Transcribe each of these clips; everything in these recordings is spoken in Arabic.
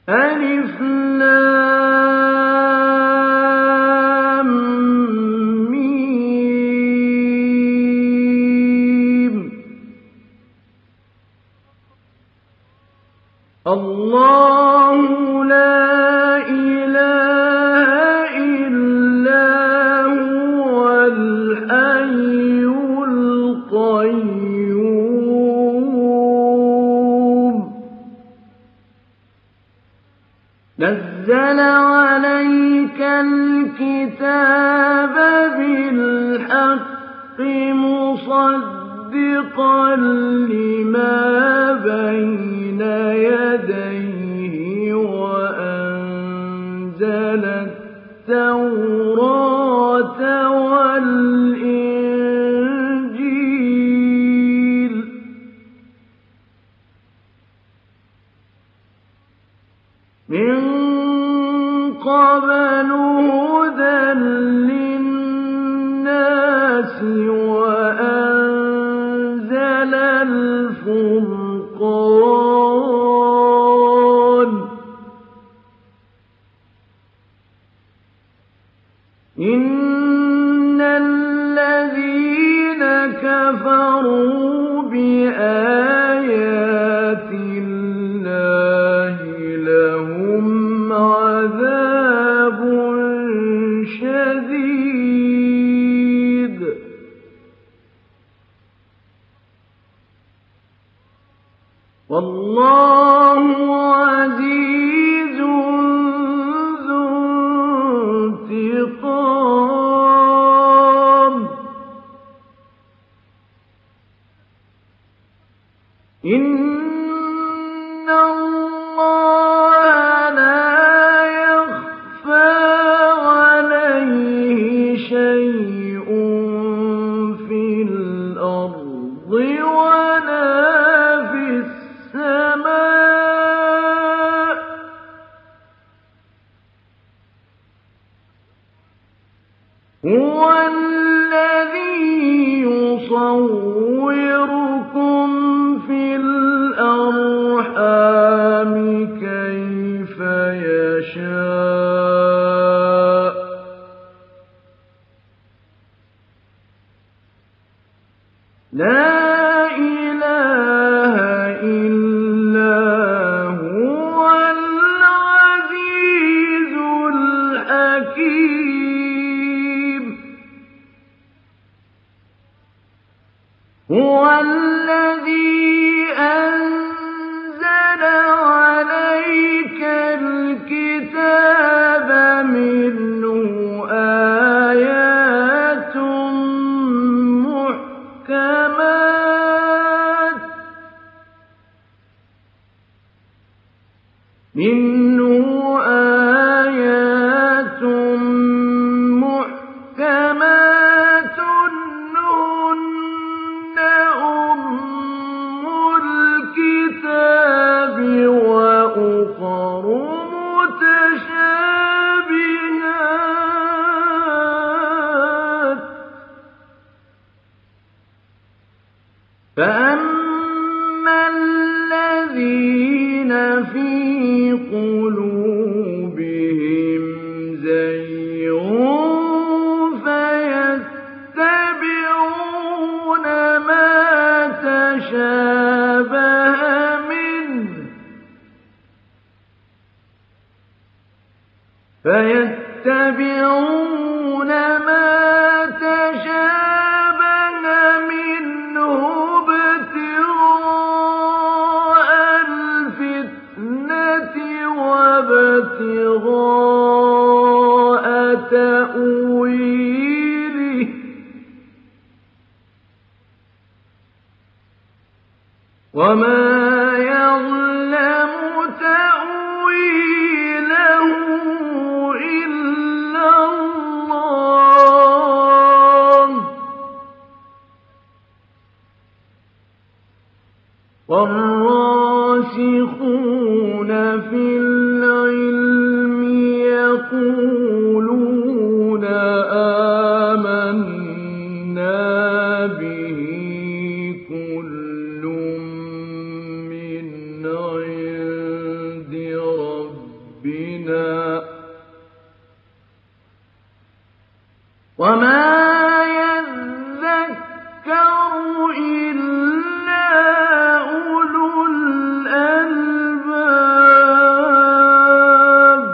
ألف لام ميم. الله لا إله إلا هو الحي القيوم نزل عليك الكتاب بالحق مصدقا لما بين يديه وأنزل التوراة والإنجيل من قبل هدى للناس وأنزل الفرقان إن الذين كفروا بآيات الله لهم عذاب شديد والله عزيز ذو انتقام إن الله لا يخفى عليه شيء في الأرض ولا في السماء هو الذي يصوركم في الأرحام كيف يشاء لا إله إلا هو العزيز الحكيم هو الذي أنزل عليك الكتاب منه آيات محكمات هن أم الكتاب وأخر متشابهات فأما الذين في قلوبهم زيغ فيتبعون ما تشابه منه ابتغاء الفتنة وابتغاء تأويله وما يعلم تأويله إلا الله والراسخون في العلم يقولون آمنا به كل من عند ربنا وما يذكر إلا أولو الألباب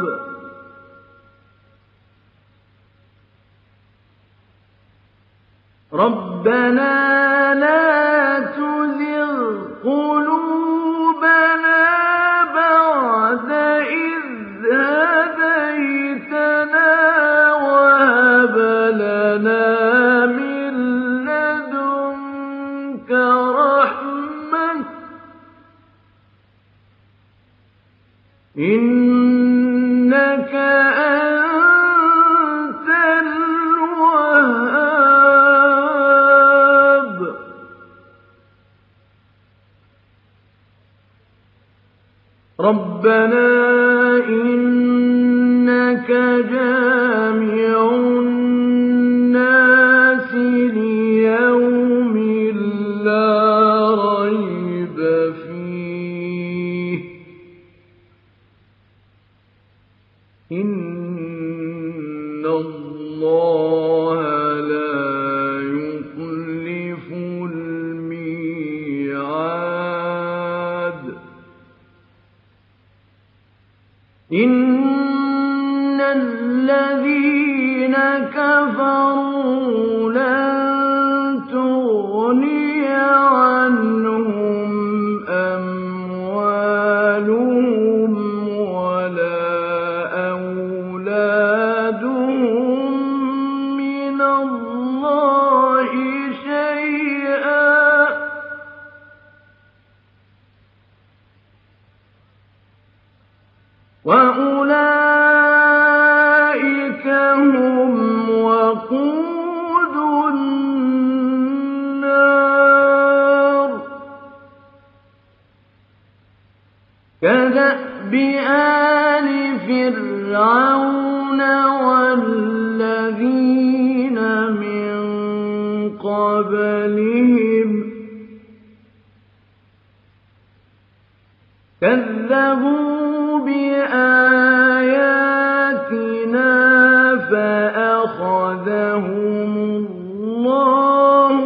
ربنا لا تزغ قلوبنا بعد إذ هديتنا وهب لنا من لدنك رحمة إنك أنت الوهاب ربنا إنك جامع الناس ليوم لا ريب فيه إن الله لا يخلف الميعاد إن الذين كفروا لن تغني عنهم أموالهم ولا أولادهم من الله شيئا وأولئك هم وقود النار كدأب آل فرعون والذين من قبلهم كذبوا بآياتنا فأخذهم الله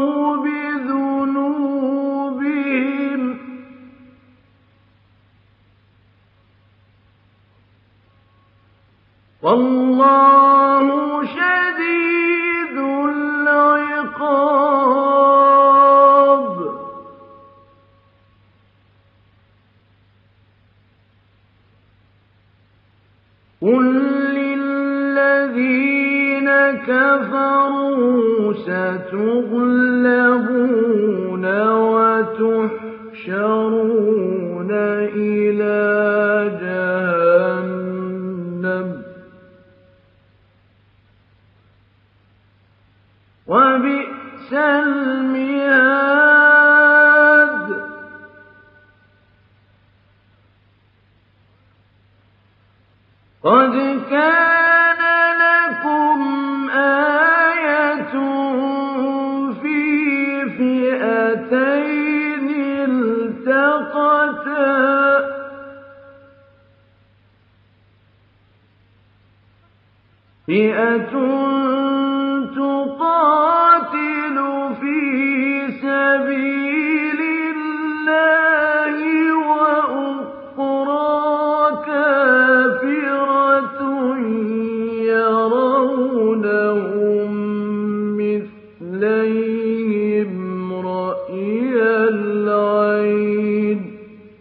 بذنوبهم والله شديد العقاب قل للذين كفروا ستغلبون وتحشرون إلى جهنم وبئس المهاد قد كان لكم آية في فئتين التقتا فئة تقاتل في سبيل الله وأخرى كافرة يرونهم مثليهم رأي العين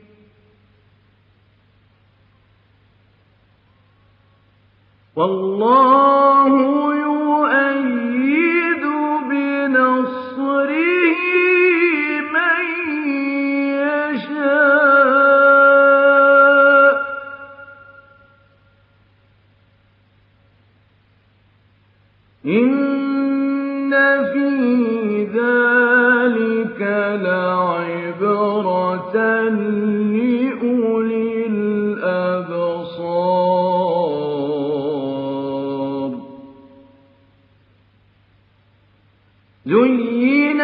والله يؤيد بنصره من يشاء إن في ذلك لعبرة لأولي الأبصار زين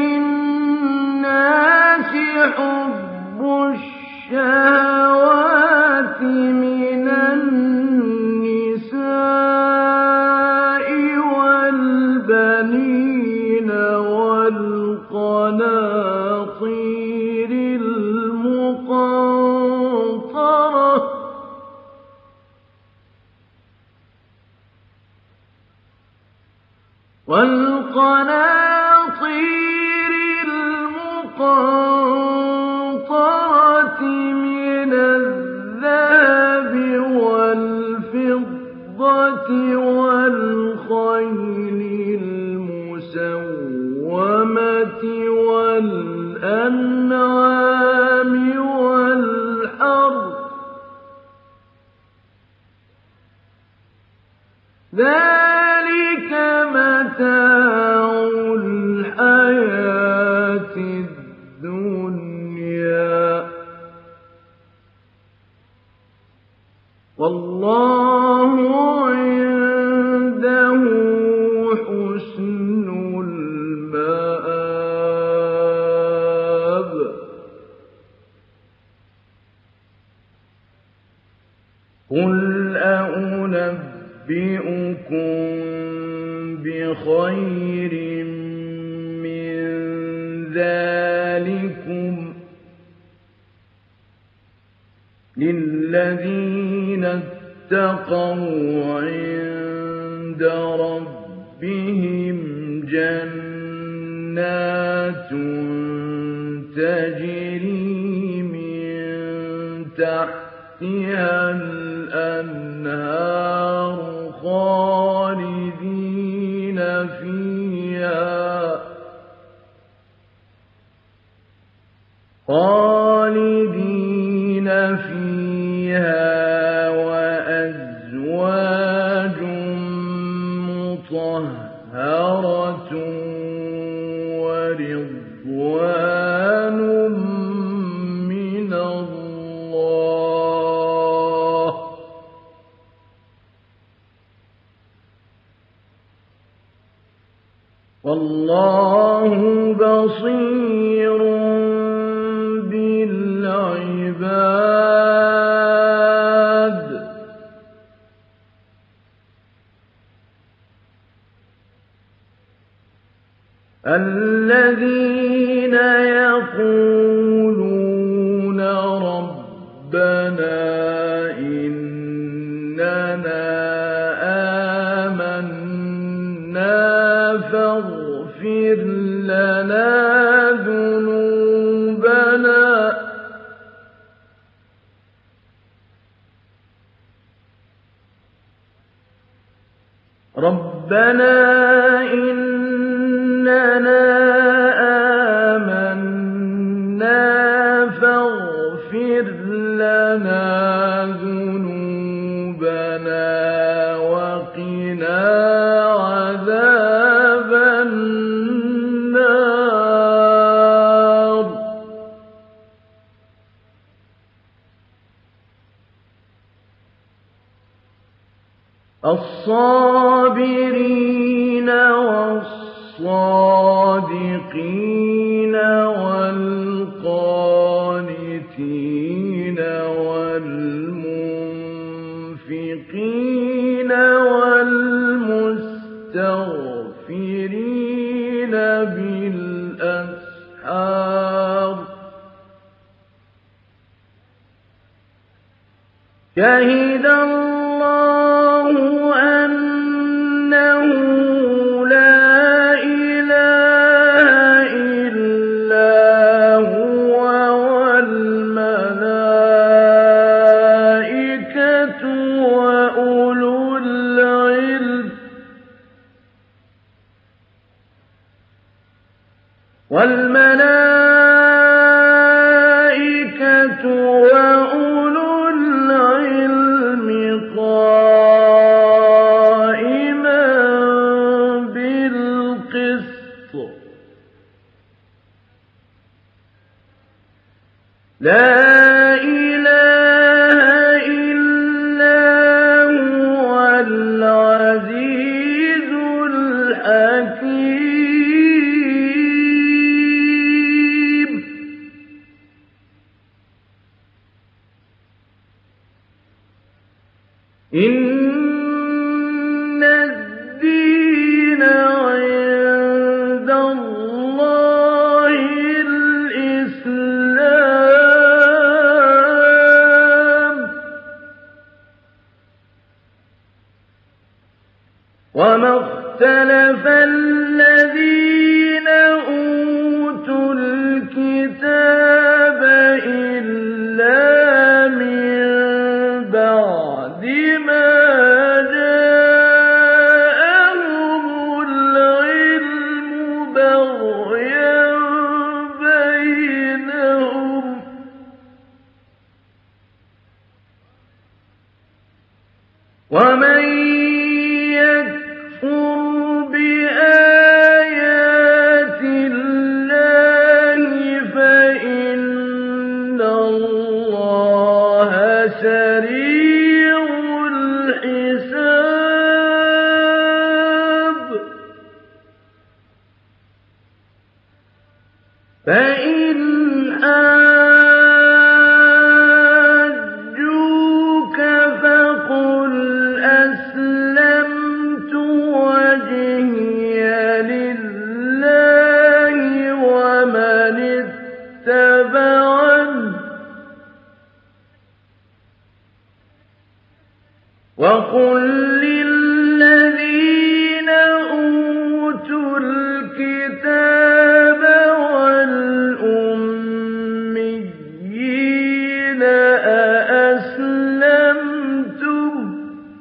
للناس حب الشهوات من النساء والبنين وَالْقَنَاطِيرِ الْمُقَنطَرَةِ مِنَ الذَّهَبِ وَالْفِضَّةِ وَالْخَيْلِ الْمُسَوَّمَةِ وَالْأَنْعَامِ وَالْحَرْثِ ۗ ذَلِكَ مَتَاعُ الْحَيَاةِ الدُّنْيَا ۖ وَاللَّهُ عِندَهُ حُسْنُ الْمَآبِ. قُلْ أُنَبِّئُكُم بِخَيْرٍ مِّن ذَٰلِكُمْ لِلَّذِينَ اتَّقَوْا عِندَ رَبِّهِمْ جَنَّاتٌ تَجْرِي مِن تَحْتِهَا الْأَنْهَارُ خَالِدِينَ فِيهَا وَأَزْوَاجٌ مُّطَهَّرَةٌ وَرِضْوَانٌ مِّنَ اللَّهِ ۗ وَاللَّهُ بَصِيرٌ بِالْعِبَادِ. الَّذِينَ يَقُولُونَ رَبَّنَا إِنَّنَا آمَنَّا فاغفر لنا ذنوبنا ربنا إننا آمنا فاغفر لنا ذنوبنا وقنا عذاب النار. الصابرين والصادقين والقانتين والمنفقين والمستغفرين بالأسحار شهد الله أنه لا إله إلا هو والملائكة وأولو العلم قائما بالقسط لا إله إلا هو العزيز الحكيم. إن الدين عند الله الإسلام وما اخْتَلَفَ الَّذِينَ أُوتُوا الْكِتَابَ إِلَّا مِن بَعْدِ مَا جَاءَهُمُ الْعِلْمُ بَغْيًا بَيْنَهُمْ ۖ وَمَن يَكْفُرْ بِآيَاتِ اللَّهِ فَإِنَّ اللَّهَ سَرِيعُ الْحِسَابِ فَإِنْ حَاجُّوكَ فَقُلْ أَسْلَمْتُ وَجْهِيَ لِلَّهِ وَمَنِ اتَّبَعَنِ ۗ وَقُل لِّلَّذِينَ أُوتُوا الْكِتَابَ وَالْأُمِّيِّينَ أَأَسْلَمْتُمْ ۚ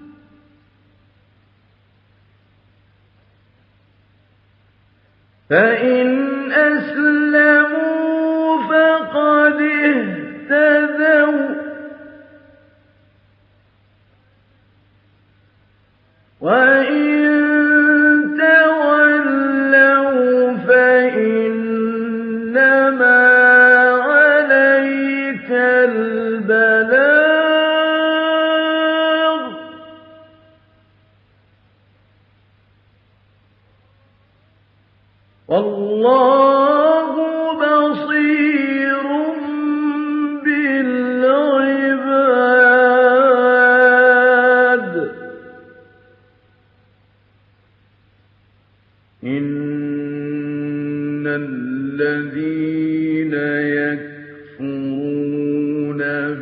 فَإِنْ أَسْلَمُوا فَقَدِ اهْتَدَوا ۖ وَّإِن تَوَلَّوْا فَإِنَّمَا عَلَيْكَ الْبَلَاغُ ۗ وَاللَّهُ بَصِيرٌ بِالْعِبَادِ. إِنَّ الَّذِينَ يَكْفُرُونَ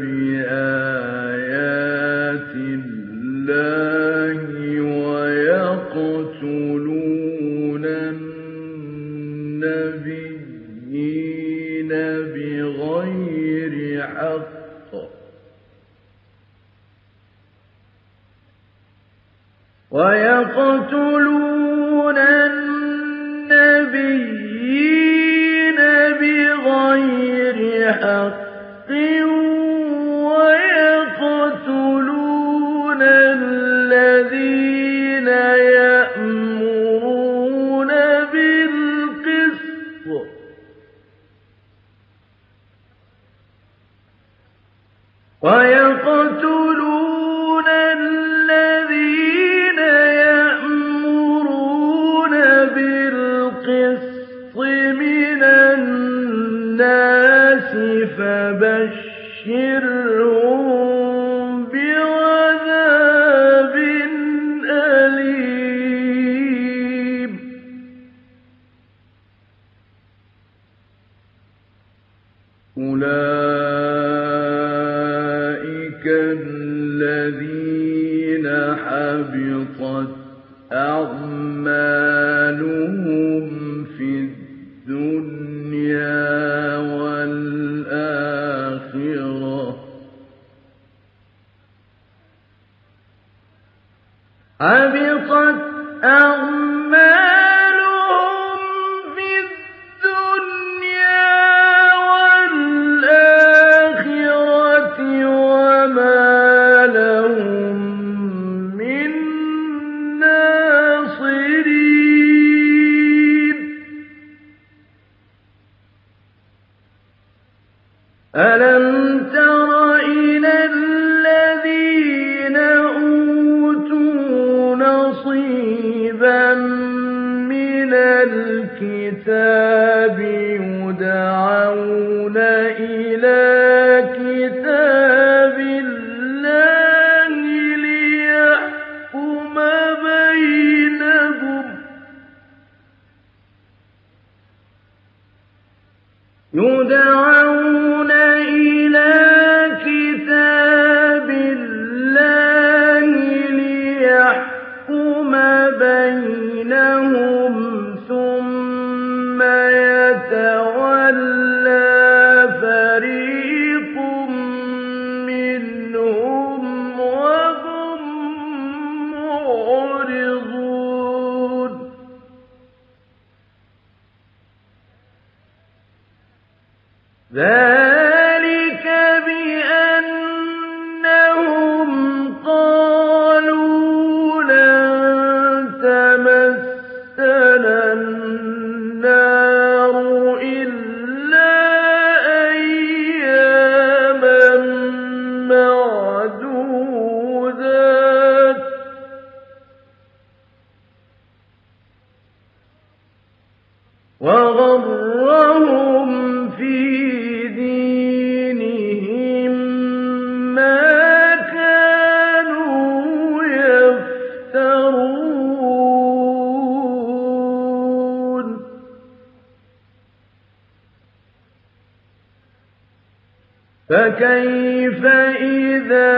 بِآيَاتِ اللَّهِ وَيَقْتُلُونَ النَّبِيِّينَ بِغَيْرِ حَقٍّ وَيَقْتُلُونَ الَّذِينَ يَأْمُرُونَ بِالْقِسْطِ ۚ وَيَقْتُلُونَ الَّذِينَ يَأْمُرُونَ بِالْقِسْطِ مِنَ النَّاسِ فَبَشِّرْهُم بِعَذَابٍ أَلِيمٍ. أُولَٰئِكَ الَّذِينَ حَبِطَتْ أَعْمَالُهُمْ فِي الدُّنْيَا وَالْآخِرَةِ ۖ حَبِطَتْ أَعْمَالُهُمْ فِي الدُّنْيَا وَالْآخِرَةِ وَمَا لَهُم مِّن نَّاصِرِينَ. أَلَمْ تَرَ إِلَى الَّذِينَ أُوتُوا نَصِيبًا مِّنَ الْكِتَابِ يُدْعَوْنَ إِلَىٰ كِتَابِ اللَّهِ لِيَحْكُمَ بَيْنَهُمْ يُدْعَوْنَ إِلَىٰ كِتَابِ اللَّهِ لِيَحْكُمَ بَيْنَهُمْ فكيف إذا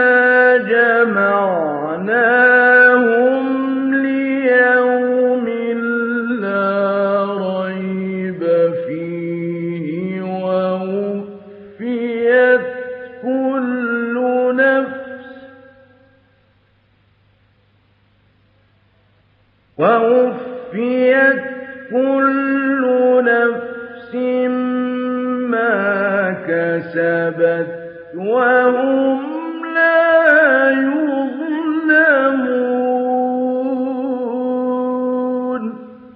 جمعناهم ليوم لا ريب فيه ووفيت كل نفس ما كسبت وهم لا يظلمون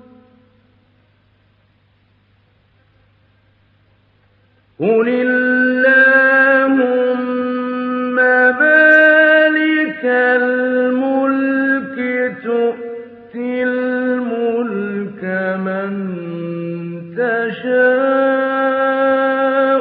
قل اللهم مالك الملك تؤتي الملك من تشاء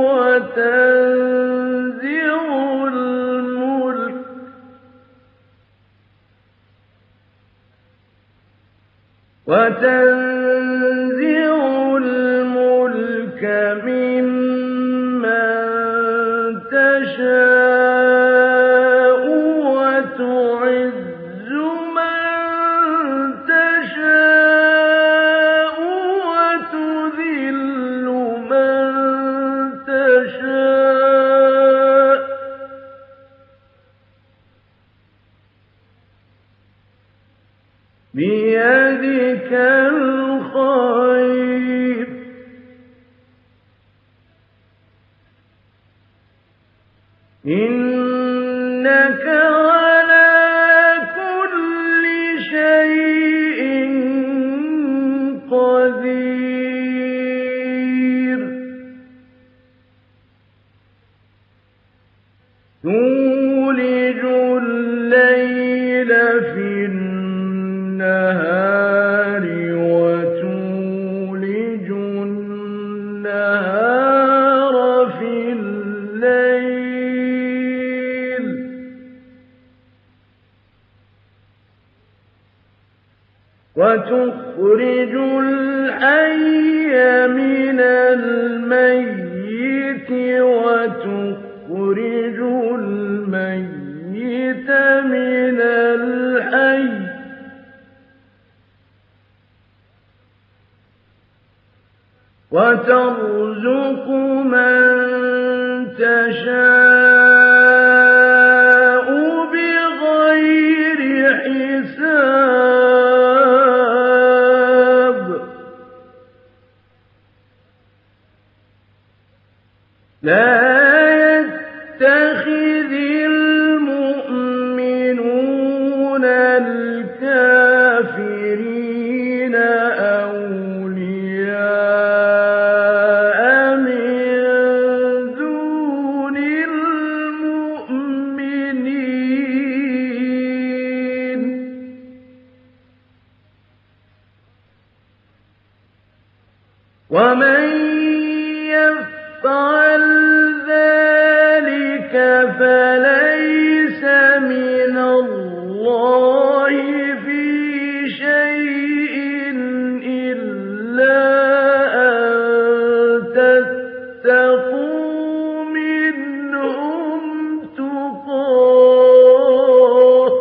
وتنزع الملك ممن تشاء وتعز من تشاء وتذل من تشاء بيدك الخير إنك على كل شيء قدير تولج الليل في النهار وتولج النهار في الليل وتخرج الحي من الميت وتخرج الميت من الحي وترزق من تشاء بغير حساب لا يتخذ المؤمنون الكافرين أولياء من دون المؤمنين ومن يفعل ذلك فليس من الله في شيء إلا أن تتقوا منهم تقاه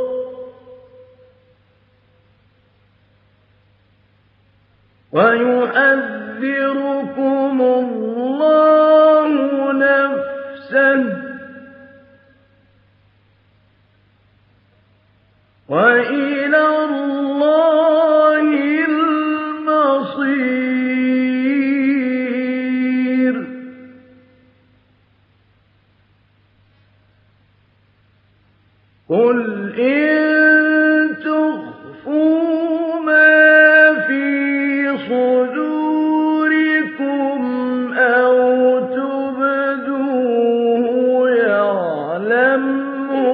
ويحذركم الله نفسه وإلى الله المصير قل إن تخفوا ما في صدوركم أو تبدوه يعلمه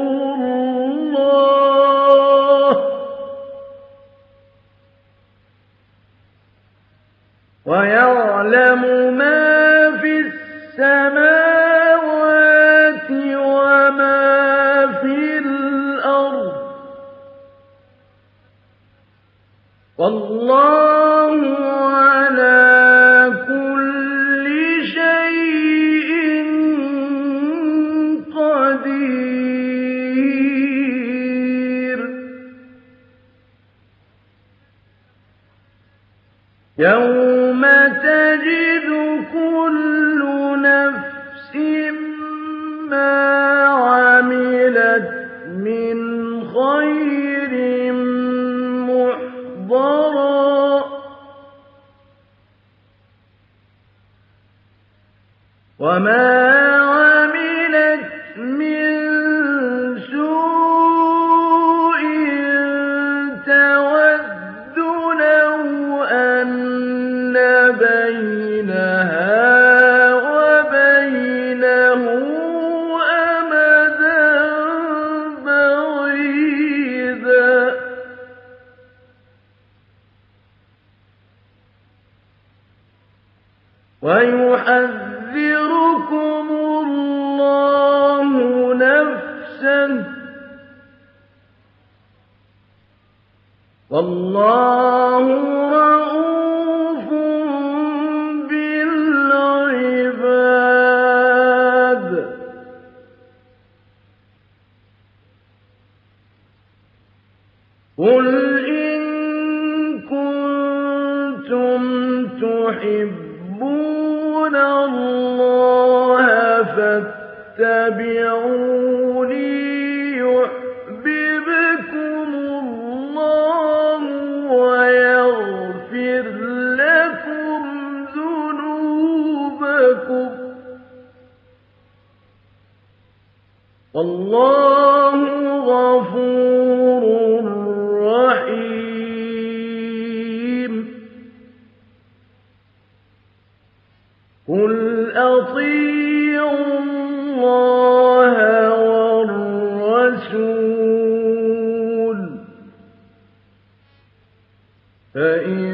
الله ويعلم ما في السماوات وما في الأرض والله على كل شيء يَوْمَ تَجِدُ كُلُّ نَفْسٍ مَّا عَمِلَتْ مِنْ خَيْرٍ مُحْضَرًا وَمَا عَمِلَتْ مِن سُوءٍ تَوَدُّ لَوْ أَنَّ بَيْنَهَا وَبَيْنَهُ أَمَدًا بَعِيدًا وَيُحَذِّرُكُمُ اللَّهُ نَفْسَهُ ۗ وَاللَّهُ رَءُوفٌ بِالْعِبَادِ قُلْ إِن كُنتُمْ تُحِبُّونَ اللَّهَ فَاتَّبِعُونِي يُحْبِبْكُمُ اللَّهُ وَيَغْفِرْ لَكُمْ ذُنُوبَكُمْ ۗ وَاللَّهُ غَفُورٌ رَّحِيمٌ قُلْ أَطِيعُوا اللَّهَ وَالرَّسُولَ ۖ فَإِن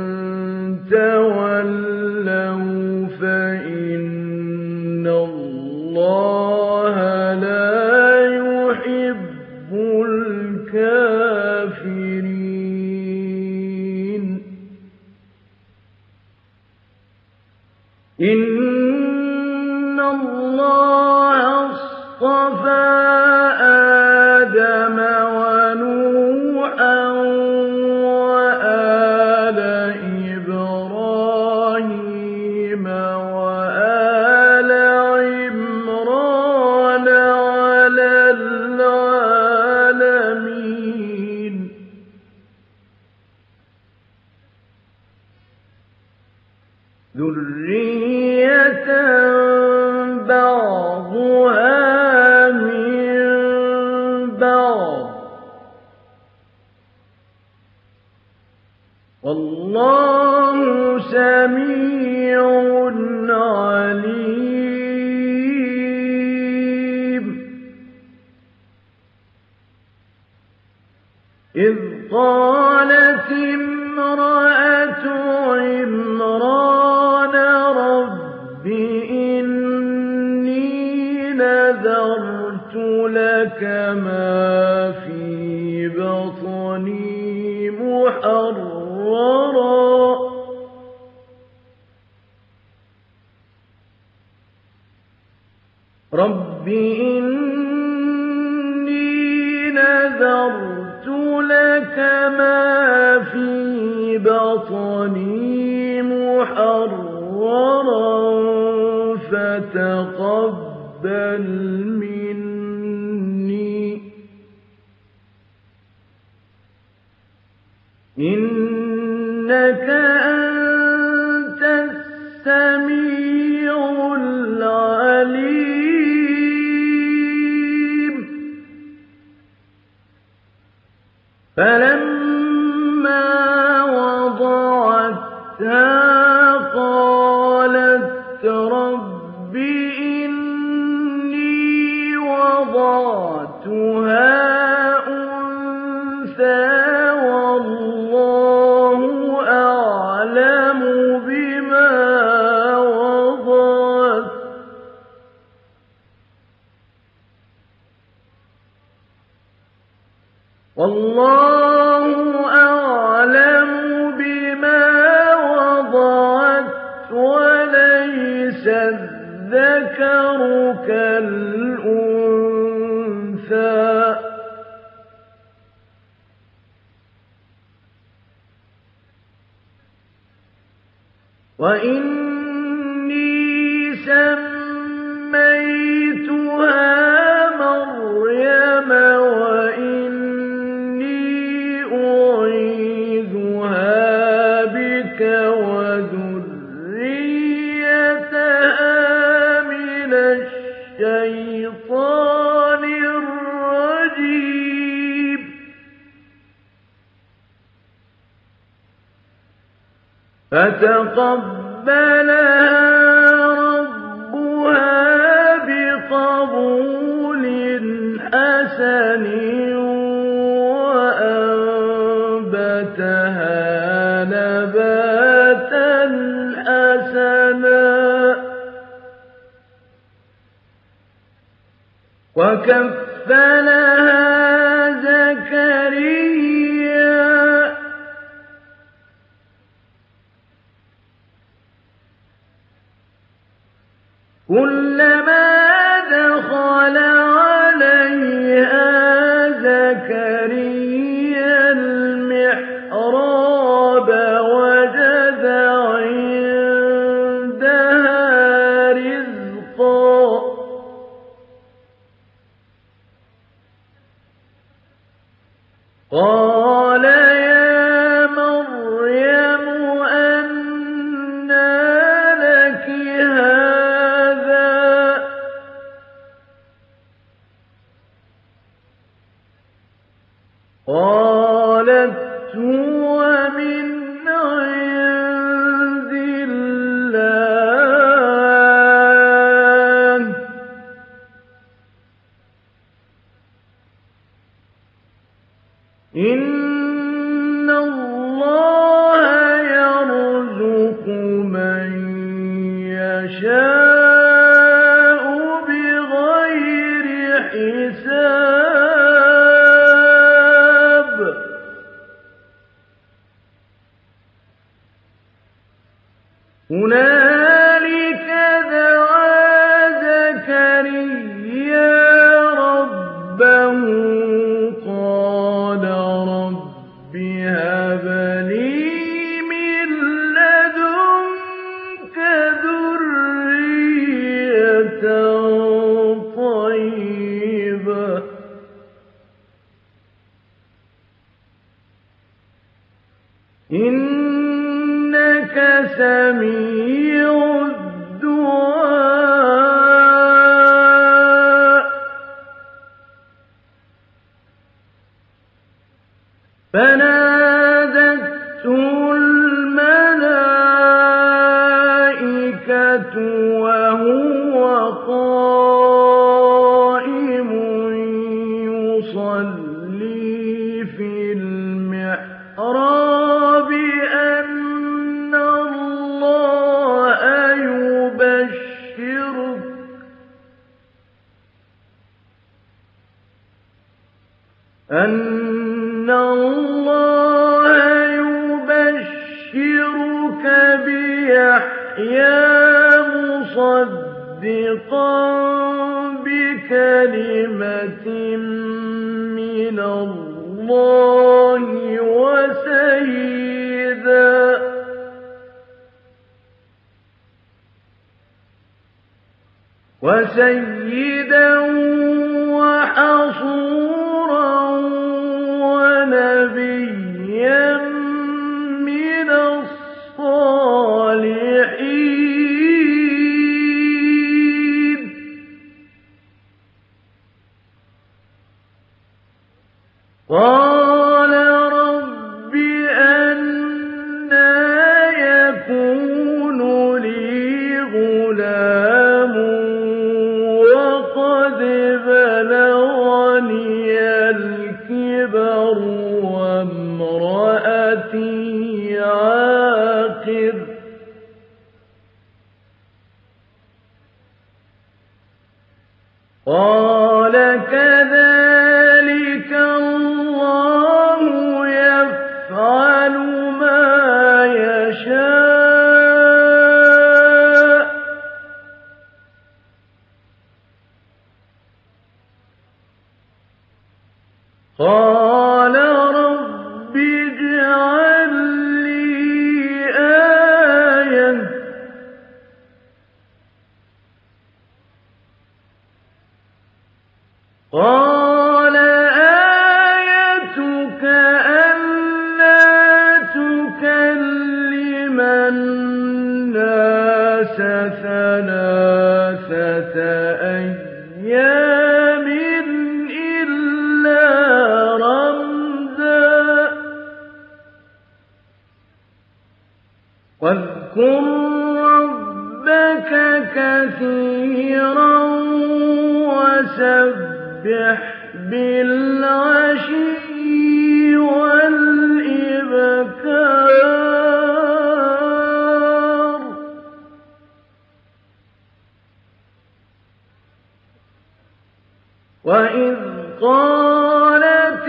تَوَلَّوْا فَإِنَّ اللَّهَ لَا يُحِبُّ الْكَافِرِينَ إِنَّ اللَّهَ اصْطَفَىٰ آدَمَ وَنُوحًا وَآلَ إِبْرَاهِيمَ وَآلَ عِمْرَانَ عَلَى الْعَالَمِينَ ذُرِّيَّةً بَعْضُهَا مِن بَعْضٍ ۗ وَاللَّهُ سَمِيعٌ عَلِيمٌ إِذْ قَالَتِ امْرَأَتُ عِمْرَانَ رَبِّ إِنِّي نَذَرْتُ لَكَ مَا فِي بَطْنِي مُحَرَّرًا رَبِّ إِنِّي نَذَرْتُ لَكَ مَا فِي بَطْنِي مُحَرَّرًا فَتَقَبَّلْ مِنِّي إِنَّكَ أَنتَ السَّمِيعُ الْعَلِيمُ فَلَمَّا وَضَعَتْهَا قَالَتْ رَبِّ إِنِّي وَضَعْتُهَا أُنثَىٰ وَاللَّهُ أَعْلَمُ بِمَا وَضَعَتْ وَلَيْسَ الذَّكَرُ كَالْأُنثَىٰ ۖ وإني سميتها مريم وإني أعيذها بك وذريتها من الشيطان الرجيم فتقبلها ربها بقبول حسن وأنبتها نباتا حسنا وكفلها زكريا كلما دخل عليها زكريا المحراب وجد عندها رزقا قال يا مريم أنى لك هذا قالت هو من عند الله إن الله يرزق من يشاء بغير حساب هنالك دعا زكريا ربه قال رب هب لي من لدنك ذرية طيبة إنك سميع الدعاء فنادته الملائكة وهو قائم يصلي في المحراب أن الله يبشرك بيحيى مصدقا بكلمة من الله وسيدا وحصورا ونبيا من الصالحين قال رب أنى يكون لي غلام وقد بلغني الكبر وامرأتي عاقر قال كذلك الله يفعل ما يشاء قال رب اجعل لي آية واذكر ربك كثيرا وسبح بالعشي والإبكار وإذ قالت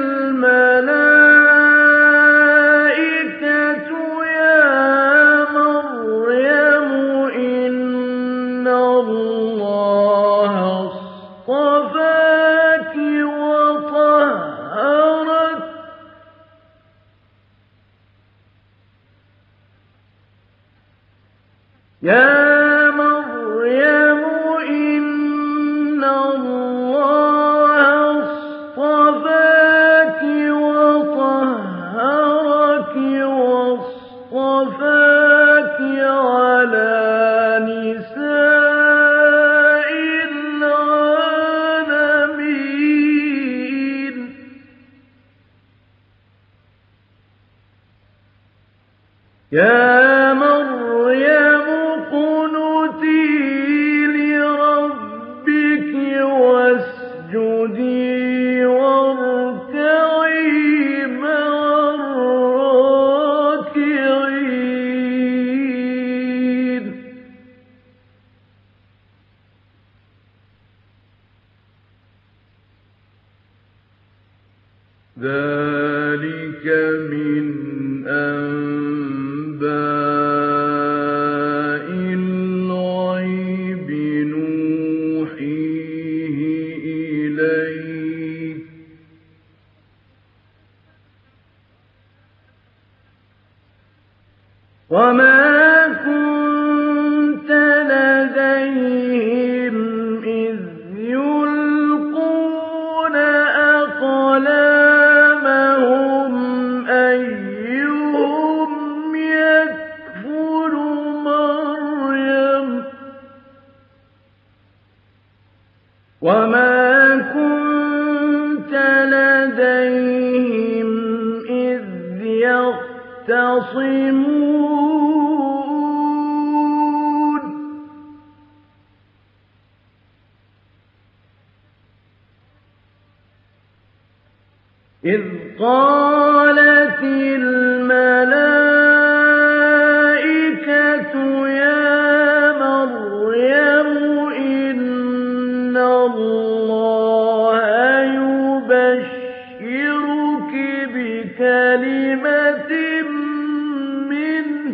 الملائكة يا مريم إن الله اصطفاك وطهرك يا مريم إن الله اصطفاك وطهرك واصطفاك على نساء العالمين يا مريم اقنتي لربك واسجدي واركعي مع الراكعين ذلك من أنباء الغيب نوحيه إليك وما كنت لديهم إذ يلقون أقلامهم أيهم يكفل مريم وما كنت لديهم إذ يختصمون إذ قالت الملائكة يا مريم إن الله يبشرك بكلمة منه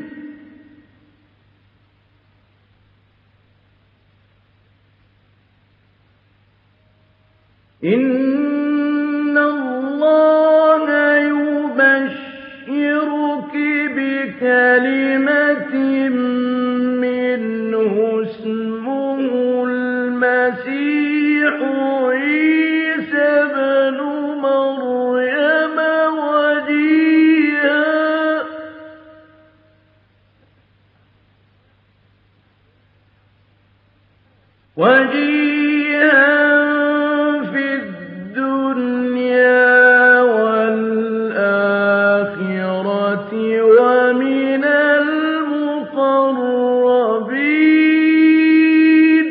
إن الله يبشرك بكلمة منه اسمه المسيح عيسى ابن مريم وجيها في الدنيا والآخرة ومن المقربين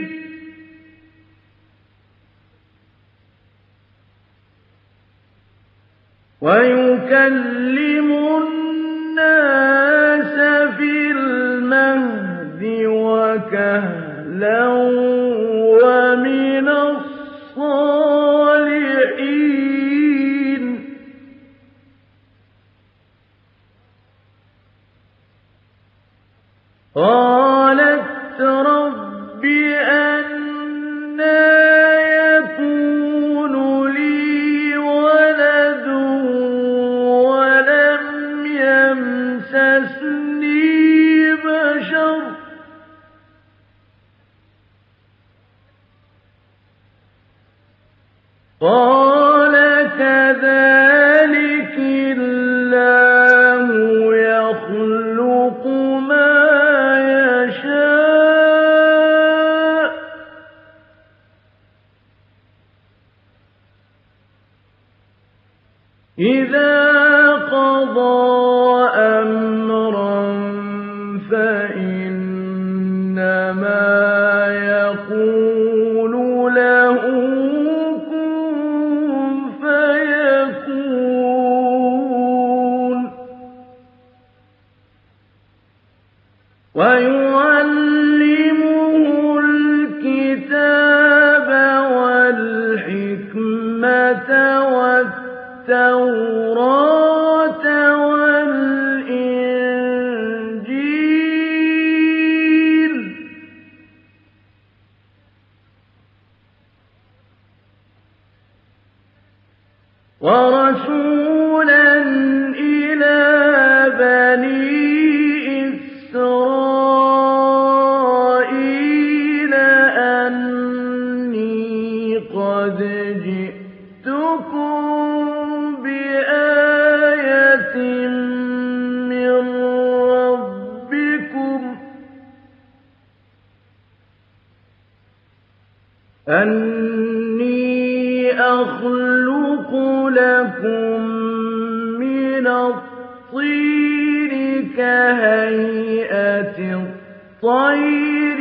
ويكلم الناس في المهد وكهلا ومن الصالحين قالت رب أنى يكون لي ولد ولم يمسسني بشر قال كذلك الله يخلق ما يشاء إذا قضى أمرا ويعلمه الكتاب والحكمة والتوراة والإنجيل ورسولا إلى بني إسرائيل أني قد جئتكم بآية من ربكم أني أخلق لكم من الطين كهيئة الطير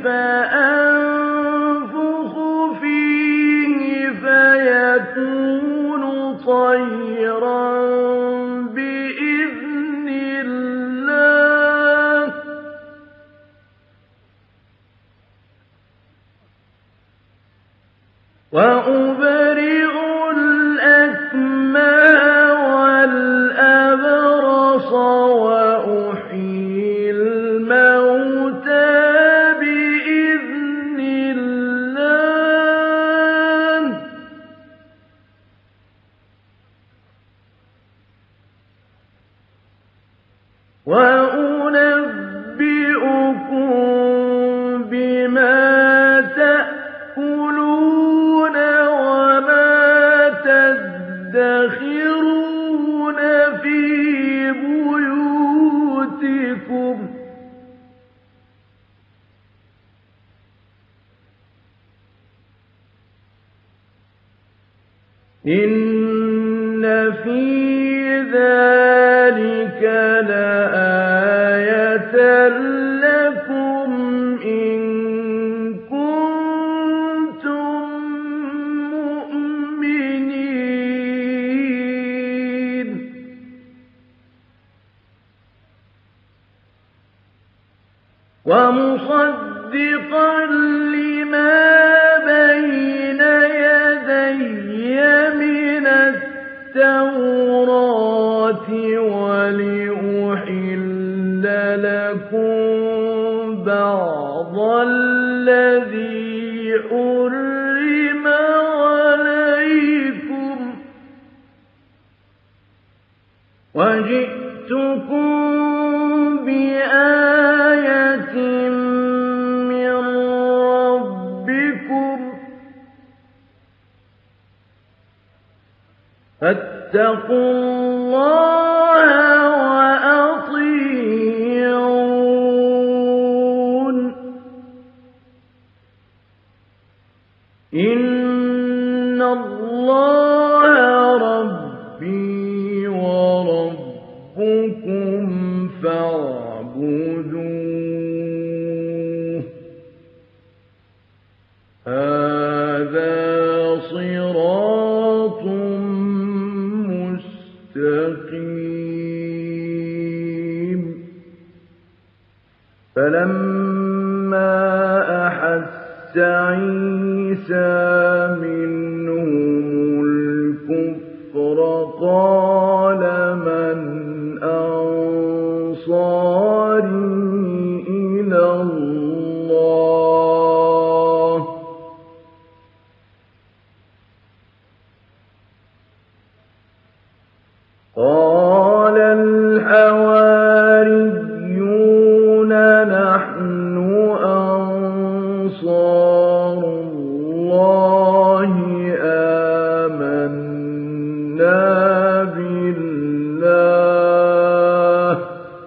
فأنفخ فيه فيكون طيرا بإذن الله وأبرئ الأكمه والأبرص وأحيي الموتى بإذن الله وأنبئكم بما تأكلون وما تدخرون في بيوتكم إن في ذلك لآية لكم إن كنتم مؤمنين ومصدقا لما بين يدي من التوراة ولأحل لكم بعض الذي حرم عليكم وجئتكم بآية من ربكم فاتقوا الله وأطيعون إن الله ربي وربكم فاعبدوه هذا صراط مستقيم فلما أحس عيسى منهم الكفر قال من أنصاري إلى الله قال الحواريون نحن أنصار الله آمنا بالله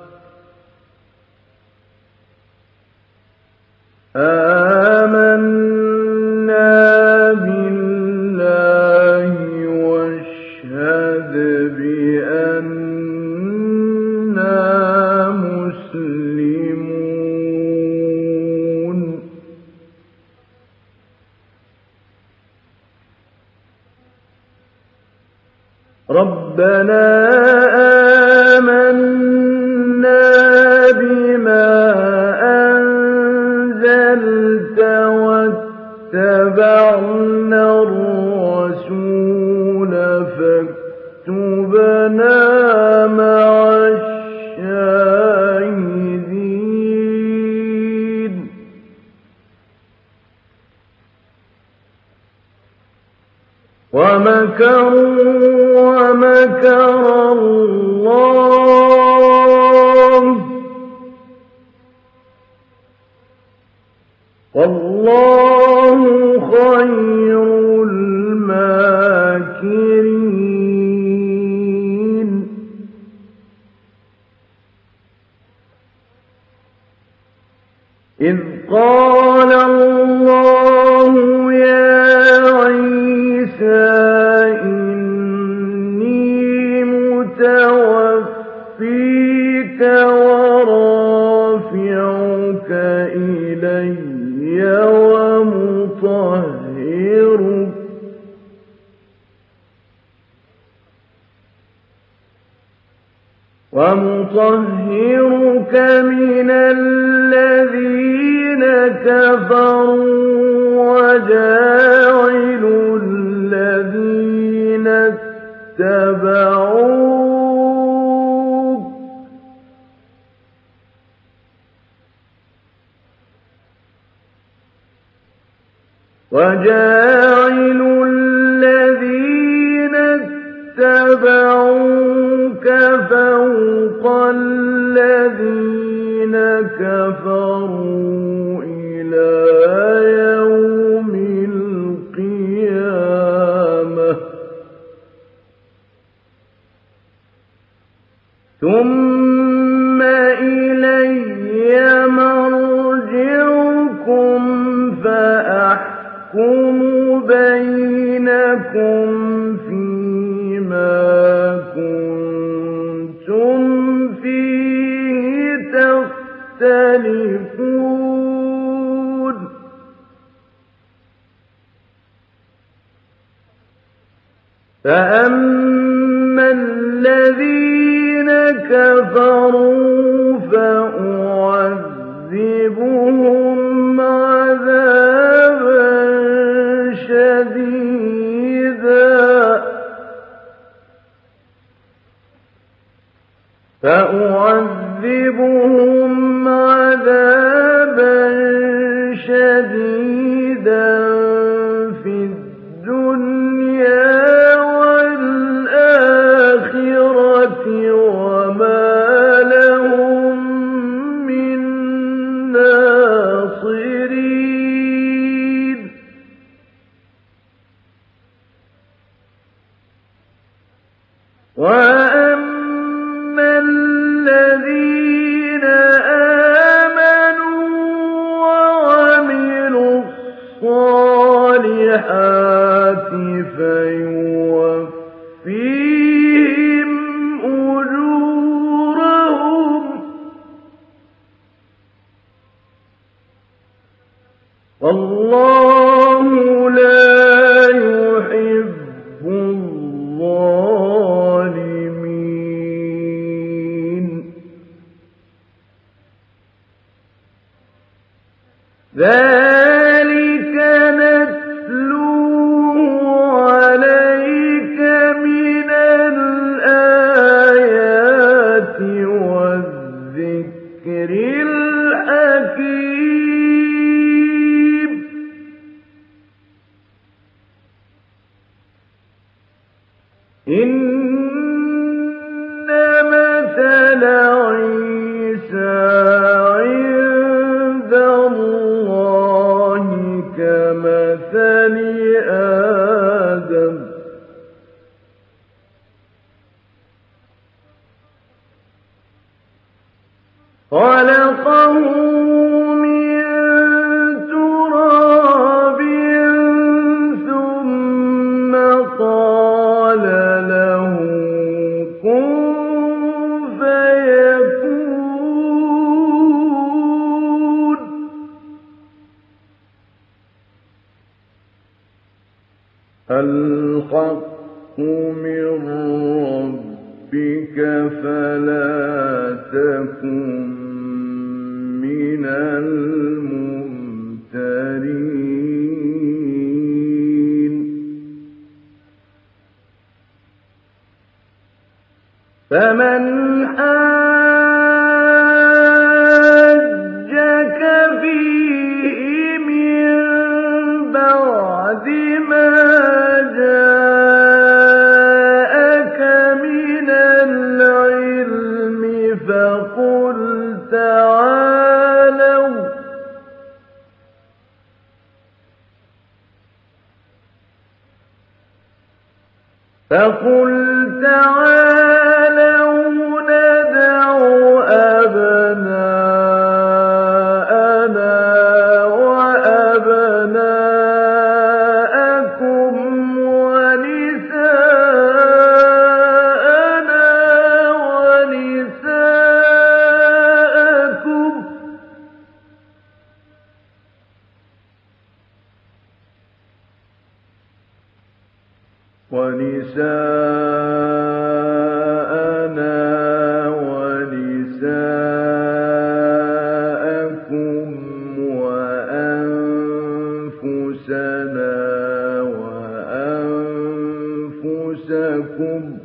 واشهد بأننا مسلمون ربنا آمنا بما مكر الله والله خير الماكرين إذ قال الله يا عيسى إني متوفيك ورافعك إلي ومطهرك من الذين كفروا وجاعل الذين اتبعوك فوق الذين كفروا إلى يوم القيامة ثم إلي مرجعكم فأحكم بينكم فيما كنتم فيه تختلفون فأما الذين كفروا فأعذبهم عذابا شديدا في الدنيا والآخرة وما لهم من ناصرين وأما الذين آمنوا وعملوا الصالحات فيوفيهم أجورهم والله لا يحب الظالمين ذلك نتلوه عليك من الآيات والذكر الحكيم إن مثل عيسى عند الله كمثل آدم خلقه من تراب ثم قال له كن فيكون الحق من ربك فلا تكن من الممترين فمن حاجك فيه من بعد ما جاءك من فقل تعالوا ندع أبناءنا وأبناءكم ونساءنا ونساءكم وأنفسنا وأنفسكم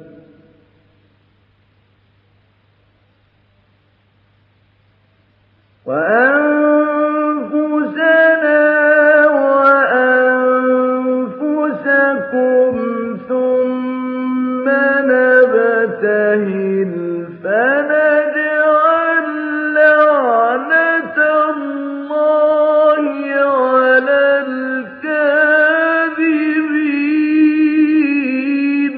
ثم نبتهل فنجعل لعنة الله على الكاذبين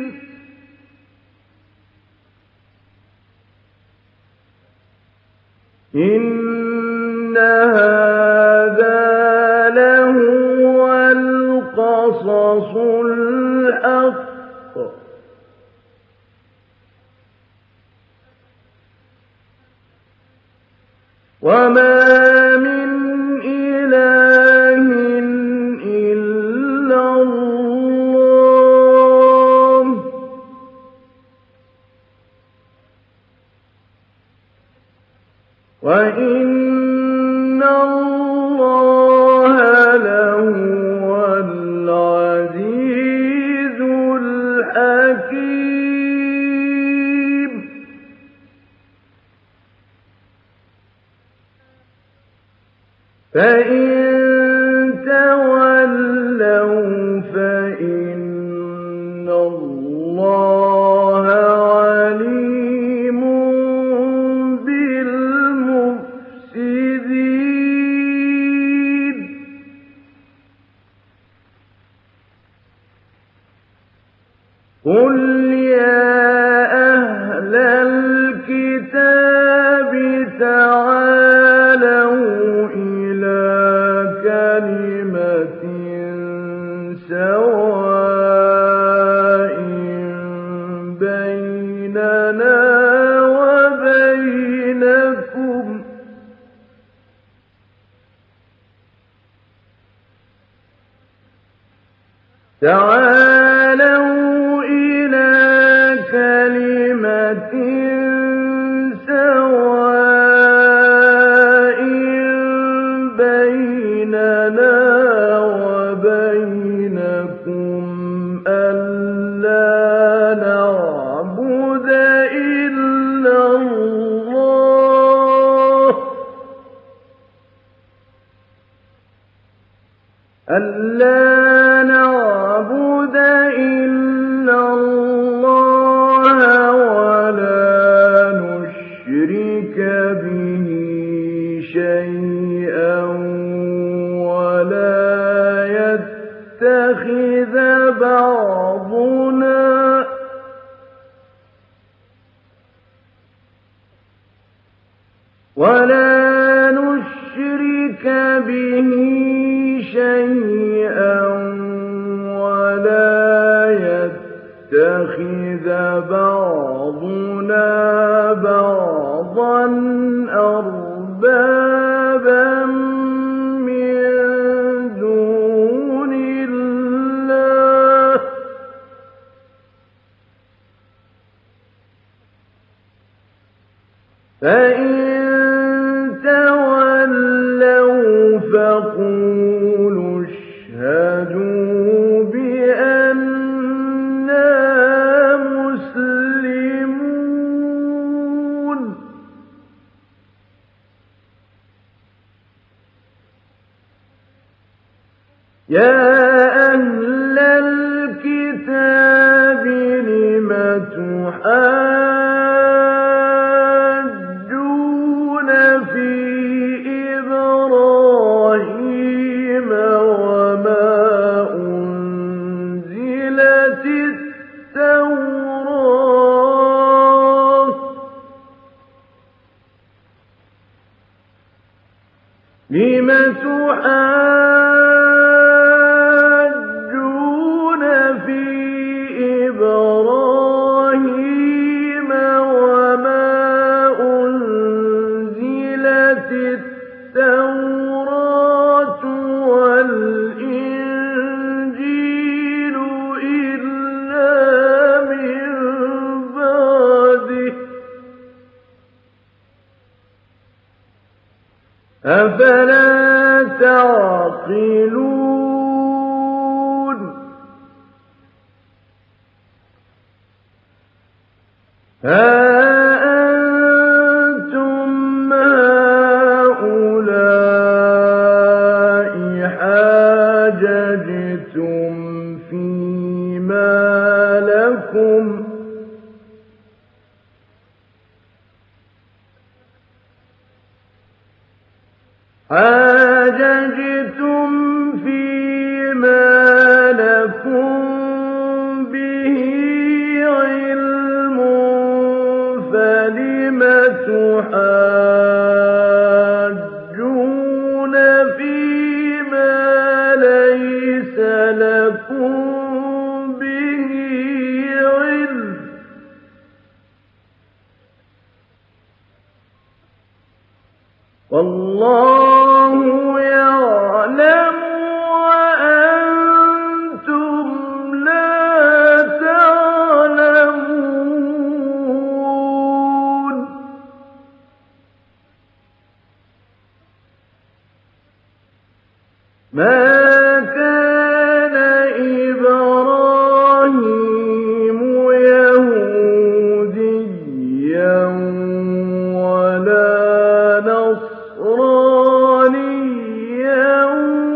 إن هذا لهو القصص الحق وما من إله إلا الله وإن الله لهو العزيز الحكيم فإن تولوا فإن الله عليم بالمفسدين قل يا أهل الكتاب تعالوا إلى كلمة سواء بيننا وبينكم سواء بيننا وبينكم ألا نعبد إلا الله ولا نشرك به شيئا ولا يتخذ بعضنا بعضا أربابا من دون الله فإن تولوا فقولوا اشهدوا بأننا مسلمون يا أهل الكتاب لم تحاجون في إبراهيم وما أنزلت التوراة أفلا تعقلون ها أنتم هؤلاء حاججتم فيما لكم به علم فلم تحاجون فيما ليس لكم به علم والله يعلم وأنتم لا تعلمون ما كان إبراهيم يهوديا ولا نصرانيا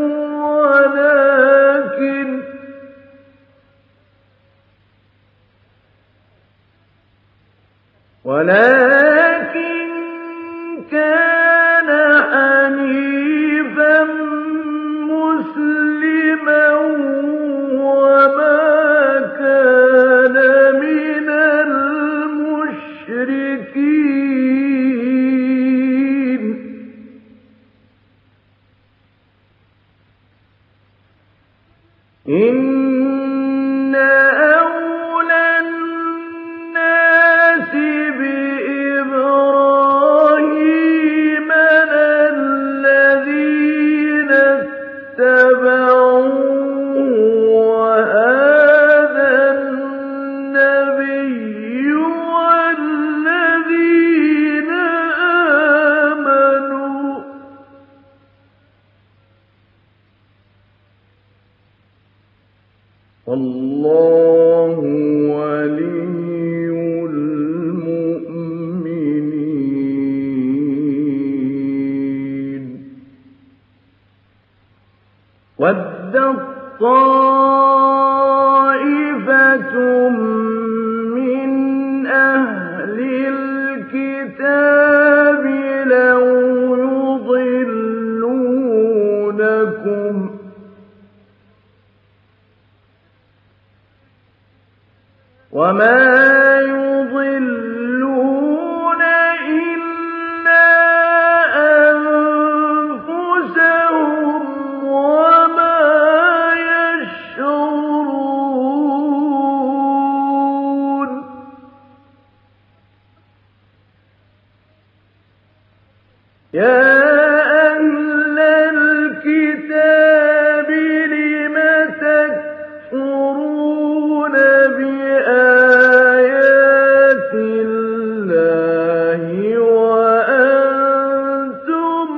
ولكن كان حنيفا مسلما وما كان من المشركين إن أولى الناس بإبراهيم للذين اتبعوه وهذا النبي والذين آمنوا والله ولي المؤمنين وَدَّت طَّائِفَةٌ مِّنْ أَهْلِ الْكِتَابِ لَوْ يُضِلُّونَكُمْ وَمَا يُضِلُّونَ إِلَّا أَنفُسَهُمْ وَمَا يَشْعُرُونَ يَا أَهْلَ الْكِتَابِ لِمَ تَكْفُرُونَ بِآيَاتِ اللَّهِ وَأَنتُمْ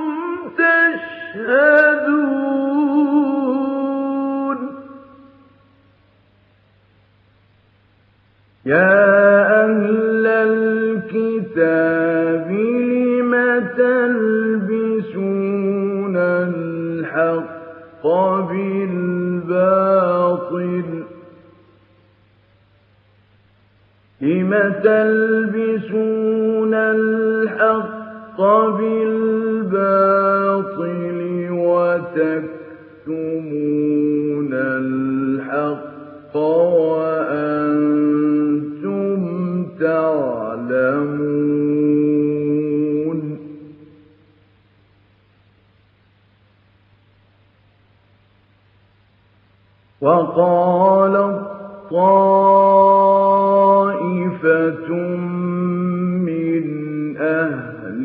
تَشْهَدُونَ يَا أَهْلَ الْكِتَابِ لِمَ تَلْبِسُونَ الْحَقَّ بِالْبَاطِلِ وَتَكْتُمُونَ الْحَقَّ وَأَنتُمْ تعلمون وقالت طائفة من أهل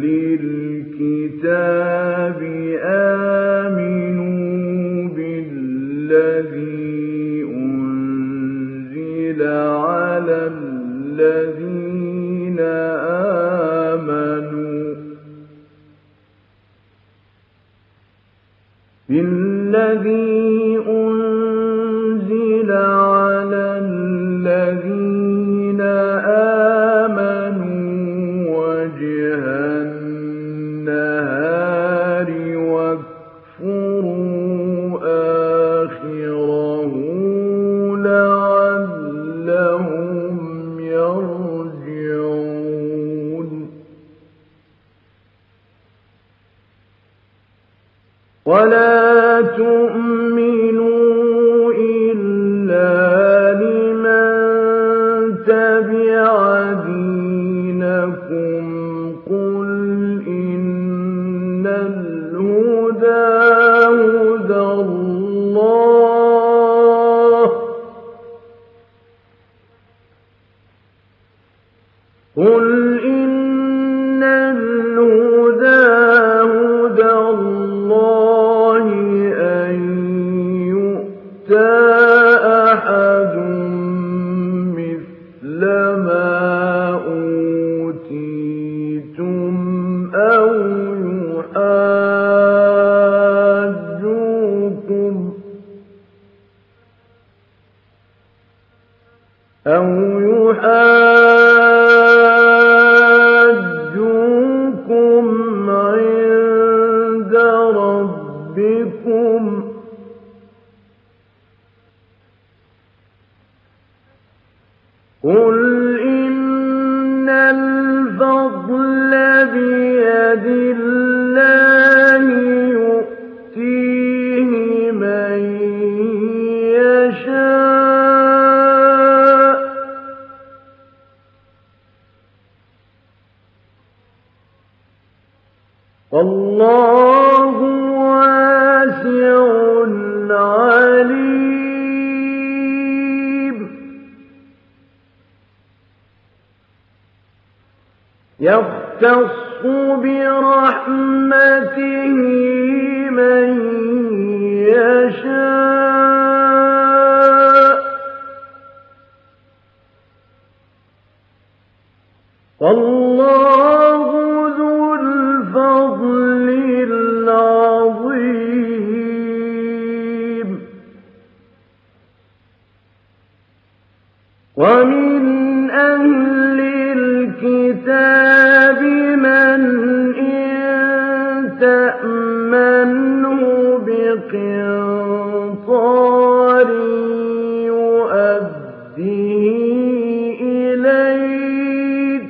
الكتاب آمنوا بالذي أنزل على الذين آمنوا بالذي أنزل على الذين آمنوا وجه النهار واكفروا آخره لعلهم يرجعون ولا تؤمنوا إلا لمن تبع دينكم قل إن الهدى هدى الله قل إن الهدى هدى الله أن يؤتى أحد مثل ما أوتيتم أو يحاجوكم عند ربكم قل إن الفضل بيد الله يؤتيه من يشاء والله واسع عليم يختص برحمته من يشاء والله ذو الفضل العظيم ومن أهل الكتاب من إن تأمنه بقنطار يؤديه إليك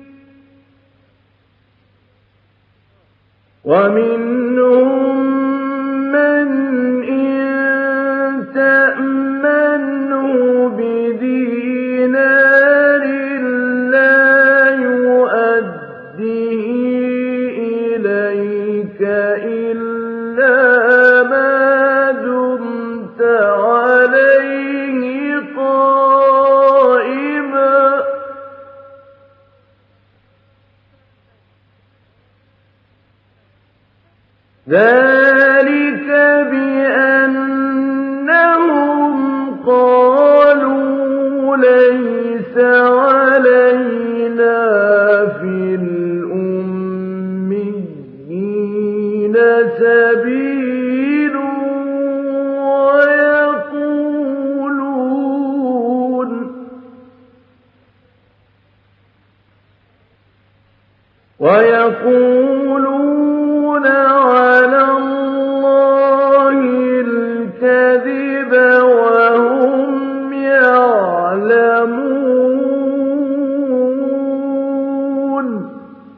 ومنهم من إن تأمنه بدينار لا يؤديه إليك إلا ما دمت عليه قائما ذلك بأنهم قالوا ليس علينا في الأميين سبيل ويقولون على الله الكذب وهم يعلمون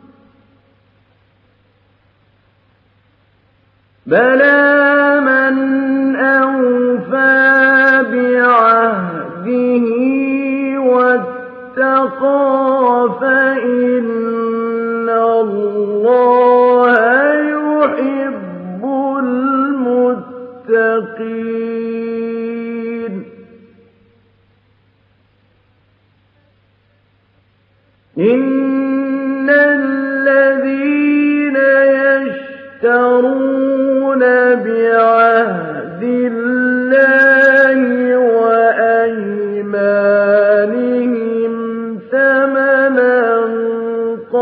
بلى من أوفى بعهده واتقى فإن الله يحب المتقين إن الذين يشترون بعهد الله وأيمانهم ثمنا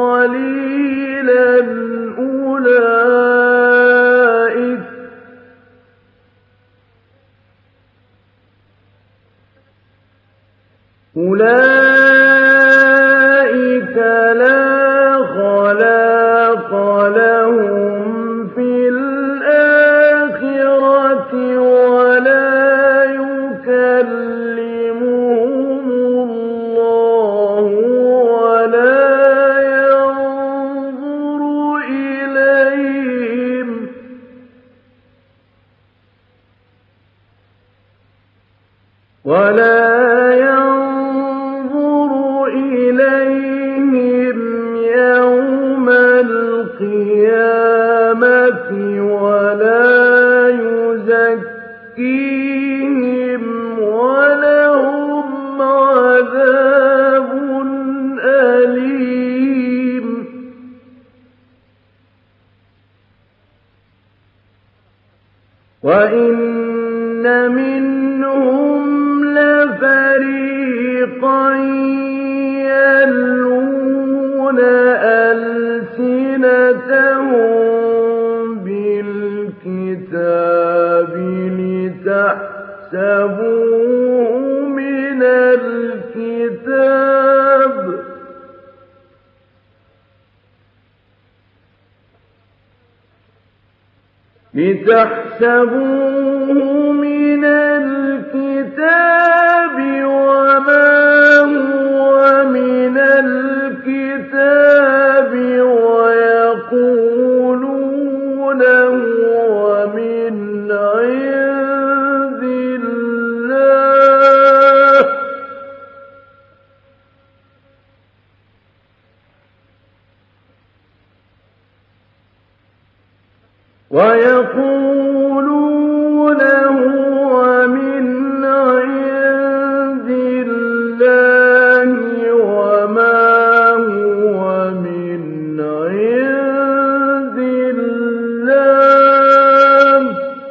قليلا ولا ينظر إليهم يوم القيامة ولا يزكيهم ولهم عذاب أليم وإن منهم لفريقا يلوون ألسنتهم بالكتاب لتحسبوه من الكتاب وما هو من الكتاب ويقولون هو من عند الله وما هو من عند الله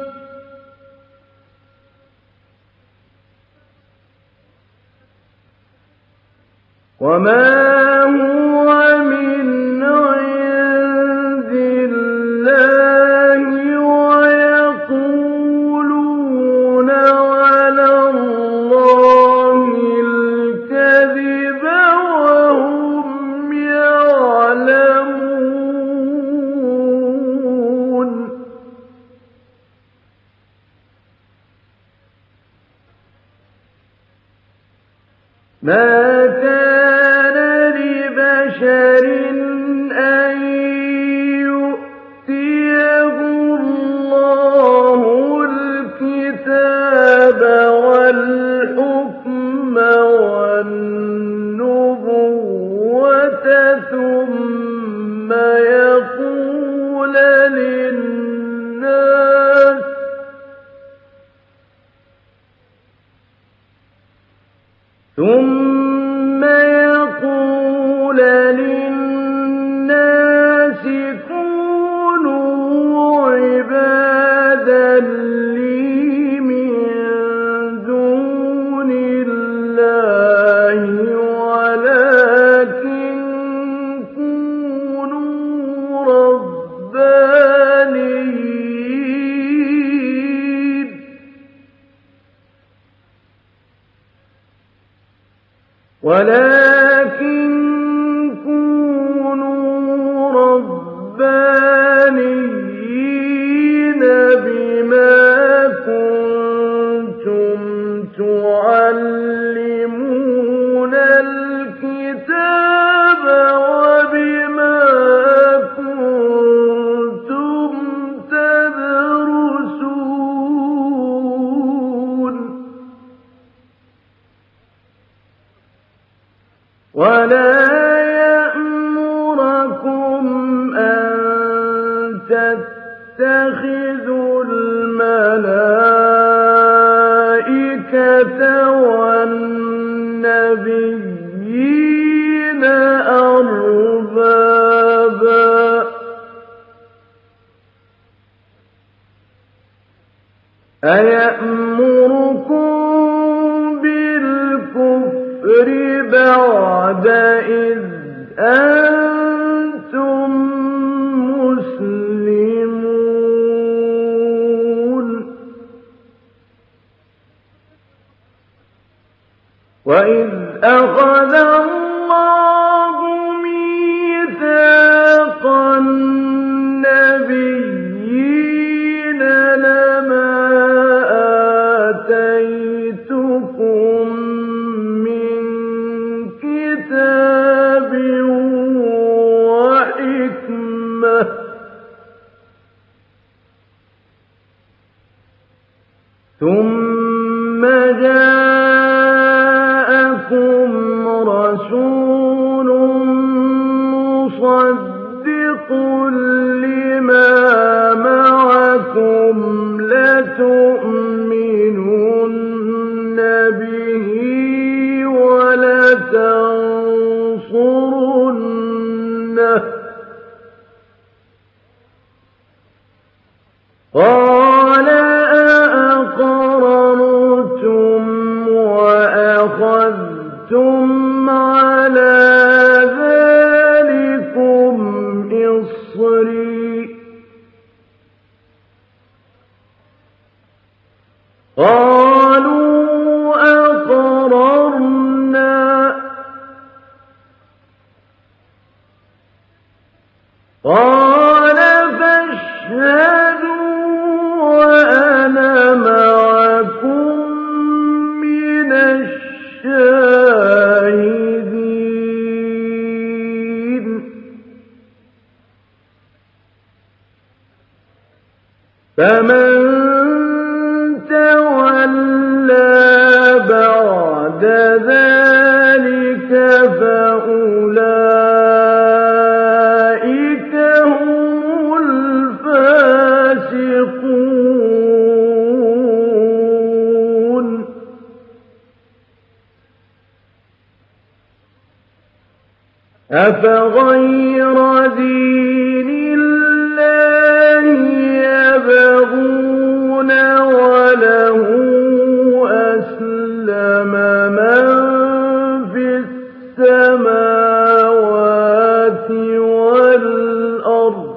ويقولون على الله الكذب وهم يعلمون ما كان لبشر أن يؤتيه الله الكتاب والحكم والنبوة ثم يقول للناس كونوا عبادا لي من دون الله ولكن كونوا ربانيين بما كنتم تعلمون الكتاب وبما كنتم تدرسون ولا يأمركم أن تتخذوا الملائكة والنبيين أربابا أيأمركم بالكفر بعد إذ أنتم مسلمون وإذ أخذ الله ميثاق النبيين لما آتيتكم من كتاب وحكمة ثم جاءكم قال فاشهدوا وأنا معكم من الشاهدين. فمن تولى بعد ذلك فأولئك هم الفاسقون. أفغير دين الله يبغون وله أسلم من في السماوات والأرض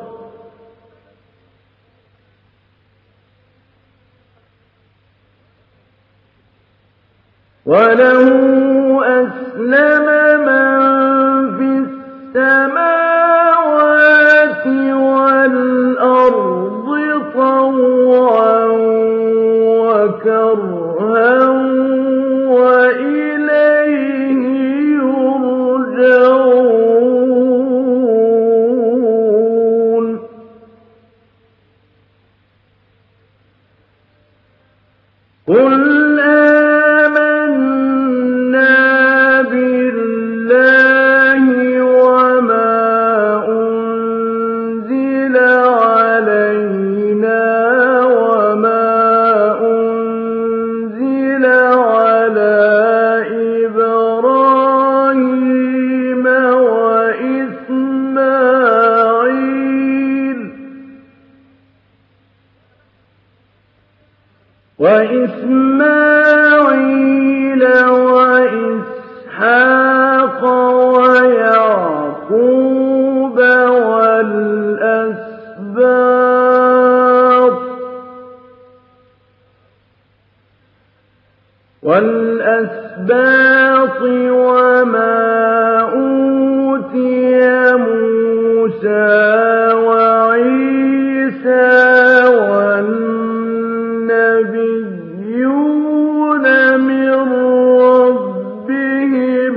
طوعا وكرها وإليه يرجعون. قل آمنا بالله وما أنزل علينا وما أنزل على إبراهيم وإسماعيل وإسحاق ويعقوب والأسباط وما أوتي موسى وعيسى والنبيون من ربهم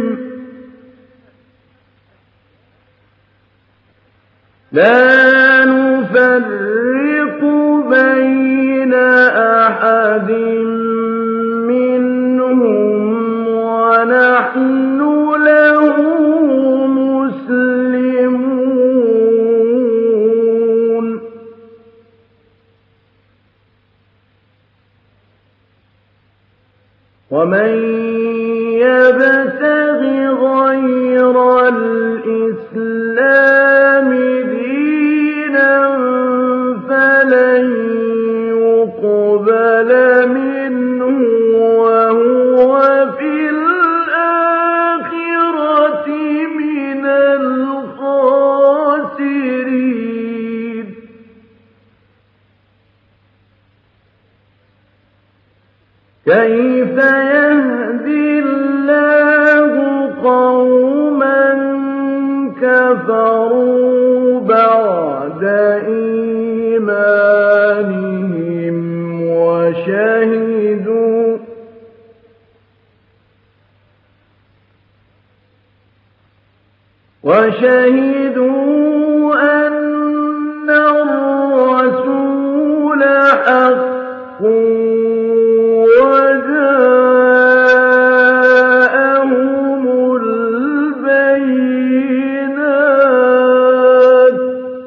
لا نفرق بين أحد منهم ونحن له مسلمون. ومن يبتغ غير الإسلام دينا فلن يقبل منه وهو في الآخرة من الخاسرين. كيف يهدي الله قوما كفروا بعد إيمانهم وشهدوا أن الرسول حق وجاءهم البينات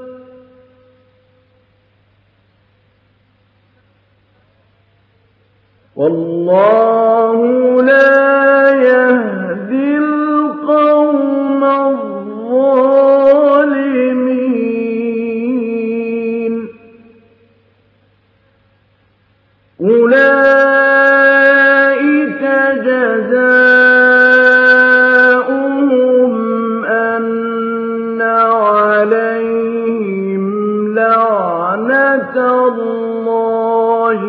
والله لا يهدي القوم الظالمين. أولئك جزاؤهم أن عليهم لعنة الله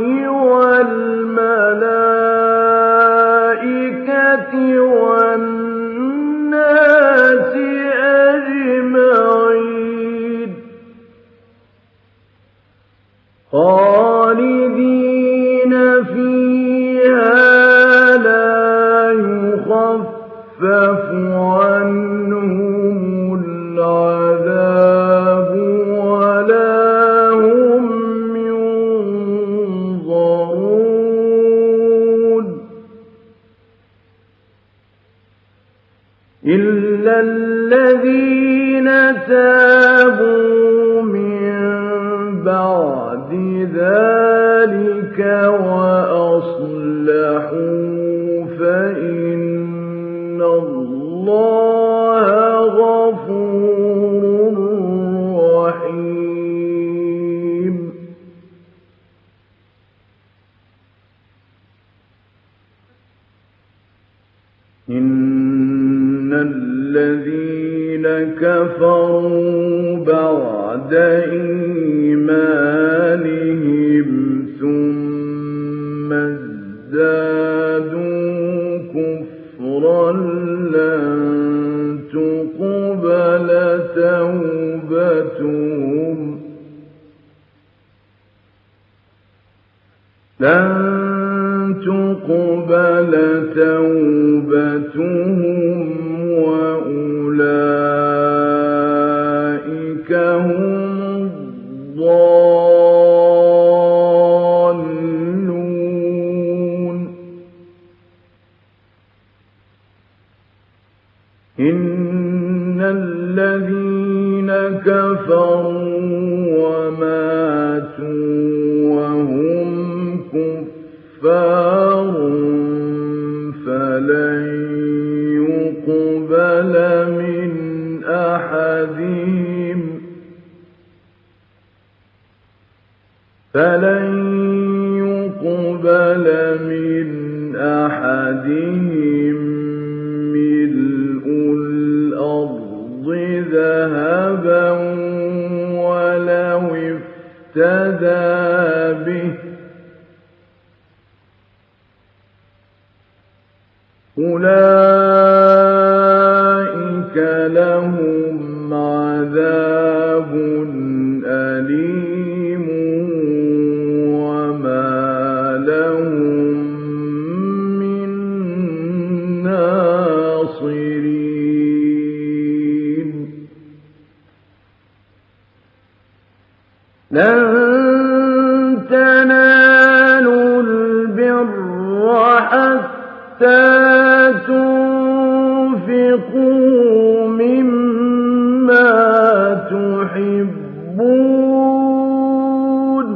والملائكة والناس أجمعين. الذين تابوا من بعد ذلك وأصلحوا فإن الله غفور رحيم. إن الذين كفروا بعد إيمانهم ثم ازدادوا كفرا لن تقبل توبتهم وأولئك هم الضالون. إن الذين كفروا وماتوا وهم كفار فلن يقبل من أحدهم ملء الأرض ذهبا ولو افتدى به أولئك لهم عذاب أليم وما لهم من ناصرين. لن تنالوا البر حتى تنفقوا مما تحبون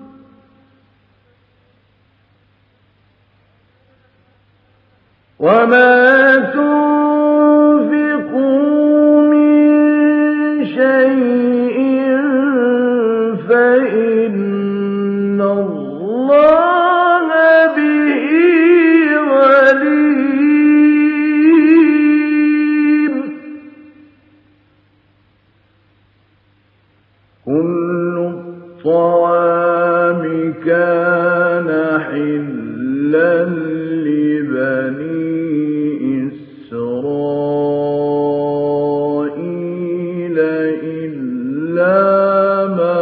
وما تنفقوا من شيء فإن الله به عليم. كل الطعام كان حلا لبني إسرائيل إلا ما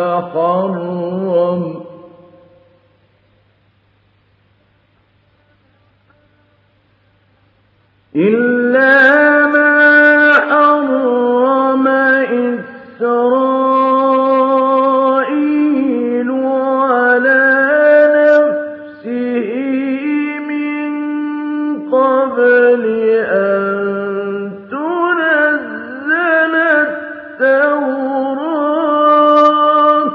حرم إسرائيل على نفسه من قبل أن تنزل التوراة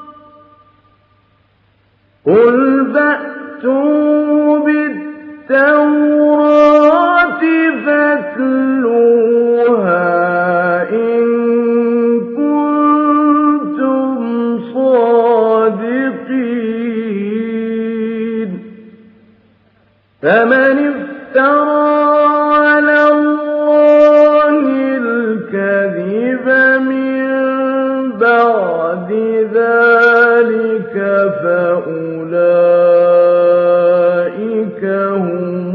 قل فأتوا بالتوراة فاتلوها إن كنتم صادقين. فمن افترى على الله الكذب من بعد ذلك فأولئك هم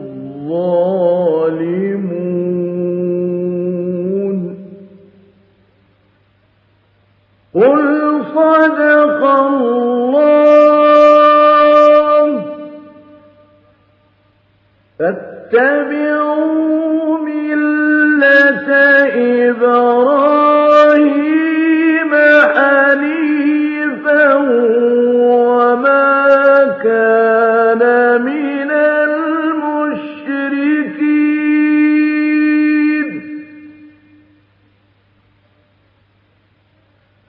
الظالمون. قل صدق الله فاتبعوا ملة إبراهيم حنيفا وما كان من المشركين.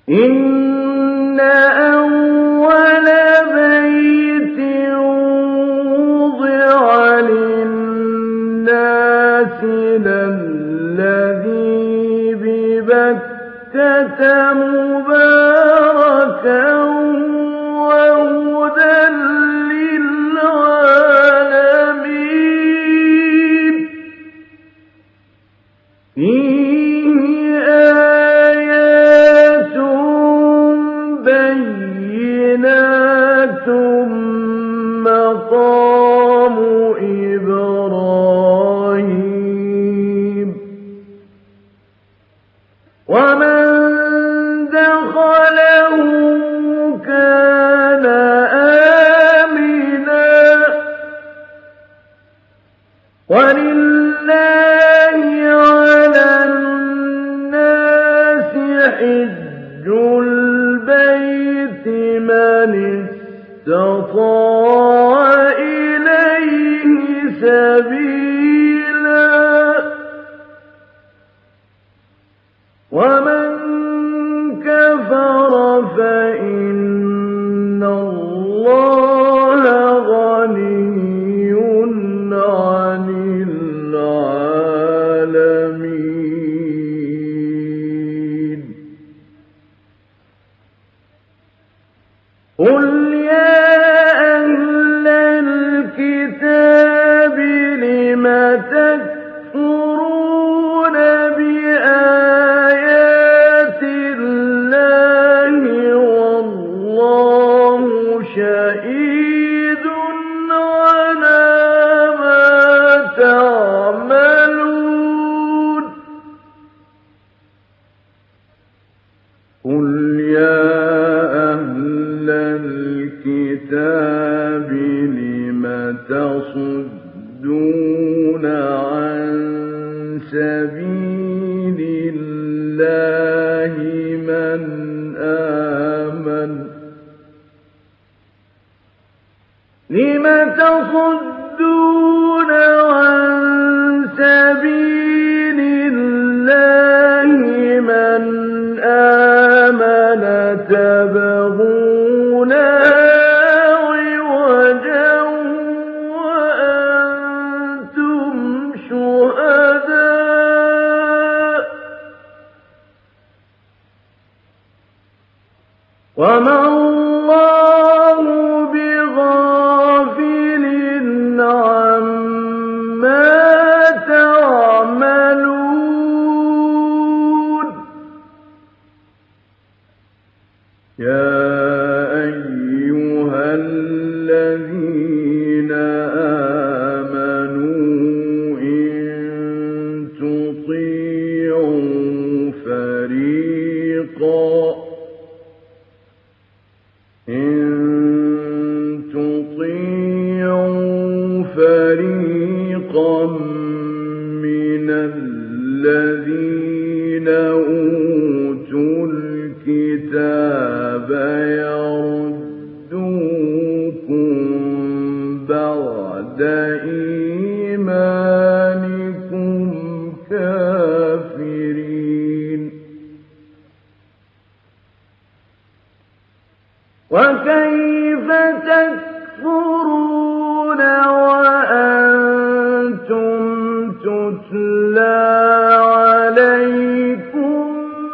إن أول بيت وضع للناس للذي ببكة مباركا وهدى للعالمين فيه آيات بينات مقام إبراهيم ومن دخله كان آمنا ولله على الناس حج البيت من استطاع إليه سبيلا ومن كفر فإن الله غني عن العالمين قل يا أهل الكتاب لم تكفرون بآيات الله والله شهيد على ما تعملون قل يا أهل الكتاب لم تصدون عن سبيل الله من آمن لم تصدون عن سبيل الله من آمن تبغونها عوجا وأنتم شهداء وما الله بغافل عما تعملون يا أيها الذين آمنوا إن تطيعوا فريقا من الذين أوتوا الكتاب يردوكم بعد إيمانكم كافرين وكيف تكفرون وأنتم تتلى عليكم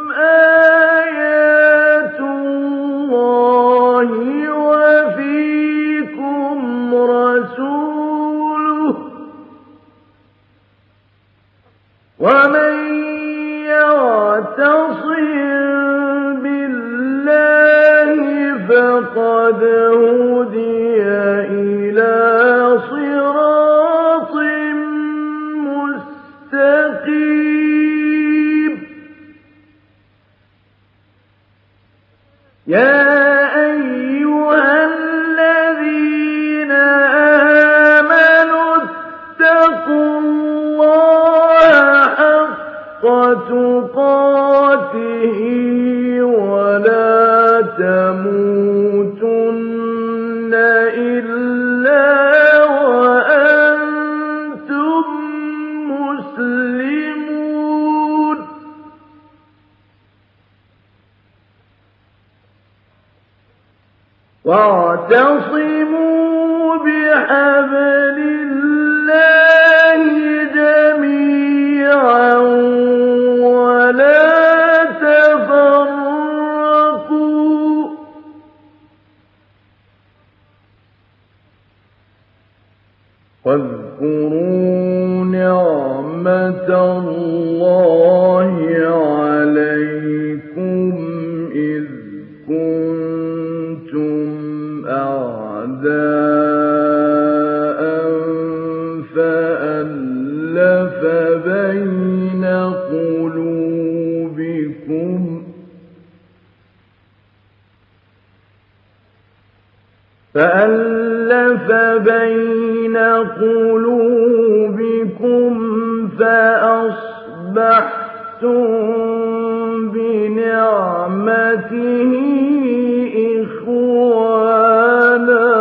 آيات الله وفيكم رسوله ومن يعتصم بالله فقد هدي إلى صراط مستقيم يا أيها الذين آمنوا اتقوا الله حق تقاته ولا تموتن إلا وأنتم مسلمون واعتصموا بحبل الله جميعا ولا تفرقوا واذكروا نعمة الله عليكم إذ كنتم أعداء فألف بين قلوبكم فأصبحتم بنعمته إخوانا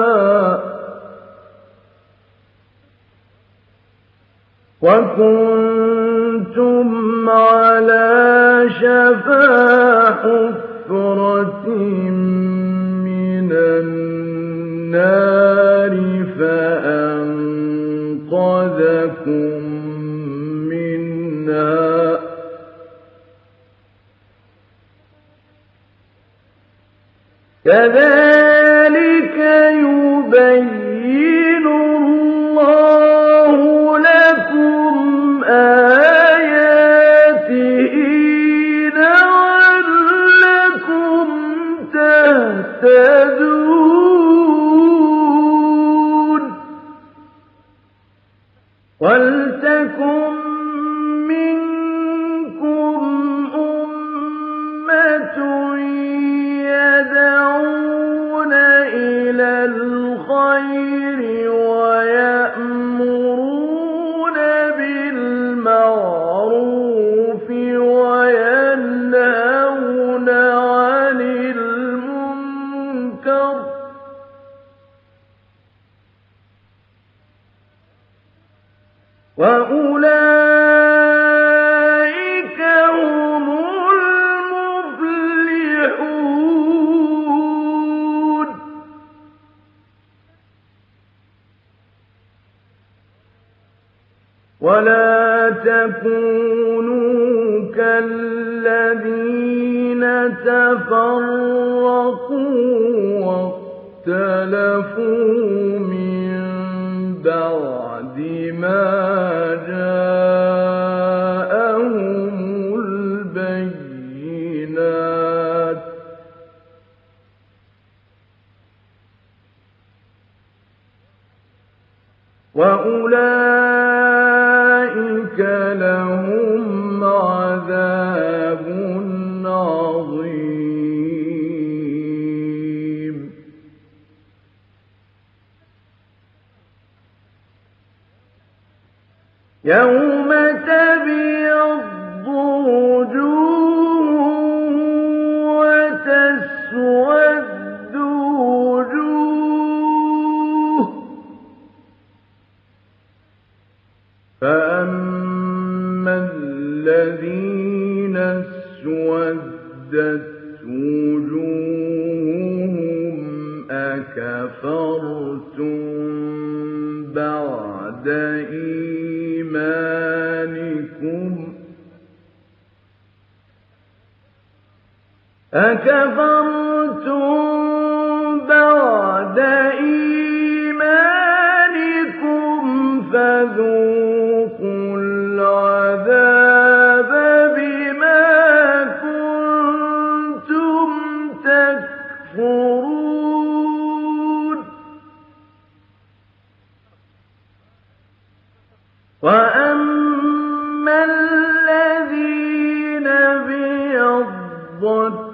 وكنتم على شفا حفرة من النار فأنقذكم منها كذلك يبين الله لكم آياته لعلكم تهتدون ولتكن منكم أمة يدعون إلى الخير ويأمرون بالمعروف وينهون عن المنكر وأولئك هم المفلحون ولا تكونوا كالذين تفرقوا واختلفوا من بعد ما جاءهم البينات وأولئك لهم عذاب عظيم يوم تبيض وجوه وتسود وجوه فأما الذين اسودت وجوههم أكفرتم بعد إيمانكم فذوقوا العذاب بما كنتم تكفرون وأما الذين ابيضت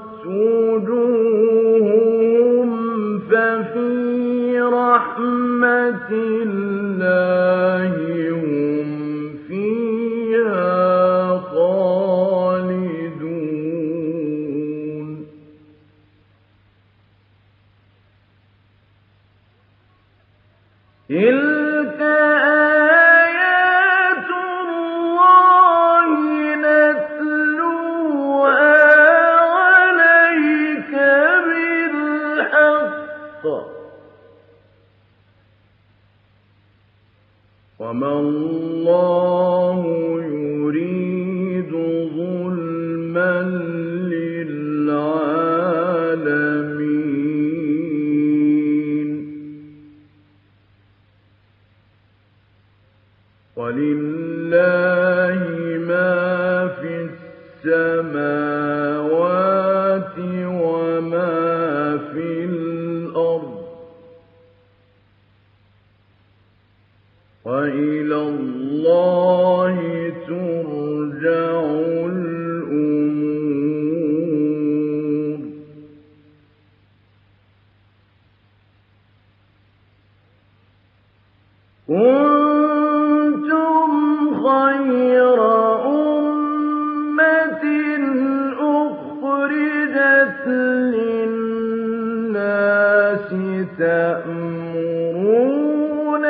وجوههم ففي رحمة الله هم فيها خالدون تلك آيات الله نتلوها وَمَا اللَّهُ يُرِيدُ ظُلْمًا لِّلْعَالَمِينَ وَلِلَّهِ مَا فِي السَّمَاوَاتِ وَمَا فِي الْأَرْضِ وَإِلَى اللَّهِ تُرْجَعُ الْأُمُورُ كُنتُمْ خَيْرَ أُمَّةٍ أُخْرِجَتْ لِلنَّاسِ تَأْمُرُونَ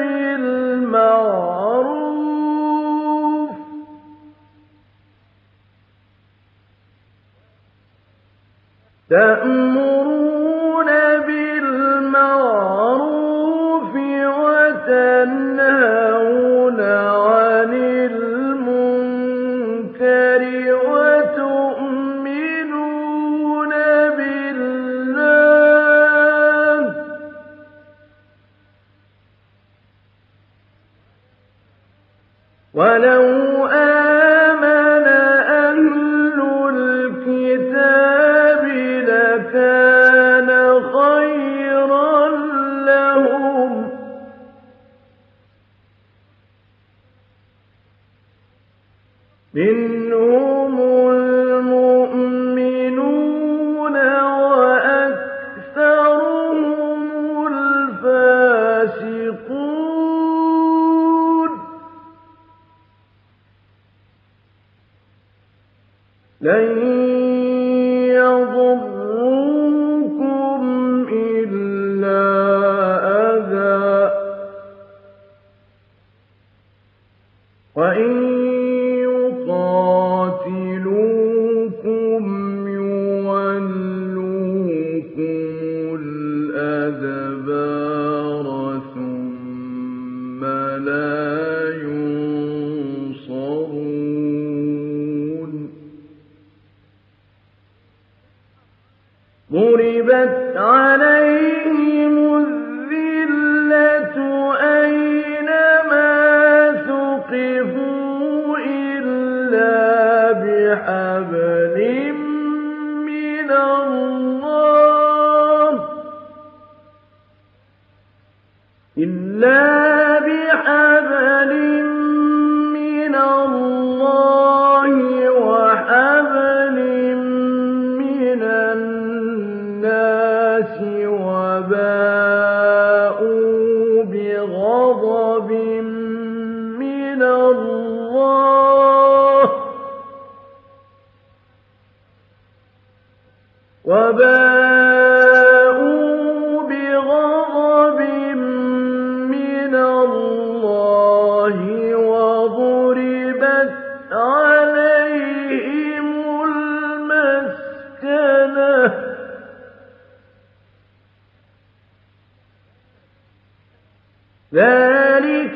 بِالْمَعْرُوفِ وَتَنْهَوْنَ عَنِ الْمُنكَرِ وَتُؤْمِنُونَ بِاللَّهِ ۗ وَلَوْ آمَنَ أَهْلُ الْكِتَابِ لَكَانَ خَيْرًا لَّهُم ۚ مِّنْهُمُ الْمُؤْمِنُونَ وَأَكْثَرُهُمُ الْفَاسِقُونَ لَن يَضُرُّوكُمْ إِلَّا أَذًى ۖ وَإِن يُقَاتِلُوكُمْ يُوَلُّوكُمُ الْأَدْبَارَ ثُمَّ لَا يُنصَرُونَ ضُرِبَتْ عَلَيْهِمُ الذِّلَّةُ أَيْنَمَا ثُقِفُوا إِلَّا بِحَبْلٍ مِّنَ اللَّهِ وَحَبْلٍ مِّنَ النَّاسِ وَبَاءُوا بِغَضَبٍ مِّنَ اللَّهِ وَضُرِبَتْ عَلَيْهِمُ الْمَسْكَنَةُ ۚ ذَٰلِكَ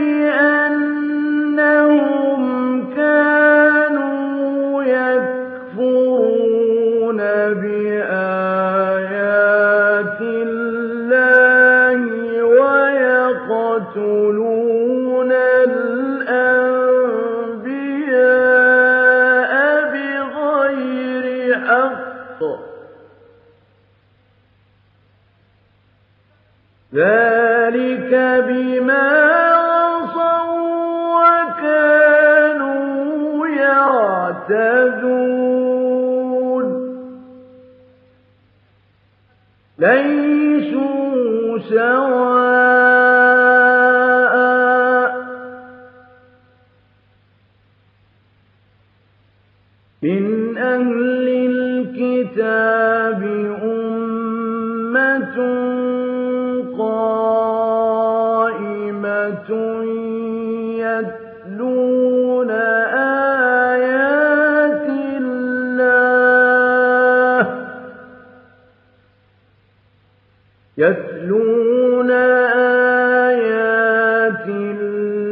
بِأَنَّهُمْ كَانُوا يَكْفُرُونَ بِآيَاتِ اللَّهِ وَيَقْتُلُونَ الْأَنبِيَاءَ بِغَيْرِ حَقٍّ ۚ ذَٰلِكَ بِمَا عَصَوا وَّكَانُوا يَعْتَدُونَ لَيْسُوا سَوَاءً ۗ مِّنْ أَهْلِ الْكِتَابِ أُمَّةٌ قَائِمَةٌ يَتْلُونَ آيَاتِ اللَّهِ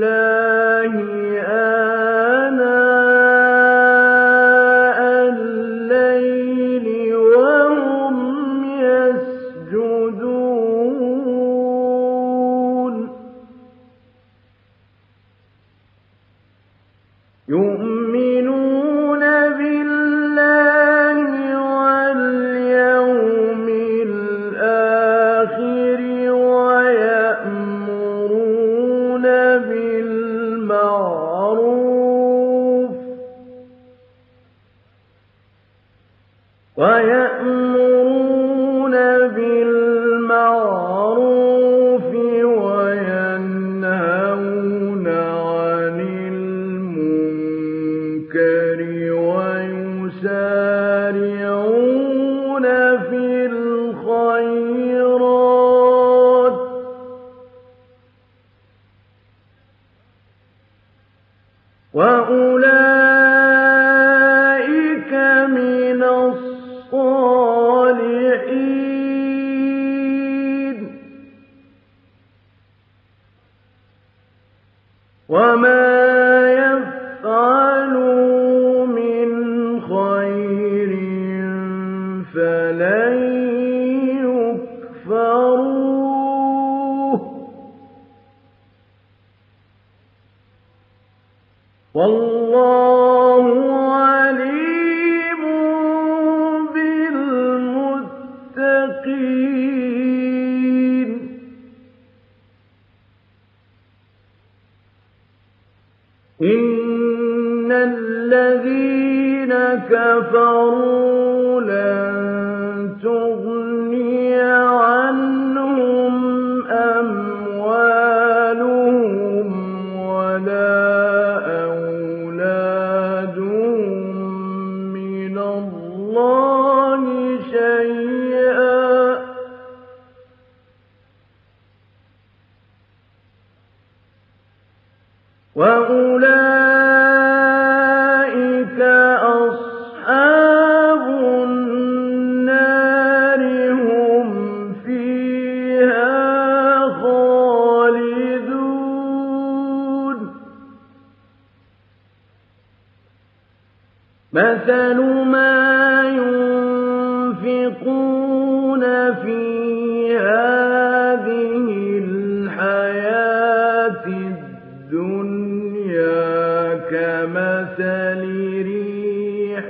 وَيَأْمُرُونَ بِالْمَعْرُوفِ وَيَنْهَوْنَ عَنِ الْمُنكَرِ وَيُسَارِعُونَ فِي الْخَيْرَاتِ وَأُولَٰئِكَ مِنَ الصَّالِحِينَ وَمَا يَفْعَلُوا مِنْ خَيْرٍ فَلَن يُكْفَرُوهُ وَاللَّهُ عَلِيمٌ بِالْمُتَّقِينَ إِنَّ الَّذِينَ كَفَرُوا لَن تُغْنِيَ عَنْهُمْ أَمْوَالُهُمْ وَلَا أَوْلَادُهُم مِّنَ اللَّهِ شَيْئًا وَأُولَٰئِكَ أَصْحَابُ النَّارِ هُمْ فِيهَا خَالِدُونَ مَثَلُ مَا يُنفِقُونَ فِي هَٰذِهِ الْحَيَاةِ الدُّنْيَا كَمَثَلِ رِيحٍ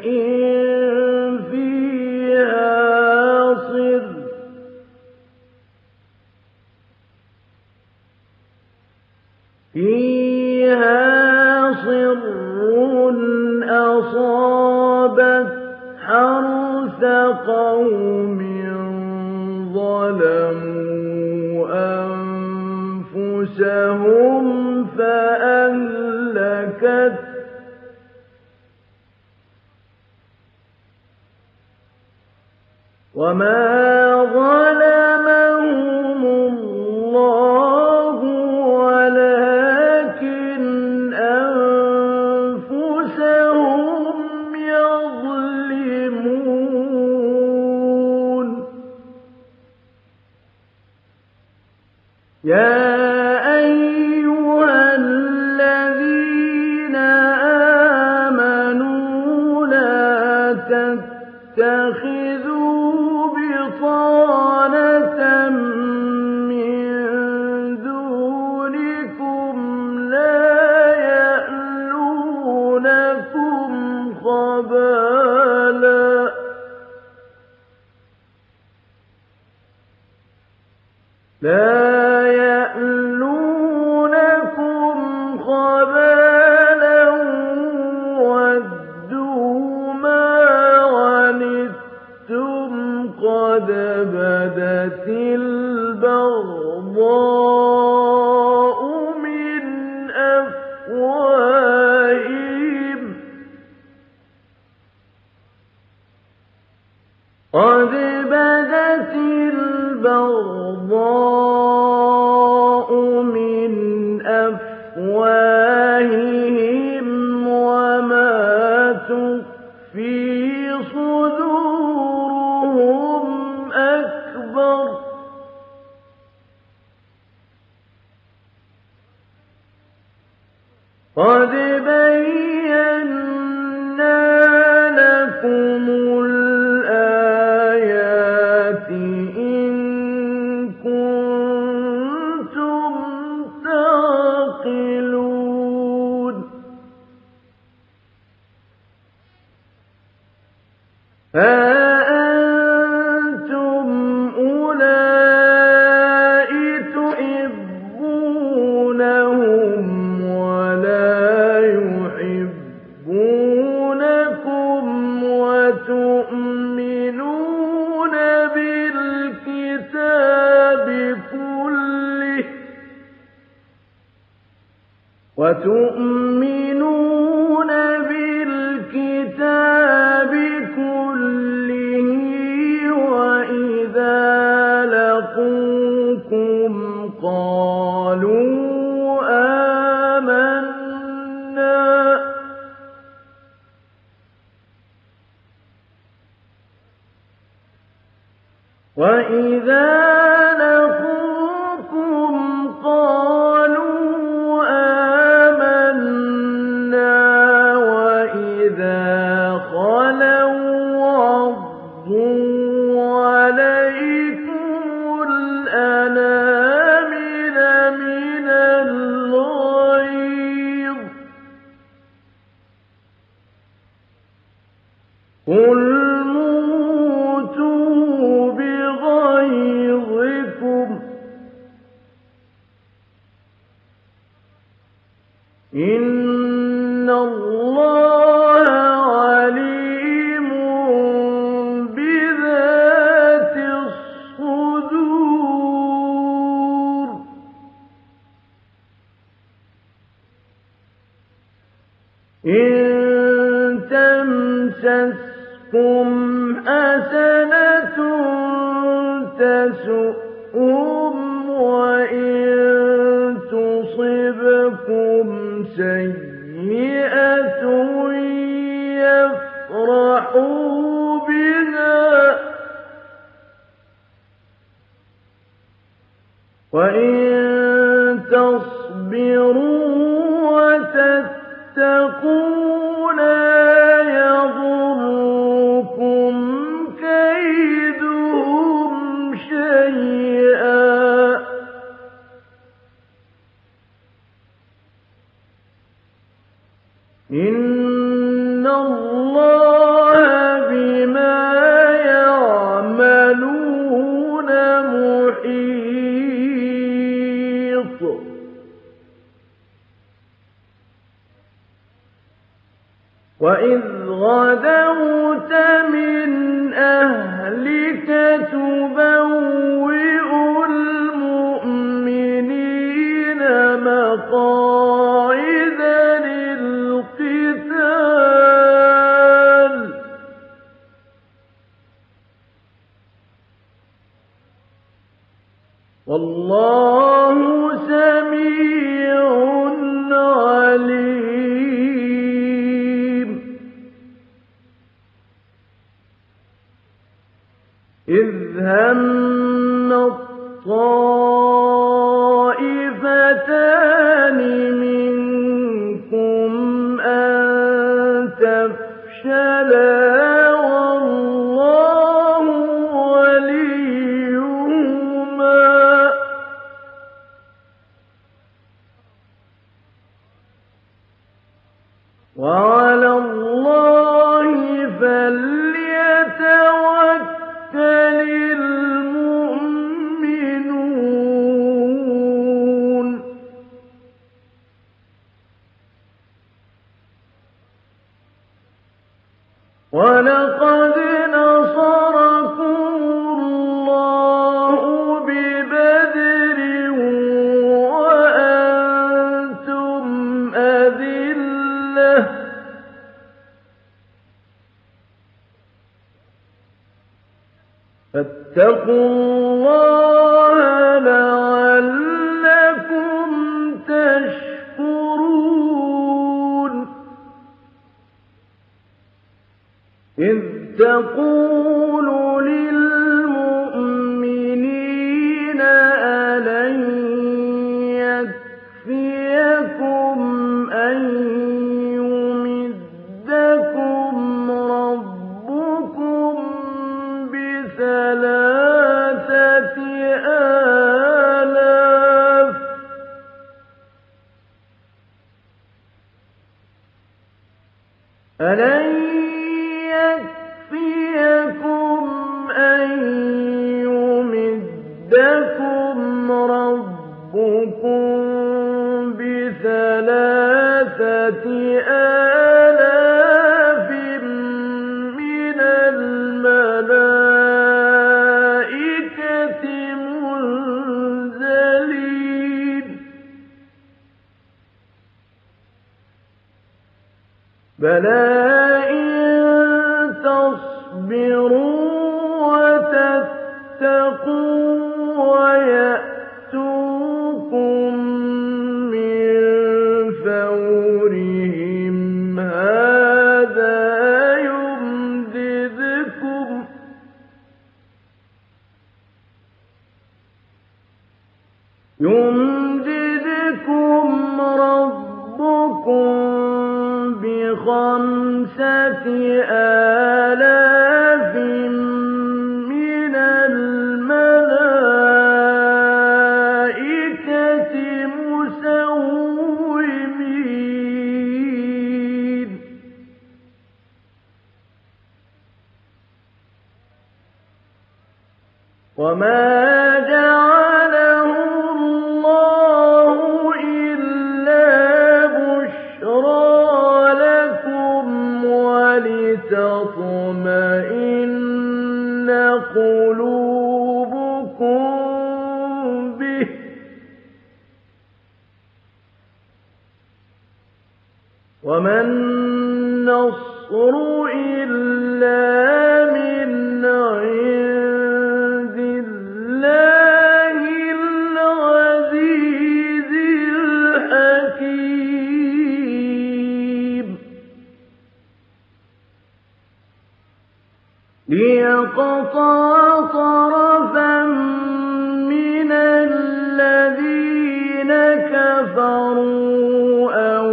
فِيهَا صِرٌّ أَصَابَتْ حَرْثَ قَوْمٍ ظَلَمُوا أَنفُسَهُمْ فَأَهْلَكَتْهُ وَمَا ظَلَمَهُمُ اللَّهُ وَلَٰكِنْ أَنفُسَهُمْ يَظْلِمُونَ يَا أَيُّهَا الَّذِينَ آمَنُوا لَا تَتَّخِذُوا بِطَانَةً مِّن دُونِكُمْ لَا يَأْلُونَكُمْ خَبَالًا وَدُّوا مَا عَنِتُّمْ قَدْ بَدَتِ الْبَغْضَاءُ مِنْ أَفْوَاهِهِمْ وَمَا تُخْفِي صُدُورُهُمْ أَكْبَرُ قَدْ بَيَّنَّا لَكُمُ الْآيَاتِ إِن كُنتُمْ تَعْقِلُونَ أَأَنتُمْ أُولَاءِ تُحِبُّونَهُمْ وَلَا يُحِبُّونَكُمْ وَتُؤْمِنُونَ وَإِذَا لَقُوكُمْ قَالُوا آمَنَّا وَإِذَا خَلَوْا عَضُّوا عَلَيْكُمُ الْأَنَامِلَ مِنَ الْغَيْظِ ۚ قُلْ مُوتُوا بِغَيْظِكُمْ ۗ إِنَّ اللَّهَ عَلِيمٌ بِذَاتِ الصُّدُورِ إِن تَمْسَسْكُمْ حَسَنَةٌ تَسُؤْهُمْ وَإِن تُصِبْكُمْ سَيِّئَةٌ يَفْرَحُوا بِهَا ۖ وَإِن تَصْبِرُوا وَتَتَّقُوا لَا يَضُرُّكُمْ كَيْدُهُمْ شَيْئًا ۗ إِنَّ اللَّهَ بِمَا يَعْمَلُونَ مُحِيطٌ وَإِذْ غَدَوْتَ مِنْ أَهْلِكَ تُبَوِّئُ الْمُؤْمِنِينَ مَقَاعِدَ لِلْقِتَالِ ۗ وَاللَّهُ سَمِيعٌ عَلِيمٌ إِذْ هَمَّ الطَّائِفَتَانِ مِنكُمْ أَن تَفْشَلَا وَاللَّهُ وَلِيُّهُمَا ۗ وَعَلَى اللَّهِ فَلْيَتَوَكَّلِ الْمُؤْمِنُونَ وَلَقَدْ نَصَرَكُمُ اللَّهُ بِبَدْرٍ وَأَنتُمْ أَذِلَّةٌ ۖ فَاتَّقُوا اللَّهَ لَعَلَّكُمْ تَشْكُرُونَ إِذْ تَقُولُ لِلْمُؤْمِنِينَ أَلَن يَكْفِيَكُمْ أَن يُمِدَّكُمْ رَبُّكُم بِثَلَاثَةِ آلَافٍ أَلَن يَكْفِيَكُمْ أَن يُمِدَّكُمْ رَبُّكُم بِثَلَاثَةِ آلَافٍ مِّنَ الْمَلَائِكَةِ مُنزَلِينَ بَلَىٰ إِن تَصْبِرُوا وَتَتَّقُوا وَيَأْتُوكُم مِّن فَوْرِهِمْ هَٰذَا يُمْدِدْكُم يمددكم ربكم ب5,000 من الملائكة مسومين وما جعله الله إلا بشرى لكم ولتطمئن قلوبكم به وما النصر إلا من عند الله العزيز الحكيم ليقطع طرفا من الذين كفروا أو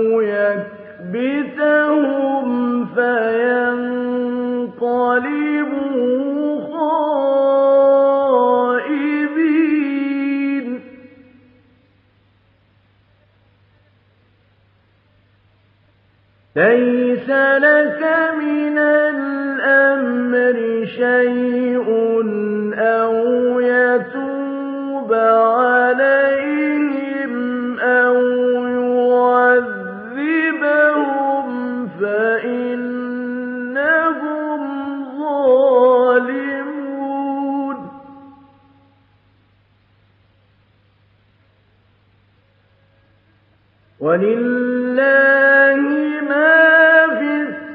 يكبتهم فينقلبوا خائبين ليس لك من الأمر شيء أو يتوب عليهم أو يعذبهم فإنهم ظالمون ولله ما في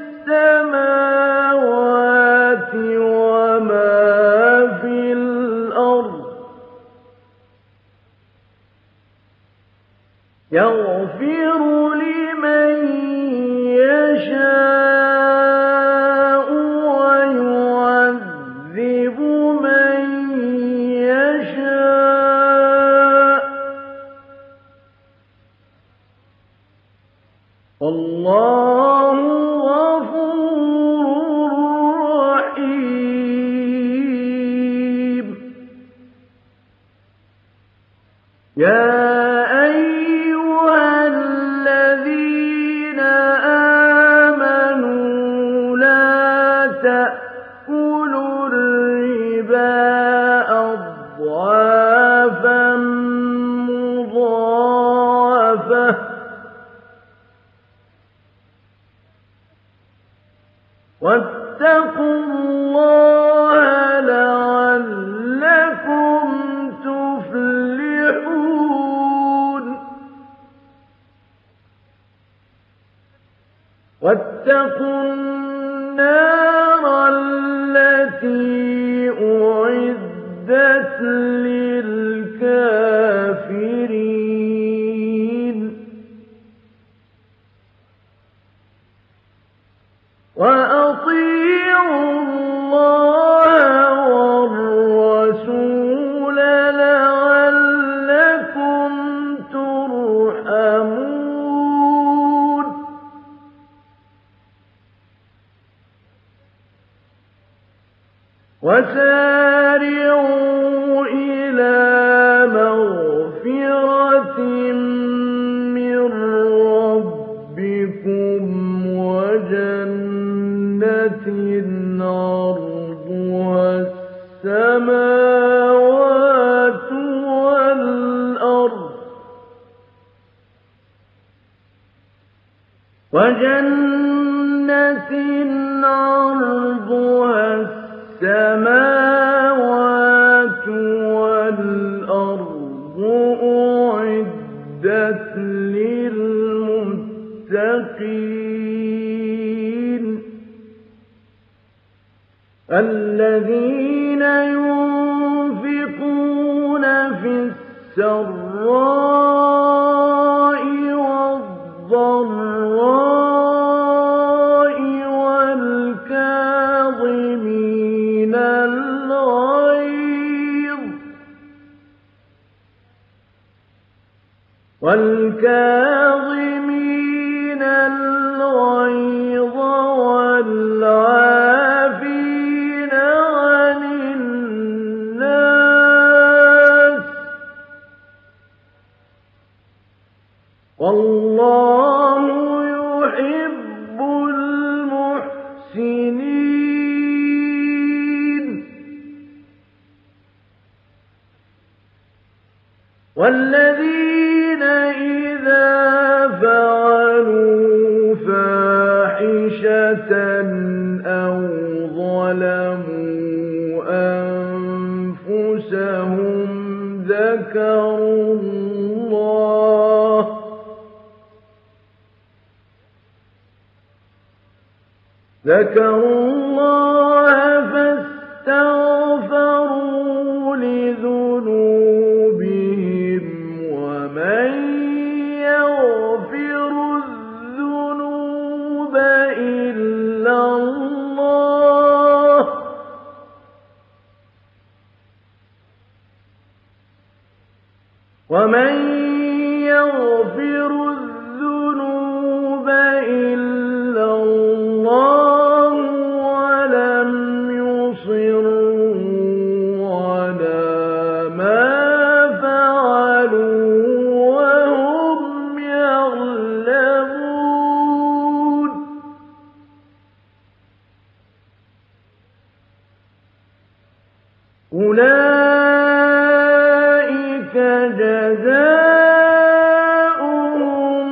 السماوات وما في الأرض يغفر لمن يشاء ويعذب من يشاء والله غفور رحيم يا أيها الذين آمنوا لا تأكلوا الربا أضعافا مضاعفة واتقوا الله لعلكم تفلحون واتقوا النار التي أعدت للكافرين وأطيعوا الله والرسول لعلكم ترحمون وسارعوا إلى مغفرة من ربكم وجنة عرضها السماوات والأرض عرضها السماوات والأرض أعدت للمتقين الذين ينفقون في السراء والضراء والكاظمين الغيظ وَالْكَاظِمِينَ الْغَيْظَ وَالْعَافِينَ عَنِ النَّاسِ ۗ وَاللَّهُ يُحِبُّ الْمُحْسِنِينَ. وَالَّذِينَ إِذَا فَعَلُوا فَاحِشَةً أَوْ ظَلَمُوا أَنفُسَهُمْ ذَكَرُوا اللَّهَ فَاسْتَغْفَرُوا لِذُنُوبِهِمْ وَمَن يَغْفِرُ الذُّنُوبَ إِلَّا اللَّهُ وَلَمْ يُصِرُّوا عَلَىٰ مَا فَعَلُوا وَهُمْ يَعْلَمُونَ. أُولَٰئِكَ جَزَاؤُهُم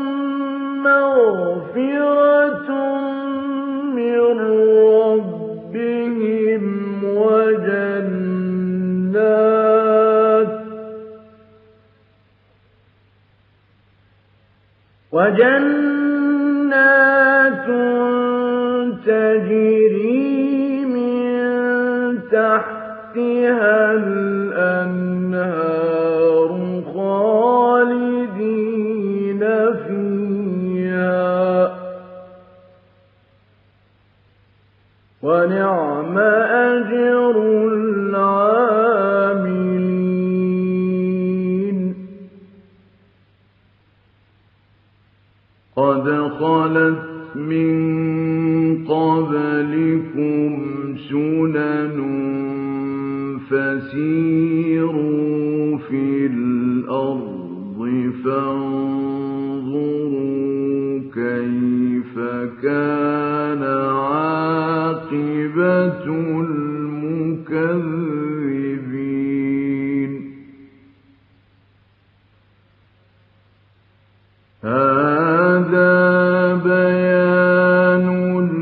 مَّغْفِرَةٌ مِّن رَّبِّهِمْ وَجَنَّاتٌ تَجْرِي مِن تَحْتِهَا الْأَنْهَارُ خَالِدِينَ فِيهَا ۚ وَنِعْمَ أَجْرُ الْعَامِلِينَ. قَدْ خَلَتْ مِن قَبْلِكُمْ سُنَنٌ فَسِيرُوا فِي الْأَرْضِ فَانظُرُوا كَيْفَ كَانَ عَاقِبَةُ الْمُكَذِّبِينَ. هَٰذَا بَيَانٌ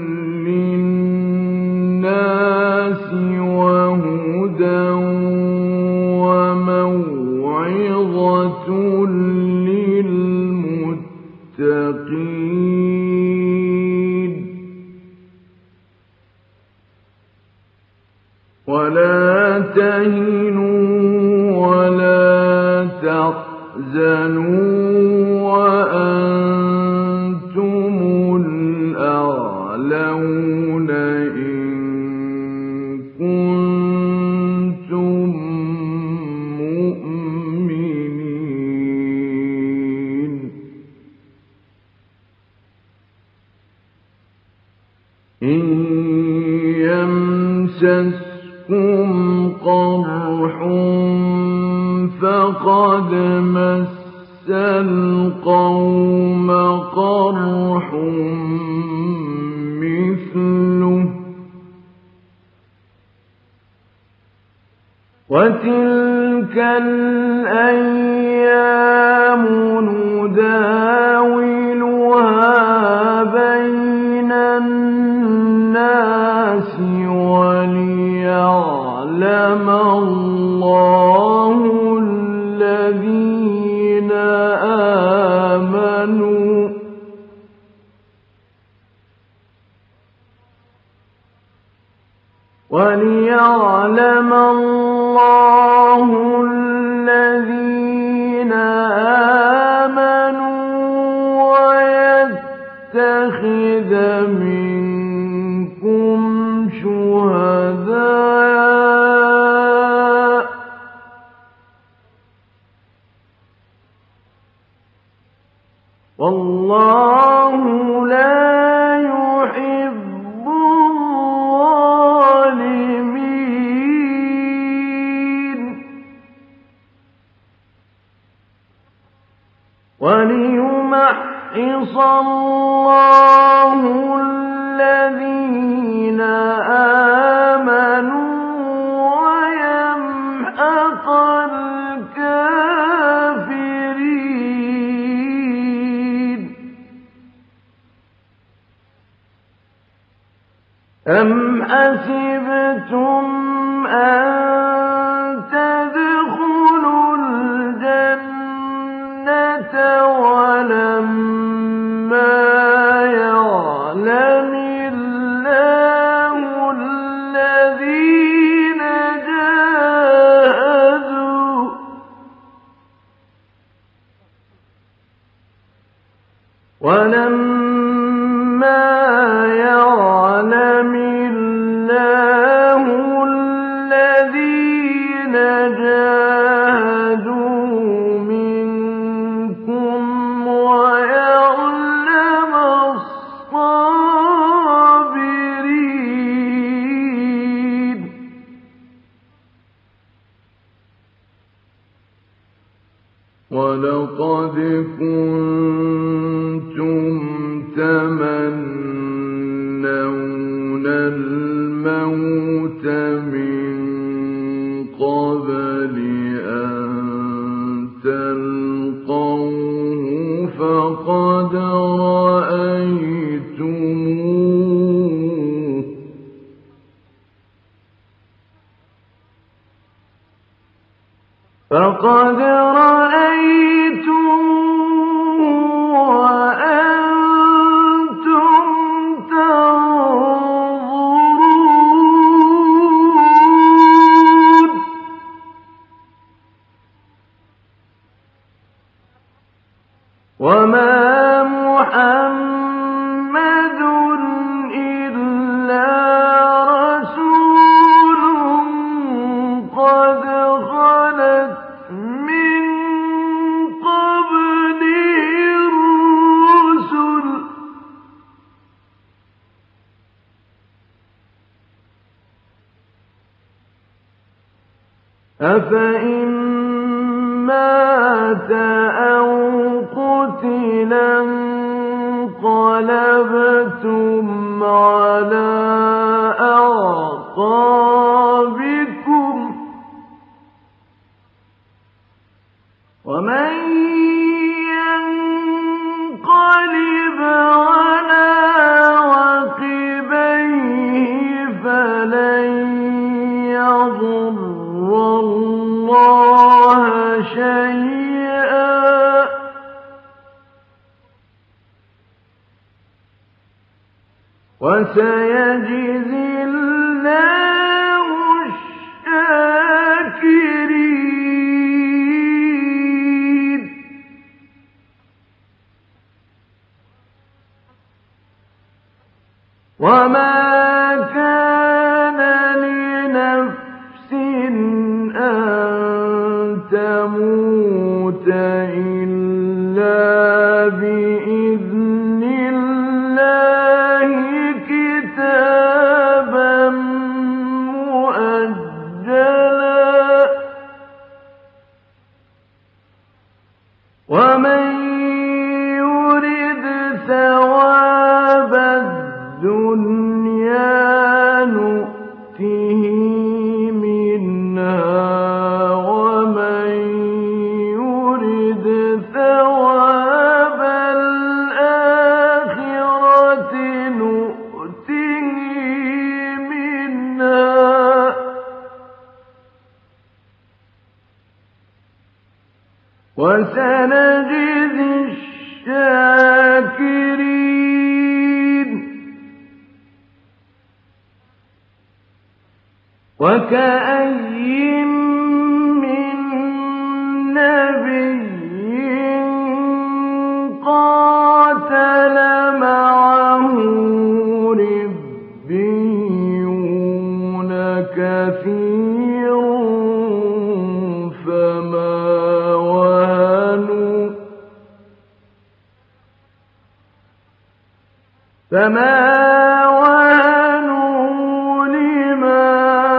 لِّلنَّاسِ وَهُدًى وَمَوْعِظَةٌ لِّلْمُتَّقِينَ. وَلَا تَهِنُوا وَلَا تَحْزَنُوا وَأَنتُمُ الْأَعْلَوْنَ إِن كُنتُم مُّؤْمِنِينَ. إِن يَمْسَسْكُمْ قَرْحٌ فَقَدْ مَسَّ الْقَوْمَ قَرْحٌ مِّثْلُهُ ۚ وَتِلْكَ الْأَيَّامُ نُدَاوِلُهَا بَيْنَ النَّاسِ وَلِيَعْلَمَ اللَّهُ الَّذِينَ آمَنُوا وَيَتَّخِذَ مِنكُمْ شُهَدَاءَ. اللَّهُ الَّذِينَ آمَنُوا وَيَمْحَقَ الْكَافِرِينَ أَمْ حَسِبْتُمْ أَن تَدْخُلُوا الْجَنَّةَ وَلَمَّا يَعْلَمِ اللَّهُ الَّذِينَ جَاهَدُوا مِنكُمْ وَيَعْلَمَ الصَّابِرِينَ وَلَقَدْ كُنتُمْ تَمَنَّوْنَ الْمَوْتَ مِن قَبْلِ أَن تَلْقَوْهُ فَقَدْ رَأَيْتُمُوهُ وَأَنتُمْ تَنظُرُونَ وَمَا مُحَمَّدٌ إِلَّا رَسُولٌ قَدْ خَلَتْ مِن قَبْلِهِ الرُّسُلُ أَفَإِن مَّاتَ أَوْ قُتِلَ انقَلَبْتُمْ عَلَىٰ أَعْقَابِكُمْ ۚ وَمَن يَنقَلِبْ عَلَىٰ عَقِبَيْهِ فَلَن يَضُرَّ اللَّهَ شَيْئًا ۗ وَسَيَجْزِي اللَّهُ الشَّاكِرِينَ وَمَا كَانَ لِنَفْسٍ أَن تَمُوتَ إِلَّا بِإِذْنِ اللَّهِ كِتَابًا مُّؤَجَّلًا ۗ وَمَن يُرِدْ ثَوَابَ الدُّنْيَا نُؤْتِهِ مِنْهَا وَمَن يُرِدْ ثَوَابَ الْآخِرَةِ نُؤْتِهِ مِنْهَا ۚ وَسَنَجْزِي الشَّاكِرِينَ وَكَأَيِّن مِّن نَّبِيٍّ قَاتَلَ مَعَهُ رِبِّيُّونَ كَثِيرٌ فَمَا وَهَنُوا لِمَا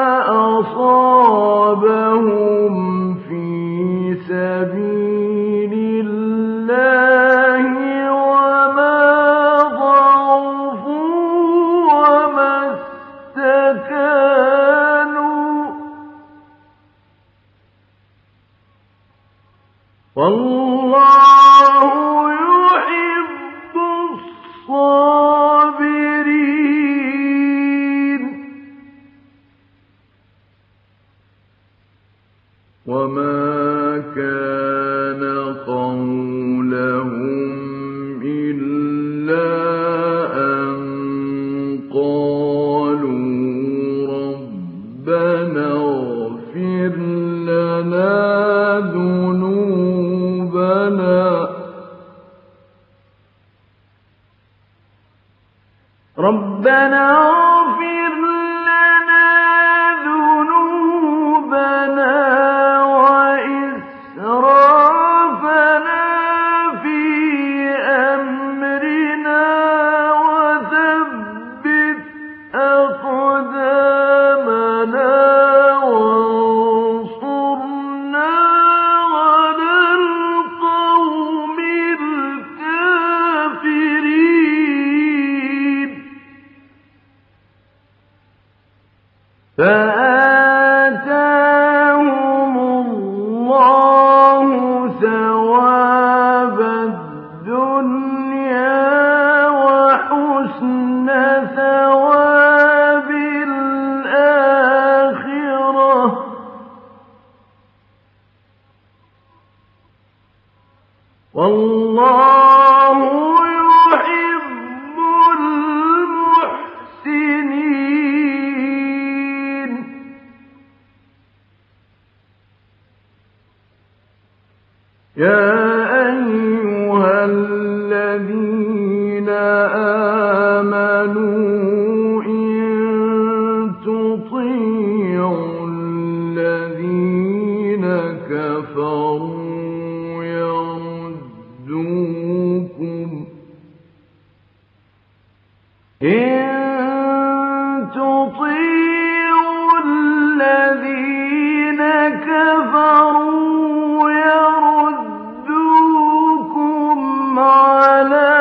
أَصَابَهُمْ فِي سَبِيلِ اللَّهِ وَمَا وما كان قولهم إلا أن قالوا ربنا اغفر لنا ذنوبنا اغفر لنا ذنوبنا وإسرافنا في أمرنا وثبت أقدامنا وانصرنا على القوم الكافرين فآتاهم الله ثواب الدنيا وحسن ثواب الآخرة والله يحب المحسنين يا أيها الذين آمنوا إن تطيعوا الذين كفروا يردوكم على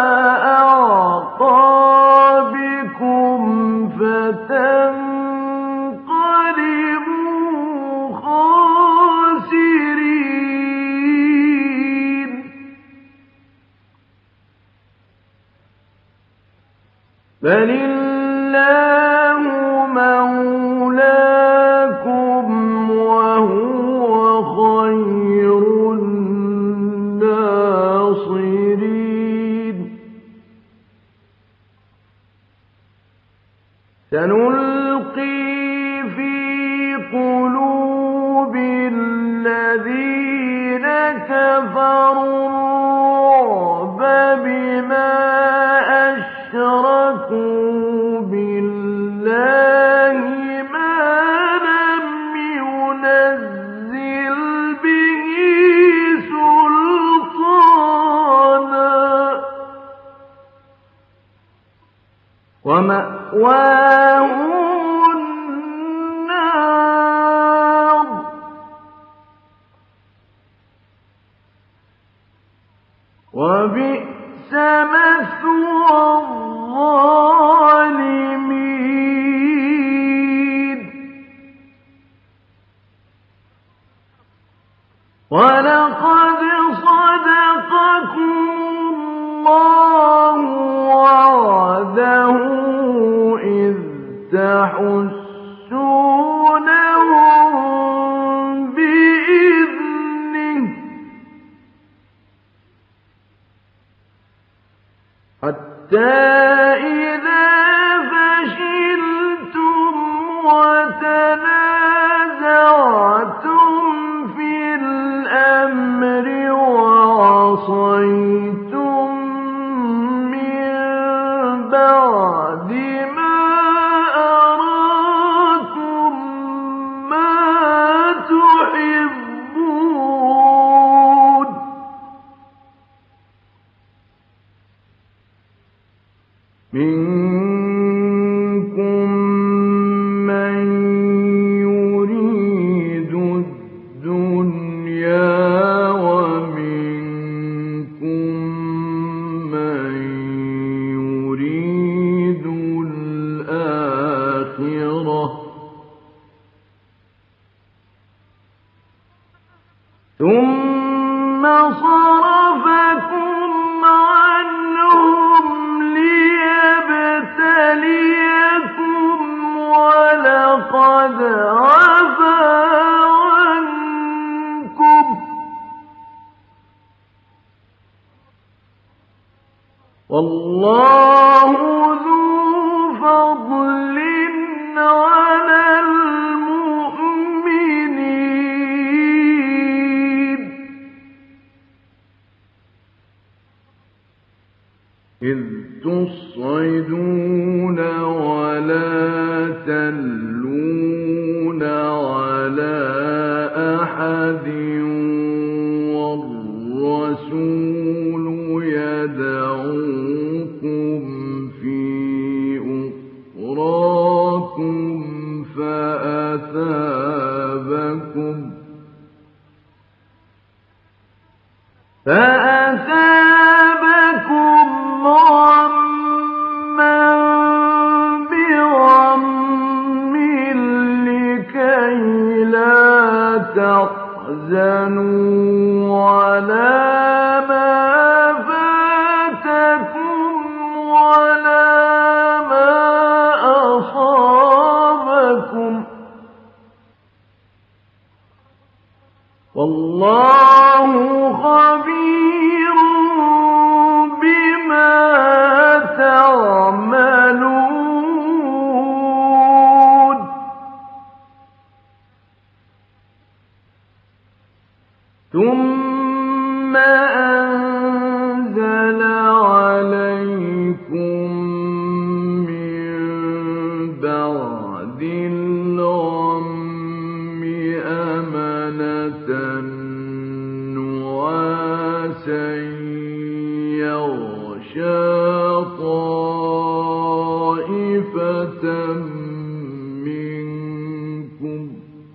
أعقابكم فتنقلبوا خاسرين بل الله مولاكم وهو خير الناصرين سنلقي في قلوب الذين كفروا الرعب بما أشركوا بالله ما لم ينزل به سلطانا ومأواهم النار وبئس مثوى الظالمين ولقد صدقكم الله وعده إذ تحسونهم بإذنه حتى إذا فشلتم وتنازعتم في الأمر وعصيتم من بعد ما أراكم ما تحبون منكم من يريد الدنيا ومنكم من يريد الآخرة ثم صرفكم عنهم ليبتليكم ولقد عفا عنكم والله ذو فضل على المؤمنين إذ تصعدون ولا تلون على أحد والرسول يدعوكم في أخراكم فأثابكم غما بغم لكي لا تحزنوا على ما فاتكم ولا ما أصابكم والله خبير بما تعملون ثم أنزل عليكم من بعد الغم أمنة نعاسا يغشى طائفة منكم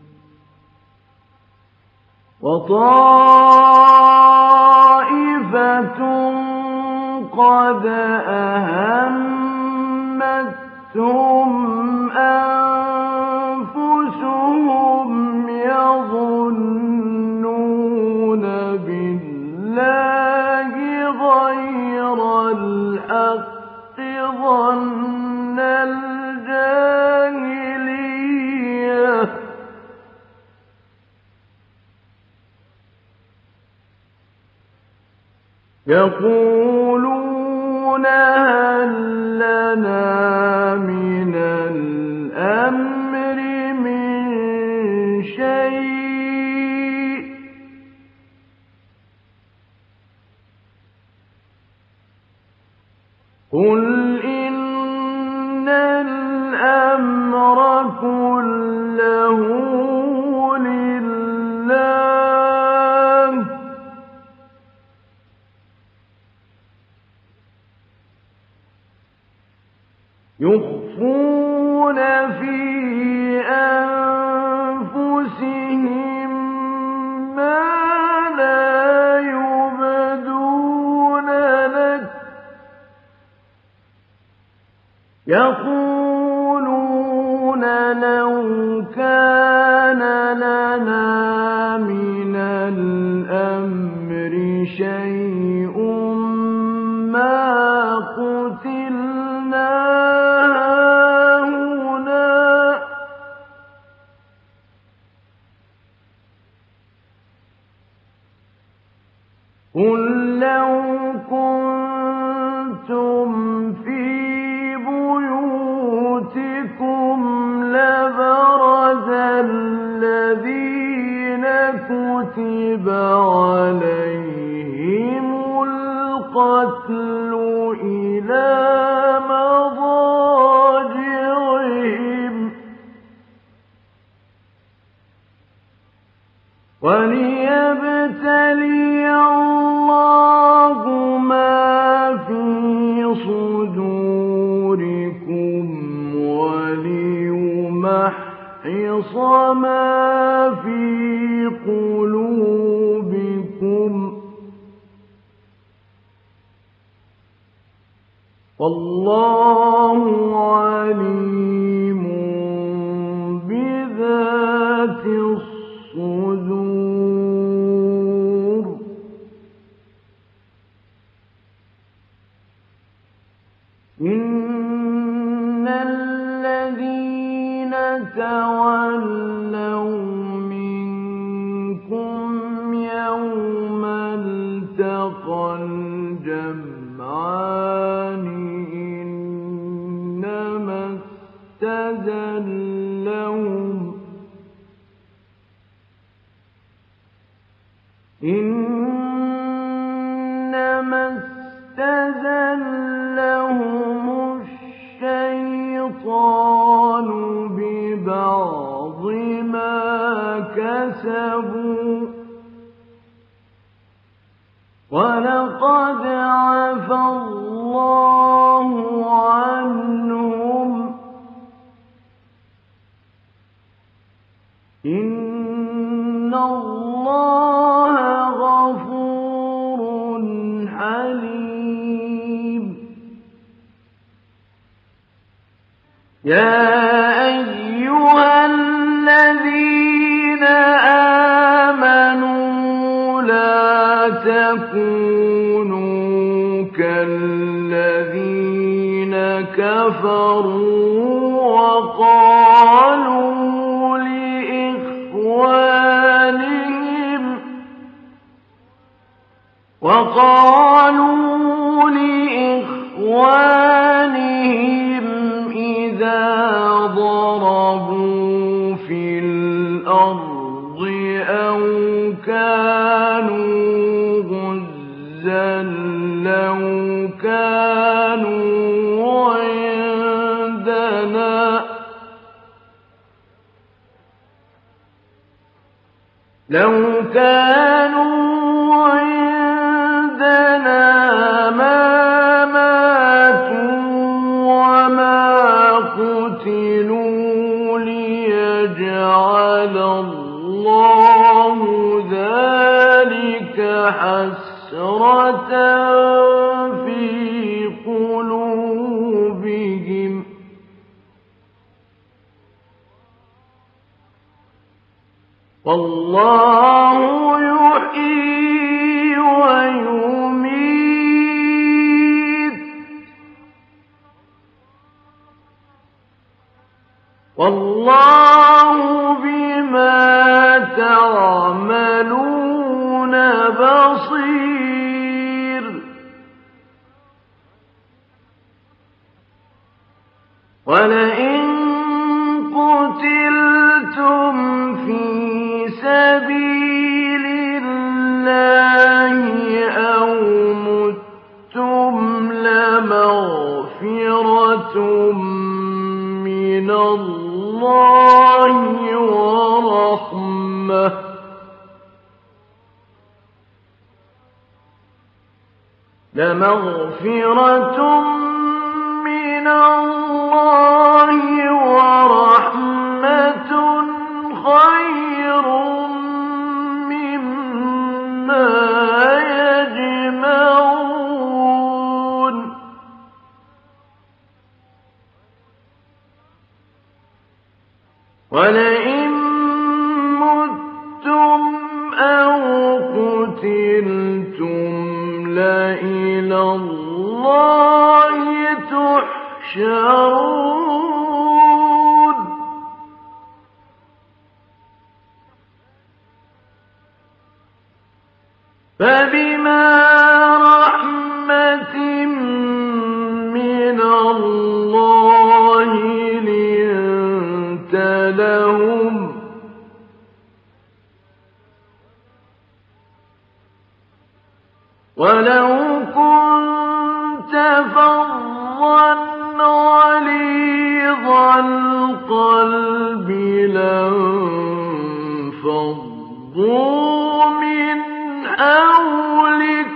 وطائفة قد أهمتهم أنفسهم يظنون بالله غير الحق ظن الجاهلية يقولون هل لنا من الأمر من شيء قل إن الأمر كله لله يخفون في أنفسهم ما لا يبدون لك يقولون لو كان لنا من الأمر شيء ما قتلنا هاهنا قل لو كنتم في بيوتكم لبرز الذين كتب عليهم القتل إلى مضاجعهم وليبتلي الله ما في صدوركم وليمحص ما في قلوبكم والله عليم بذات الصدور إن الذين تولوا منكم يوم التقى الجمعان لهم الشيطان ببعض ما كسبوا ولقد عفا الله عنهم إن الله غفور حليم يا أيها الذين آمنوا لا تكونوا كالذين كفروا وقالوا لإخوانهم إذا ضربوا في الأرض أو كانوا غزا لو كانوا عندنا ما ماتوا وما قتلوا ليجعل الله ذلك حسرة في قلوبهم والله يحيي ويميت والله بما تعملون بصير ولئن قتلتم في سبيل الله أو متم لمغفرة من الله ورحمة خير مما يجمعون ولئن متم أو قتلتم لإلى الله تحشرون فبما رحمة من الله لنت لهم ولو كنت فظا غليظ القلب لانفضوا من حولك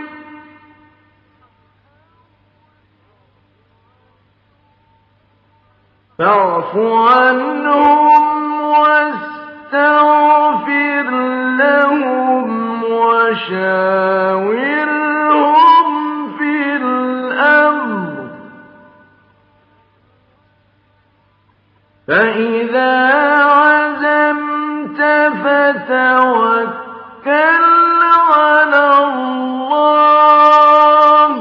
فاعف عنهم واستغفر لهم وشاورهم في الأمر فإذا عزمت فتوكل على الله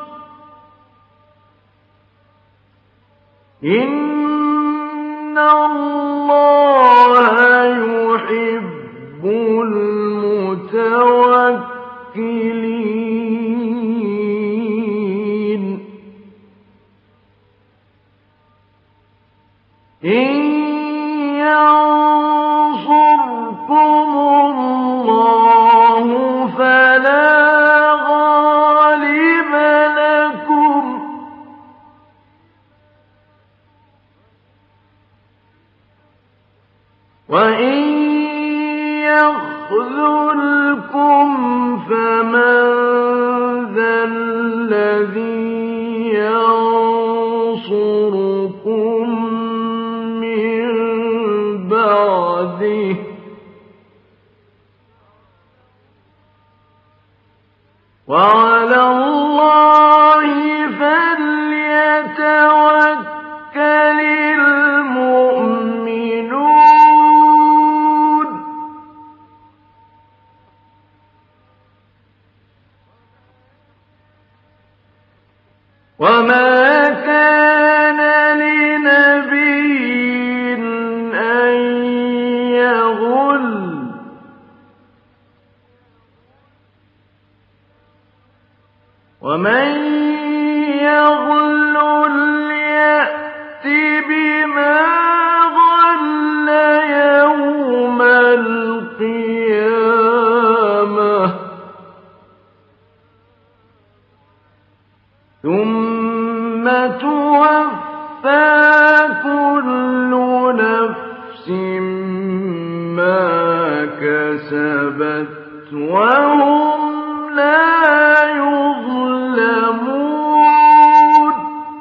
إن الله يحب المتوكلين إن وَإِن يَخْذُلْكُمْ فَمَن ذَا الَّذِي يَنصُرُكُم مِّن بَعْدِهِ ۗ وَعَلَى اللَّهِ فَلْيَتَوَكَّلِ الْمُؤْمِنُونَ. وَمَا كَانَ لِنَبِيٍّ أَن يَغُلَّ، وَمَن يَغْلُلْ يَأْتِ بِمَا غَلَّ يَوْمَ الْقِيَامَةِ ۚ ثُمَّ تُوَفَّىٰ كُلُّ نَفْسٍ مَّا كَسَبَتْ وَهُمْ لَا يُظْلَمُونَ.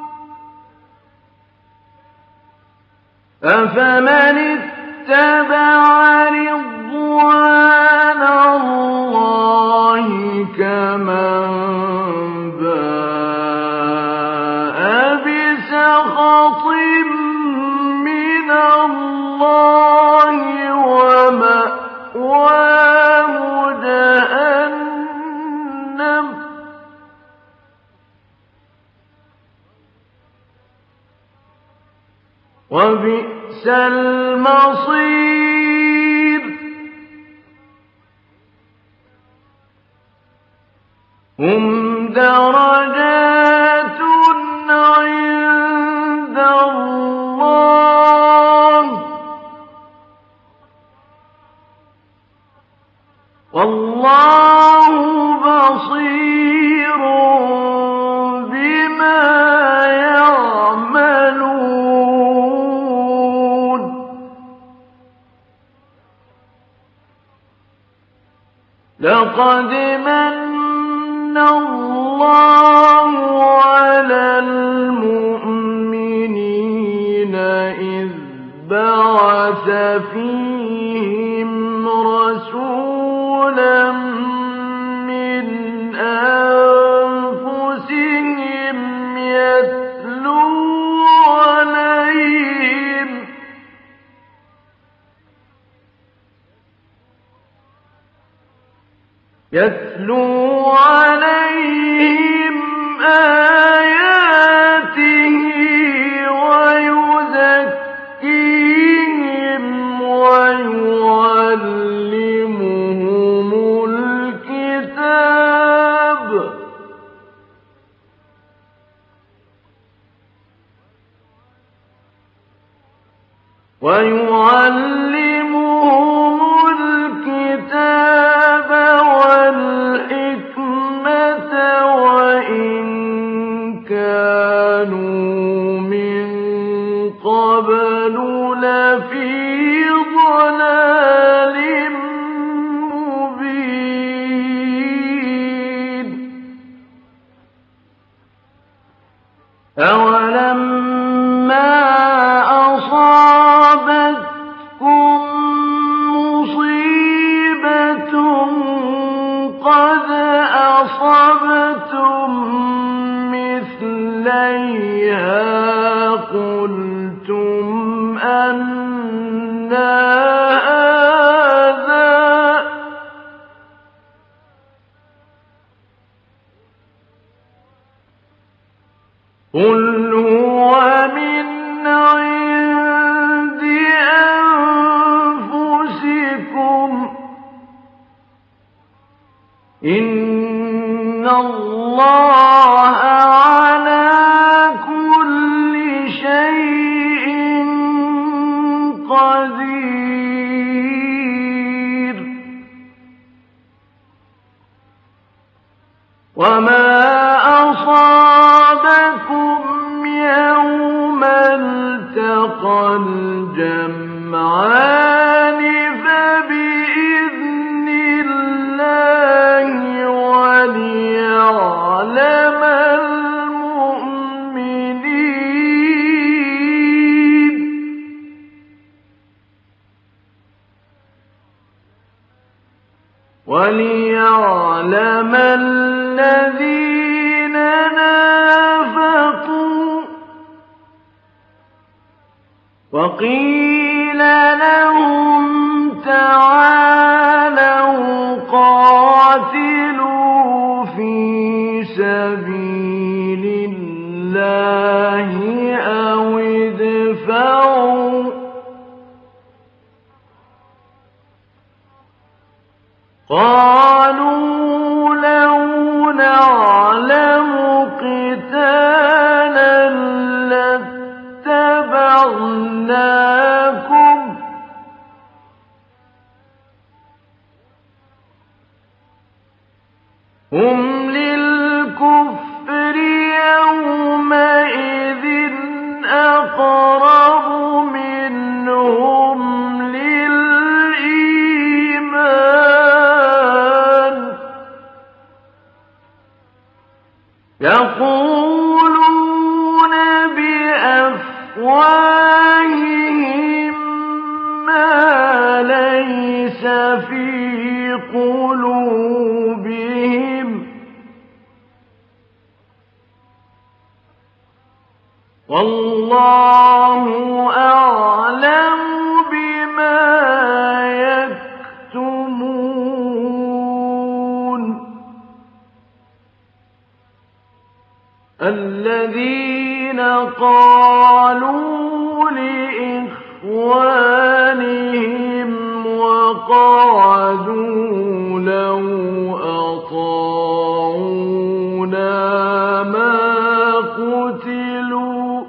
أَفَمَنِ اتَّبَعَ رِضْوَانَ اللَّهِ كَمَن بَاءَ بِسَخَطٍ مِّنَ اللَّهِ وَمَأْوَاهُ جَهَنَّمُ ۖ وَبِئْسَ الْمَصِيرُ. هُمْ دَرَجَاتٌ عِندَ اللَّهِ ۗ وَاللَّهُ بَصِيرٌ بِمَا يَعْمَلُونَ. لَقَدْ مَنَّ اللَّهُ عَلَى الْمُؤْمِنِينَ إِذْ بَعَثَ فِيهِمْ رَسُولًا مِّنْ أَنفُسِهِمْ يَتْلُو عَلَيْهِمْ آيَاتِهِ وَيُزَكِّيهِمْ وَيُعَلِّمُهُمُ الْكِتَابَ وَالْحِكْمَةَ وَإِن كَانُوا مِن قَبْلُ لَفِي ضَلَالٍ مُّبِينٍ. أَوَلَمَّا أَصَابَتْكُم مُّصِيبَةٌ قَدْ أَصَبْتُم مِّثْلَيْهَا قُلْتُمْ أَنَّىٰ هَٰذَا ۖ قُلْ هُوَ مِنْ عِندِ أَنفُسِكُمْ ۗ إِنَّ اللَّهَ عَلَىٰ كُلِّ شَيْءٍ قَدِيرٌ. وَمَا أَصَابَكُمْ يَوْمَ الْتَقَى الْجَمْعَانِ وَلِيَعْلَمَ الَّذِينَ نَافَقُوا وَقِيلَ لَهُمْ تَعَالَوْا قَاتِلُوا فِي سَبِيلِ اللَّهِ أَوِ ادْفَعُوا قَالُوا لَوْ نَعْلَمُ قِتَالًا لَّاتَّبَعْنَاكُمْ هُمْ لِلْكُفْرِ يَوْمَئِذٍ أَقْرَبُ مِنْهُمْ لِلْإِيمَانِ يَقُولُونَ بِأَفْوَاهِهِم مَّا لَيْسَ فِي قُلُوبِهِمْ ۗ وَاللَّهُ أَعْلَمُ بِمَا يَكْتُمُونَ الَّذِينَ قَالُوا لِإِخْوَانِهِمْ وَقَعَدُوا لَوْ أَطَاعُونَا مَا قُتِلُوا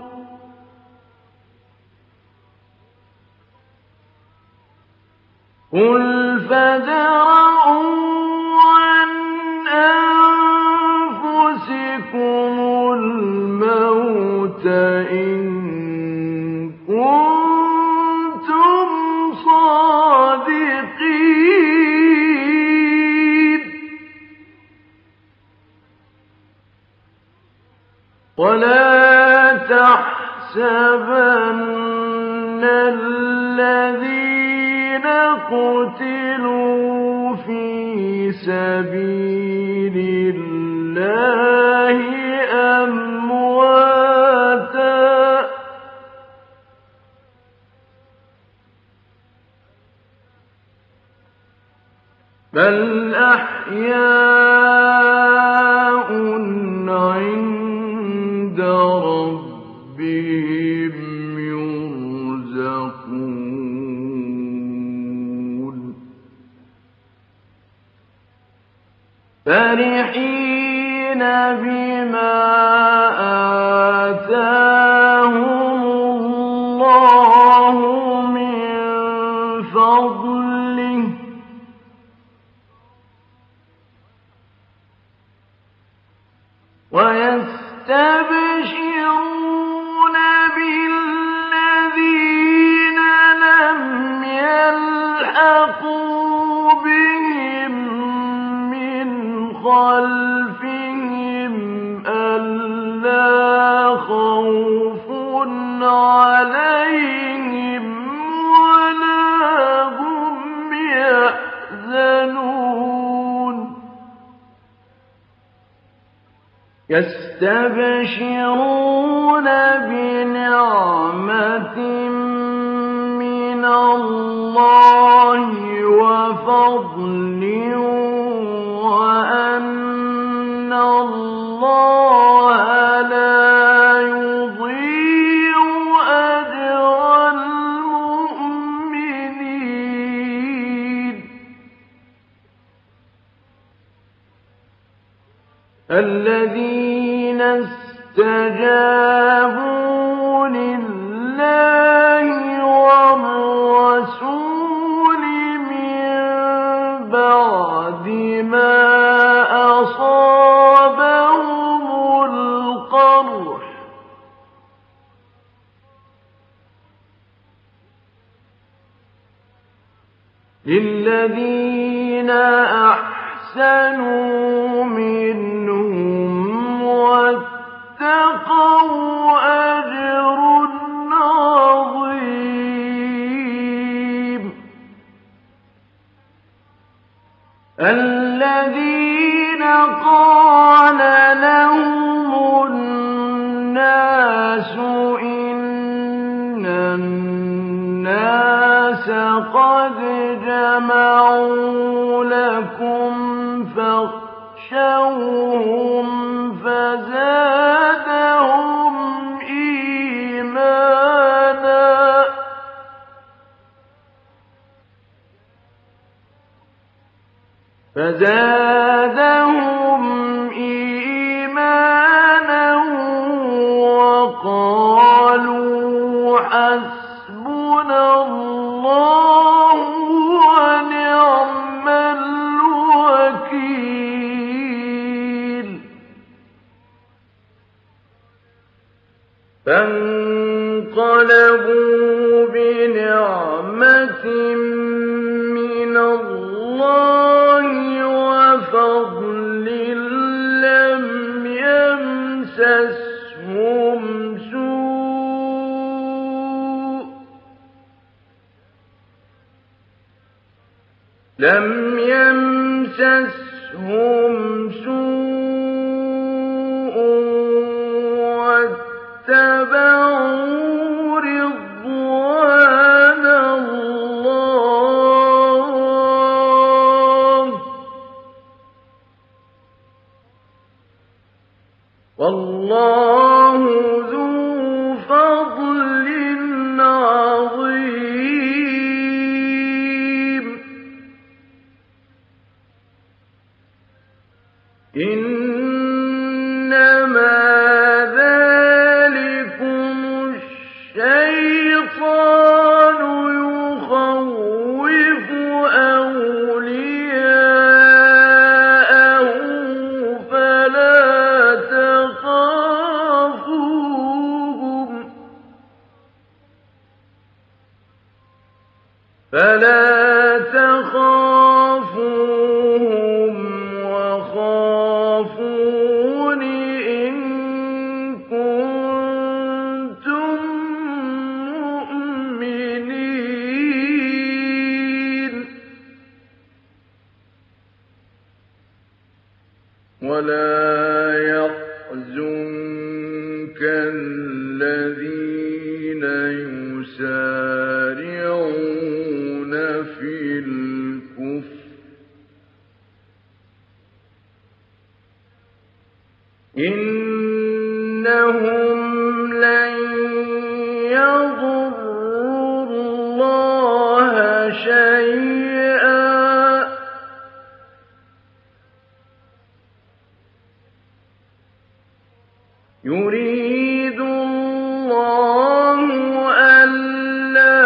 قُلْ فَادْرَءُوا عَنْ أَنفُسِكُمُ الْمَوْتَ إِن كُنتُمْ صَادِقِينَ وَلَا تَحْسَبَنَّ الَّذِينَ قُتِلُوا فِي سَبِيلِ اللَّهِ أَمْوَاتًا بَلْ أَحْيَاءٌ عِندَ رَبِّهِمْ يُرْزَقُونَ فَرِحِينَ بِمَا آتَاهُمُ اللَّهُ مِن فَضْلِهِ وَيَسْتَبْشِرُونَ بِالَّذِينَ لَمْ يَلْحَقُوا بِهِم مِّنْ خَلْفِهِمْ أَلَّا خَوْفٌ عَلَيْهِمْ وَلَا هُمْ يَحْزَنُونَ يَسْتَبْشِرُونَ بِنِعْمَةٍ مِّنَ اللَّهِ وَفَضْلٍ وَأَنَّ اللَّهَ لَا يُضِيعُ أَجْرَ الْمُؤْمِنِينَ الَّذِينَ اسْتَجَابُوا لِلَّهِ وَالرَّسُولِ مِن بَعْدِ مَا أَصَابَهُمُ الْقَرْحُ لِلَّذِينَ أَحْسَنُوا مِنْهُمْ وَاتَّقَوْا أَجْرٌ عَظِيمٌ. الذين قال لهم الناس إن الناس قد جمعوا لكم فاخشوهم فزادهم إيمانا وقالوا حسبنا الله ونعم الوكيل فانقلبوا بنعمة من الله وفضل لم يمسسهم سوء واتبعوا رضوان الله والله ذو فضل عظيم إنما ذلكم الشيطان يخوف أولياءه فلا تخافوهم وخافون إن كنتم مؤمنين ولا يحزنك الذين يسارعون في الكفر إنهم لن يضروا الله شيئا يريد الله ألا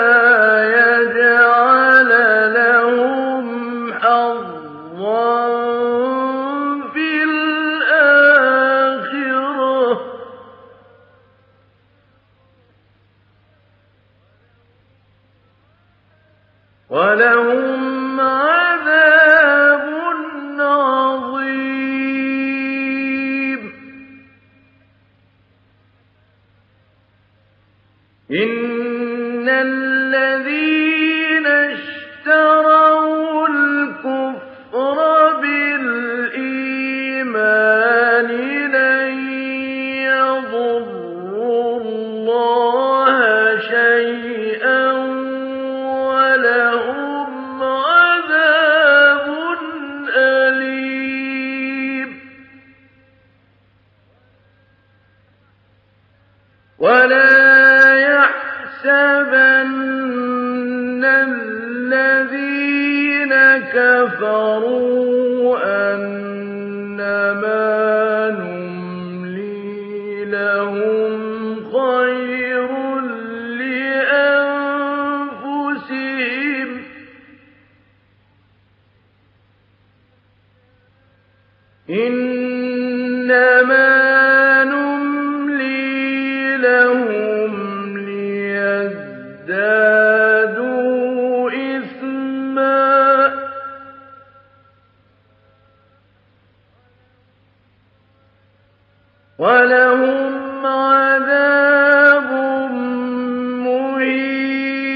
يجعل لهم حظا في الآخرة ولهم عذاب عظيم إن الذين اشتروا الكفر بالإيمان لن يضروا الله شيئا ولهم عذاب أليم ولا يحسبن الذين كفروا أنما نملي لهم خير لأنفسهم إنما نملي لهم ليزدادوا إثما ولهم عذاب مهين.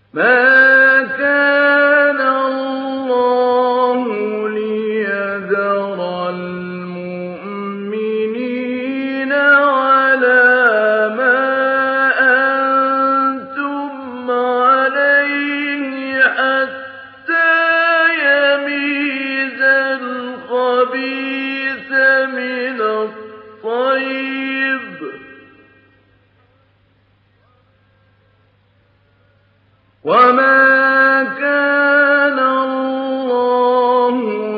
مَا كَانَ اللَّهُ لِيَذَرَ الْمُؤْمِنِينَ عَلَىٰ مَا أَنتُمْ عَلَيْهِ حَتَّىٰ يَمِيزَ الْخَبِيثَ مِنَ الطَّيِّبِ ۗ وَمَا كَانَ اللَّهُ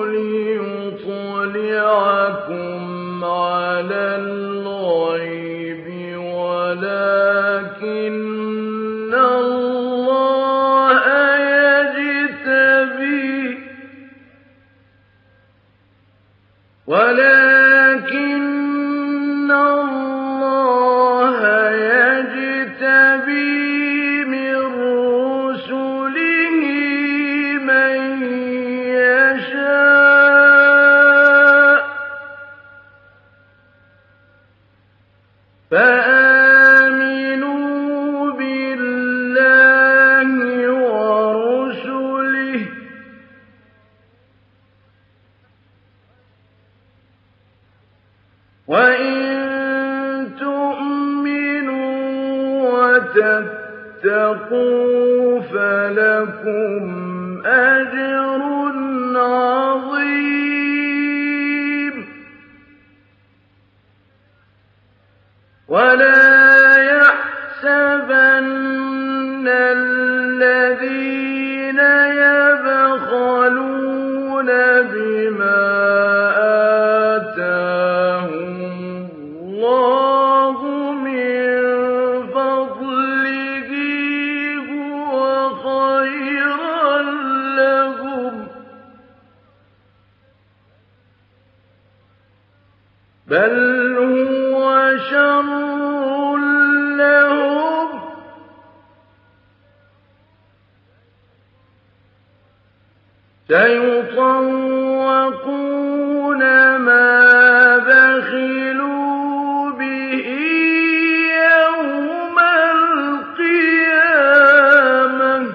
لِيُطْلِعَكُمْ عَلَى الْغَيْبِ وَلَٰكِنَّ اللَّهَ يَجْتَبِي مِن رُّسُلِهِ مَن يَشَاءُ ۖ فَآمِنُوا بِاللَّهِ وَرُسُلِهِ ۚ وَإِن تُؤْمِنُوا وَتَتَّقُوا فَلَكُمْ أَجْرٌ عَظِيمٌ وَلَا يَحْسَبَنَّ الَّذِينَ يَبْخَلُونَ بِمَا آتَاهُمُ اللَّهُ مِن فَضْلِهِ هُوَ خَيْرًا لَّهُم ۖ بَلْ هُوَ شَرٌّ لَّهُمْ ۖ سَيُطَوَّقُونَ مَا بَخِلُوا بِهِ يَوْمَ الْقِيَامَةِ ۗ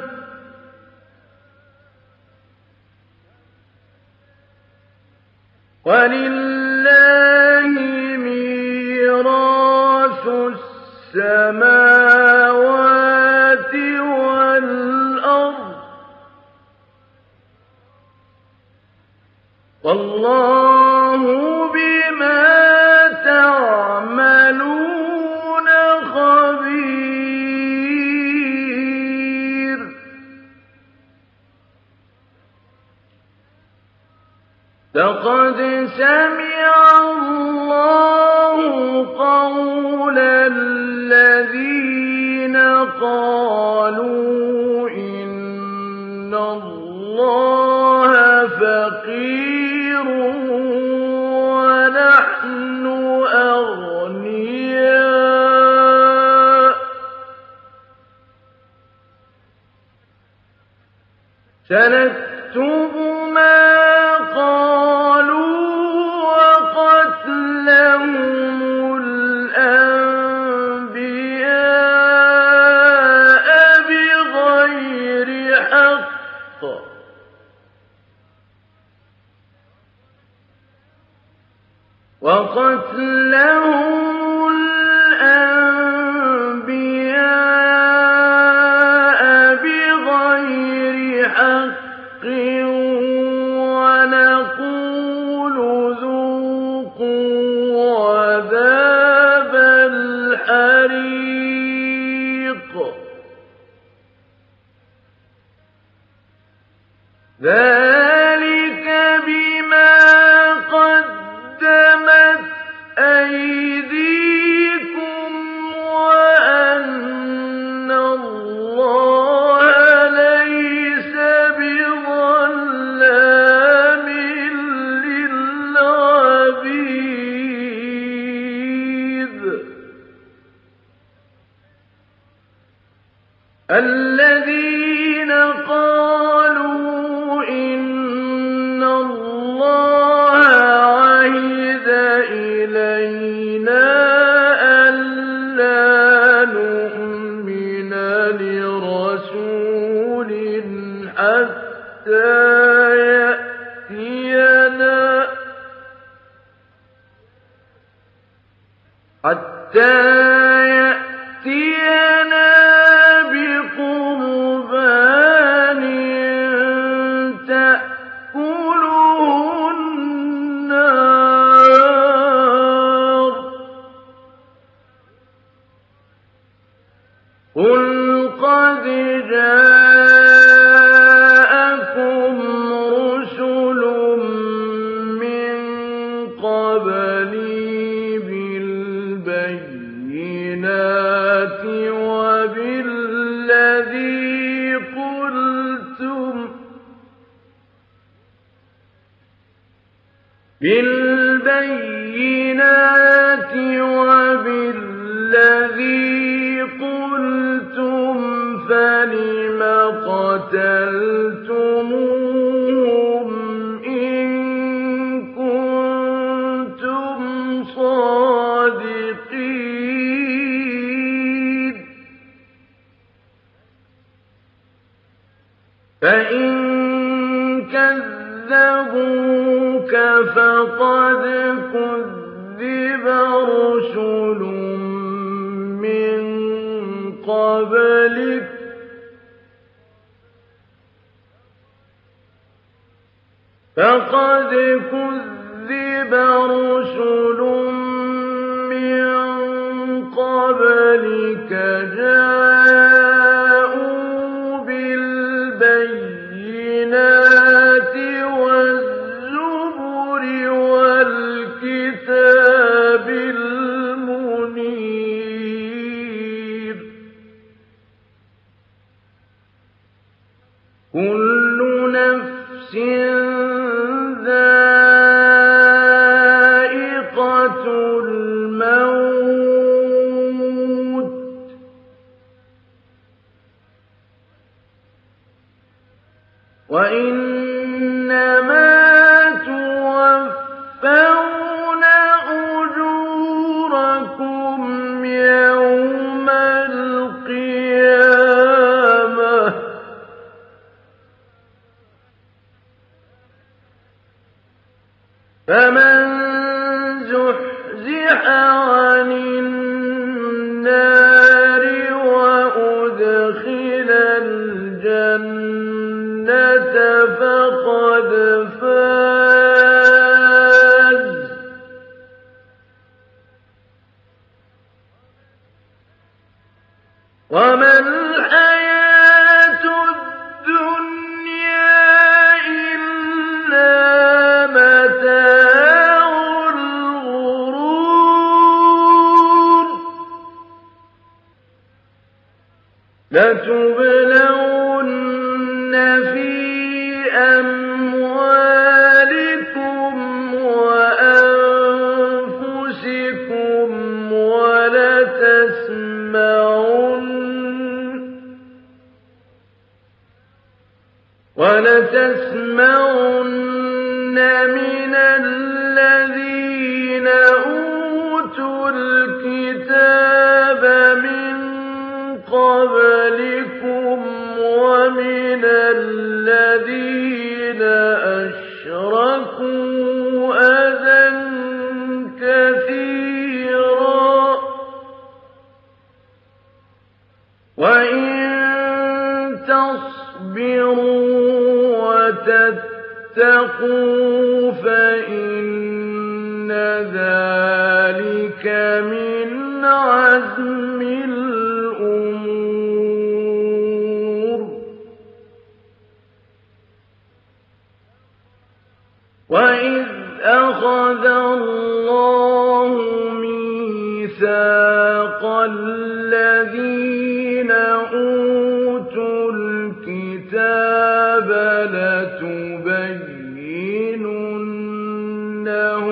وَلِلَّهِ مِيرَاثُ السَّمَاوَاتِ وَالْأَرْضِ ۗ وَاللَّهُ بِمَا تَعْمَلُونَ خَبِيرٌ لَقَدْ سَمِعَ اللَّهُ قَوْلَ الَّذِينَ قَالُوا إِنَّ اللَّهَ فَقِيرٌ وَنَحْنُ أَغْنِيَاءُ ۘ سَنَكْتُبُ مَا قَالُوا وَقَتْلَهُمُ الْأَنبِيَاءَ بِغَيْرِ حَقٍّ ۚ وَنَقُولُ ذُوقُوا عَذَابَ الْحَرِيقِ ذَٰلِكَ بِمَا قَدَّمَتْ أَيْدِيكُمْ وَأَنَّ اللَّهَ لَيْسَ بِظَلَّامٍ لِّلْعَبِيدِ الَّذِينَ قَالُوا إِنَّ اللَّهَ عَهِدَ إِلَيْنَا أَلَّا نُؤْمِنَ لِرَسُولٍ يأتينا بقربان تأكله النار قل قد جاءكم رسل من قبلي بالبينات وبالذي قلتم فلم قتلتموهم إن كنتم صادقين فإن كذبوك فقد كذب رسل من قبلك جاءوا بالبينات والزبر والكتاب المنير كل نفس ذائقة الموت وإنما توفون أجوركم يوم القيامة فمن زحزح عن النار وأدخل الجنة فقد فاز وما الحياة الدنيا إلا متاع الغرور لتبلون في أموالكم وأنفسكم ولتسمعن من الذين أوتوا الكتاب من قبلكم ومن الذين أشركوا أذى كثيرا وإن تصبروا وتتقوا فإن ذلك من عزم الأمور وإذ أخذ الله ميثاق الذين أوتوا الكتاب لتبيننه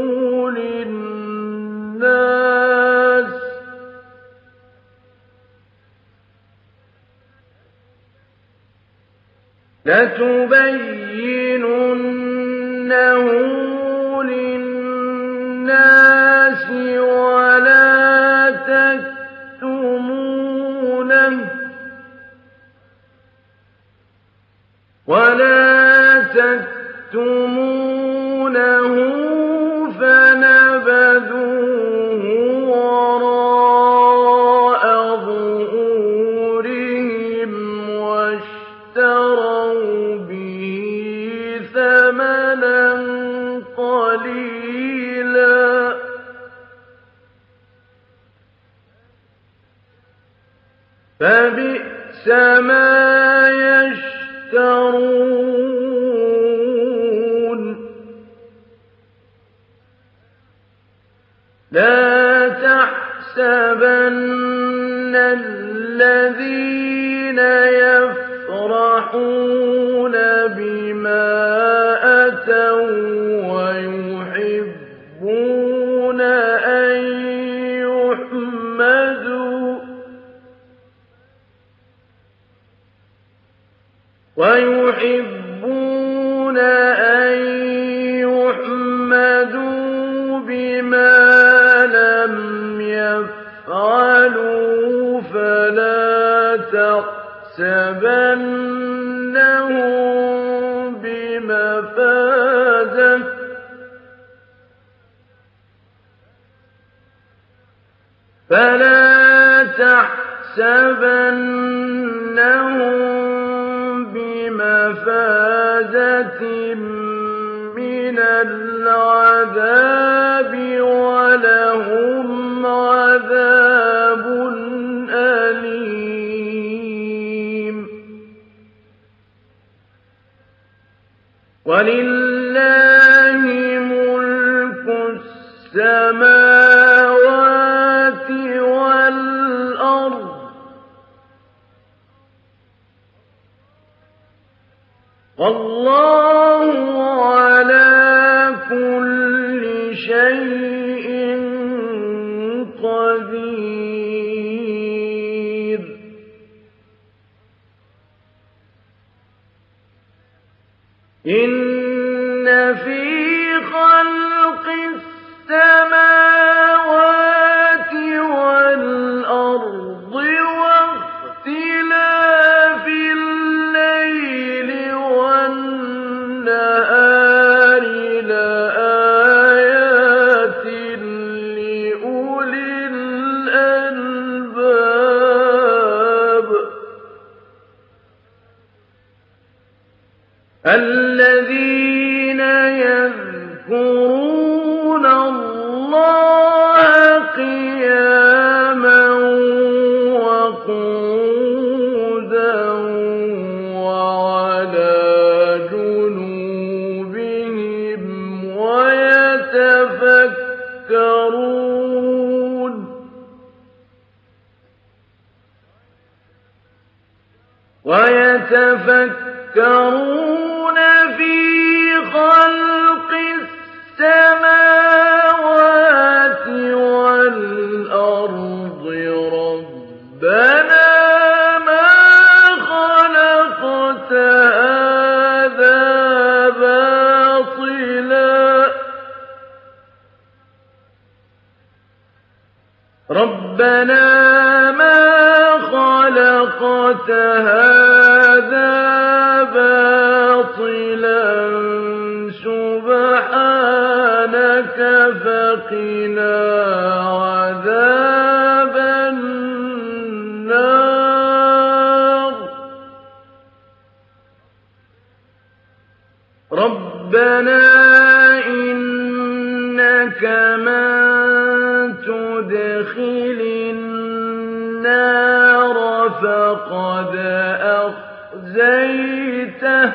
للناس ولا تكتمونه فنبذوه وراء فبئس ما يشترون لا تحسبن الذين يفرحون بما أتوا ويحبون أن يحمدوا بما لم يفعلوا فلا تحسبنهم بمفازة من العذاب ولهم عذاب أليم ولله ملك السماوات والأرض والله على كل شيء قدير إن في خلق السماوات والأرض واختلاف الليل والنهار لآيات لأولي الألباب الذين يذكرون الله قياما وقعودا وعلى جنوبهم ويتفكرون في خلق السماوات والأرض ربنا ما خلقت هذا باطلا سبحانك فقنا عذاب النار ربنا إنك من تدخل النار فقد أخزيته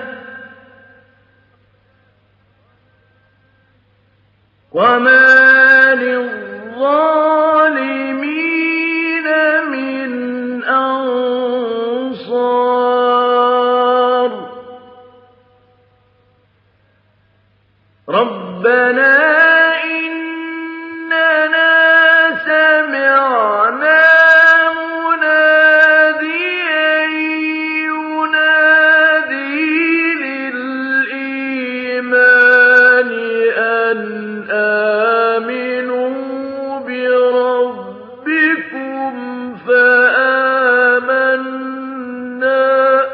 وما للظالمين من أنصار ربنا إننا سمعنا مناديا ينادي للإيمان أن آمنوا بربكم فآمنا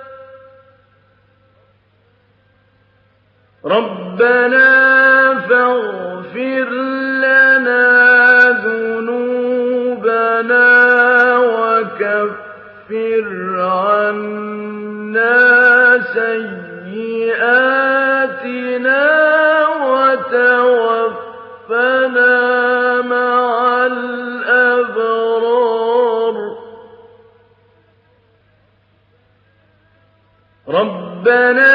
ربنا فاغفر لنا ذنوبنا وكفر عنا سيئاتنا وتوفنا مع الأبرار رَبَّنَا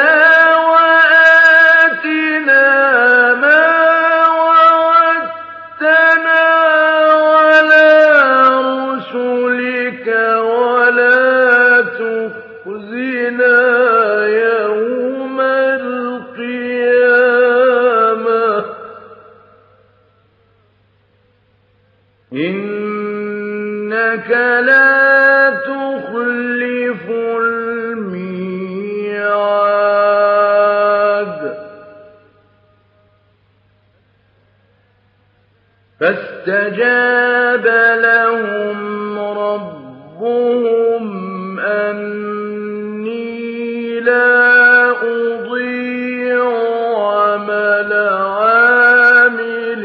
وَآتِنَا مَا وَعَدتَّنَا عَلَىٰ رُسُلِكَ وَلَا تُخْزِنَا يَوْمَ الْقِيَامَةِ إِنَّكَ لَا تُخْلِفُ الْمِيعَادَ فَاسْتَجَابَ لَهُمْ رَبُّهُمْ أَنِّي لَا أُضِيعُ عَمَلَ عَامِلٍ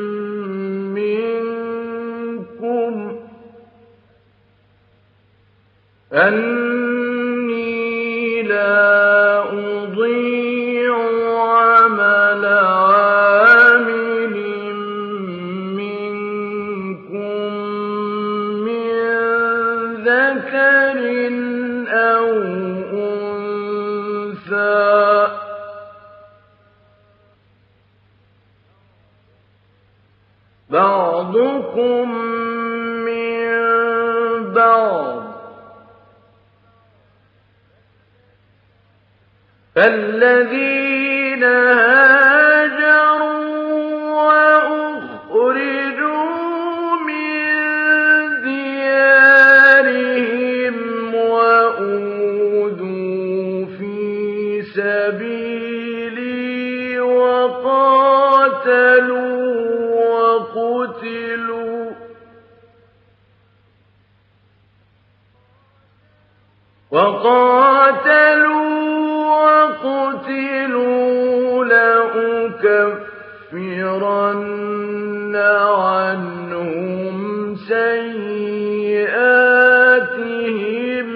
منكم من ذَكَرٍ أَوْ أُنثَىٰ بَعْضُكُم مِّن بَعْضٍ ۖ فَالَّذِينَ هَاجَرُوا وَأُخْرِجُوا مِن دِيَارِهِمْ وَأُوذُوا فِي سَبِيلِي وَقُتِلُوا لَأُكَفِّرَنَّ عَنْهُمْ سَيِّئَاتِهِمْ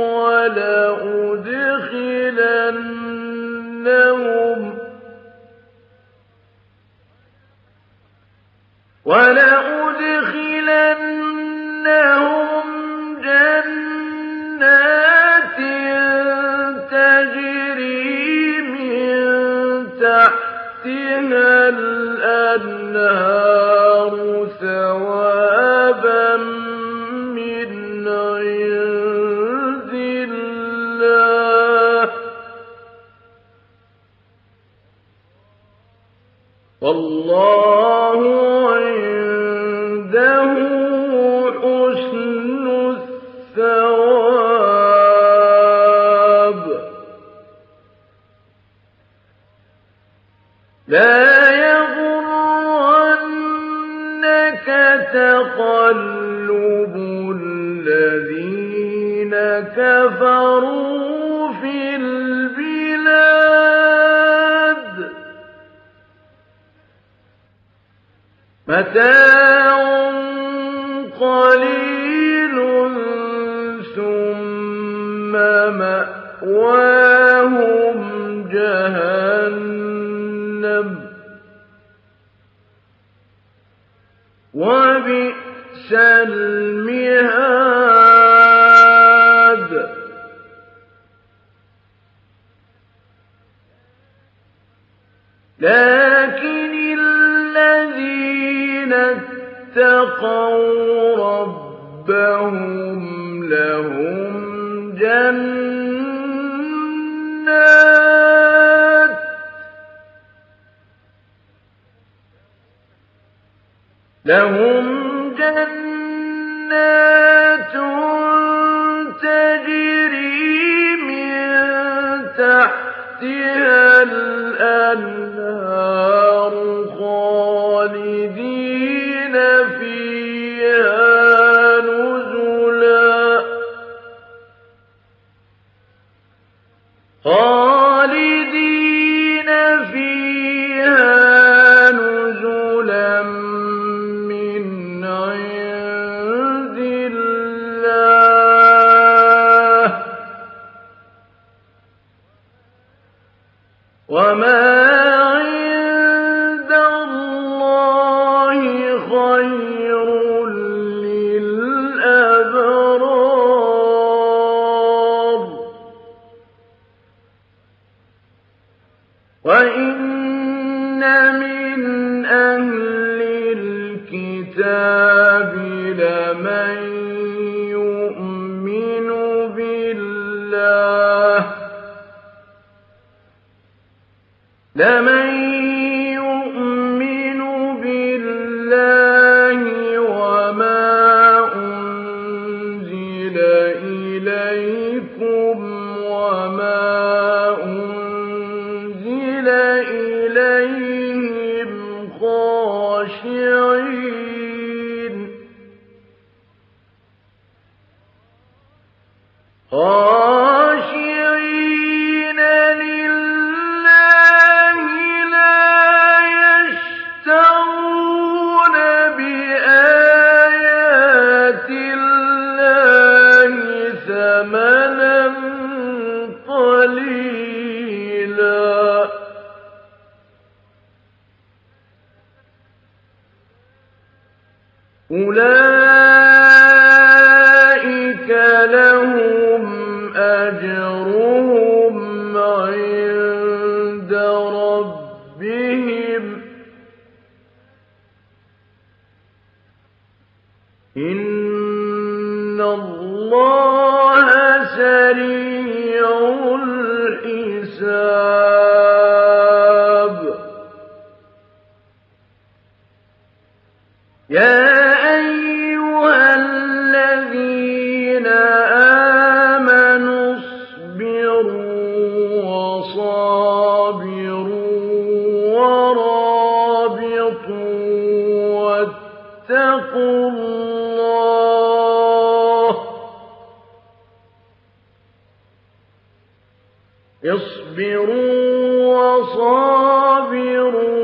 وَلَأُدْخِلَنَّهُمْ جَنَّاتٍ تَجْرِي مِن تَحْتِهَا الْأَنْهَارُ ثَوَابًا مِّنْ عِندِ اللَّهِ ۗ وَاللَّهُ عِندَهُ حُسْنُ الثَّوَابِ لَا يَغُرَّنَّكَ تَقَلُّبُ الَّذِينَ كَفَرُوا فِي الْبِلَادِ مَتَاعٌ قَلِيلٌ ثُمَّ مَأْوَاهُمْ جَهَنَّمُ ۖ وَبِئْسَ الْمِهَادُ لَٰكِنِ الَّذِينَ اتَّقَوْا رَبَّهُمْ لَهُمْ جَنَّاتٌ تَجْرِي مِن تَحْتِهَا الْأَنْهَارُ خَالِدِينَ فِيهَا نُزُلًا مِّنْ عِندِ اللَّهِ ۗ لمن يؤمن بالله وما أنزل إليكم وما أنزل إليهم خاشعين لله لا يشترون بآيات الله ثمنا قليلا أولئك لهم أجرهم عند ربهم إن الله سريع الحساب يا أيها الذين آمنوا اصبروا وصابروا ورابطوا واتقوا الله اصبروا وصابروا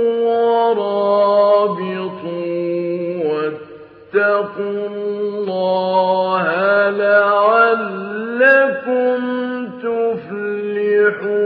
ورابطوا واتقوا الله لعلكم تفلحون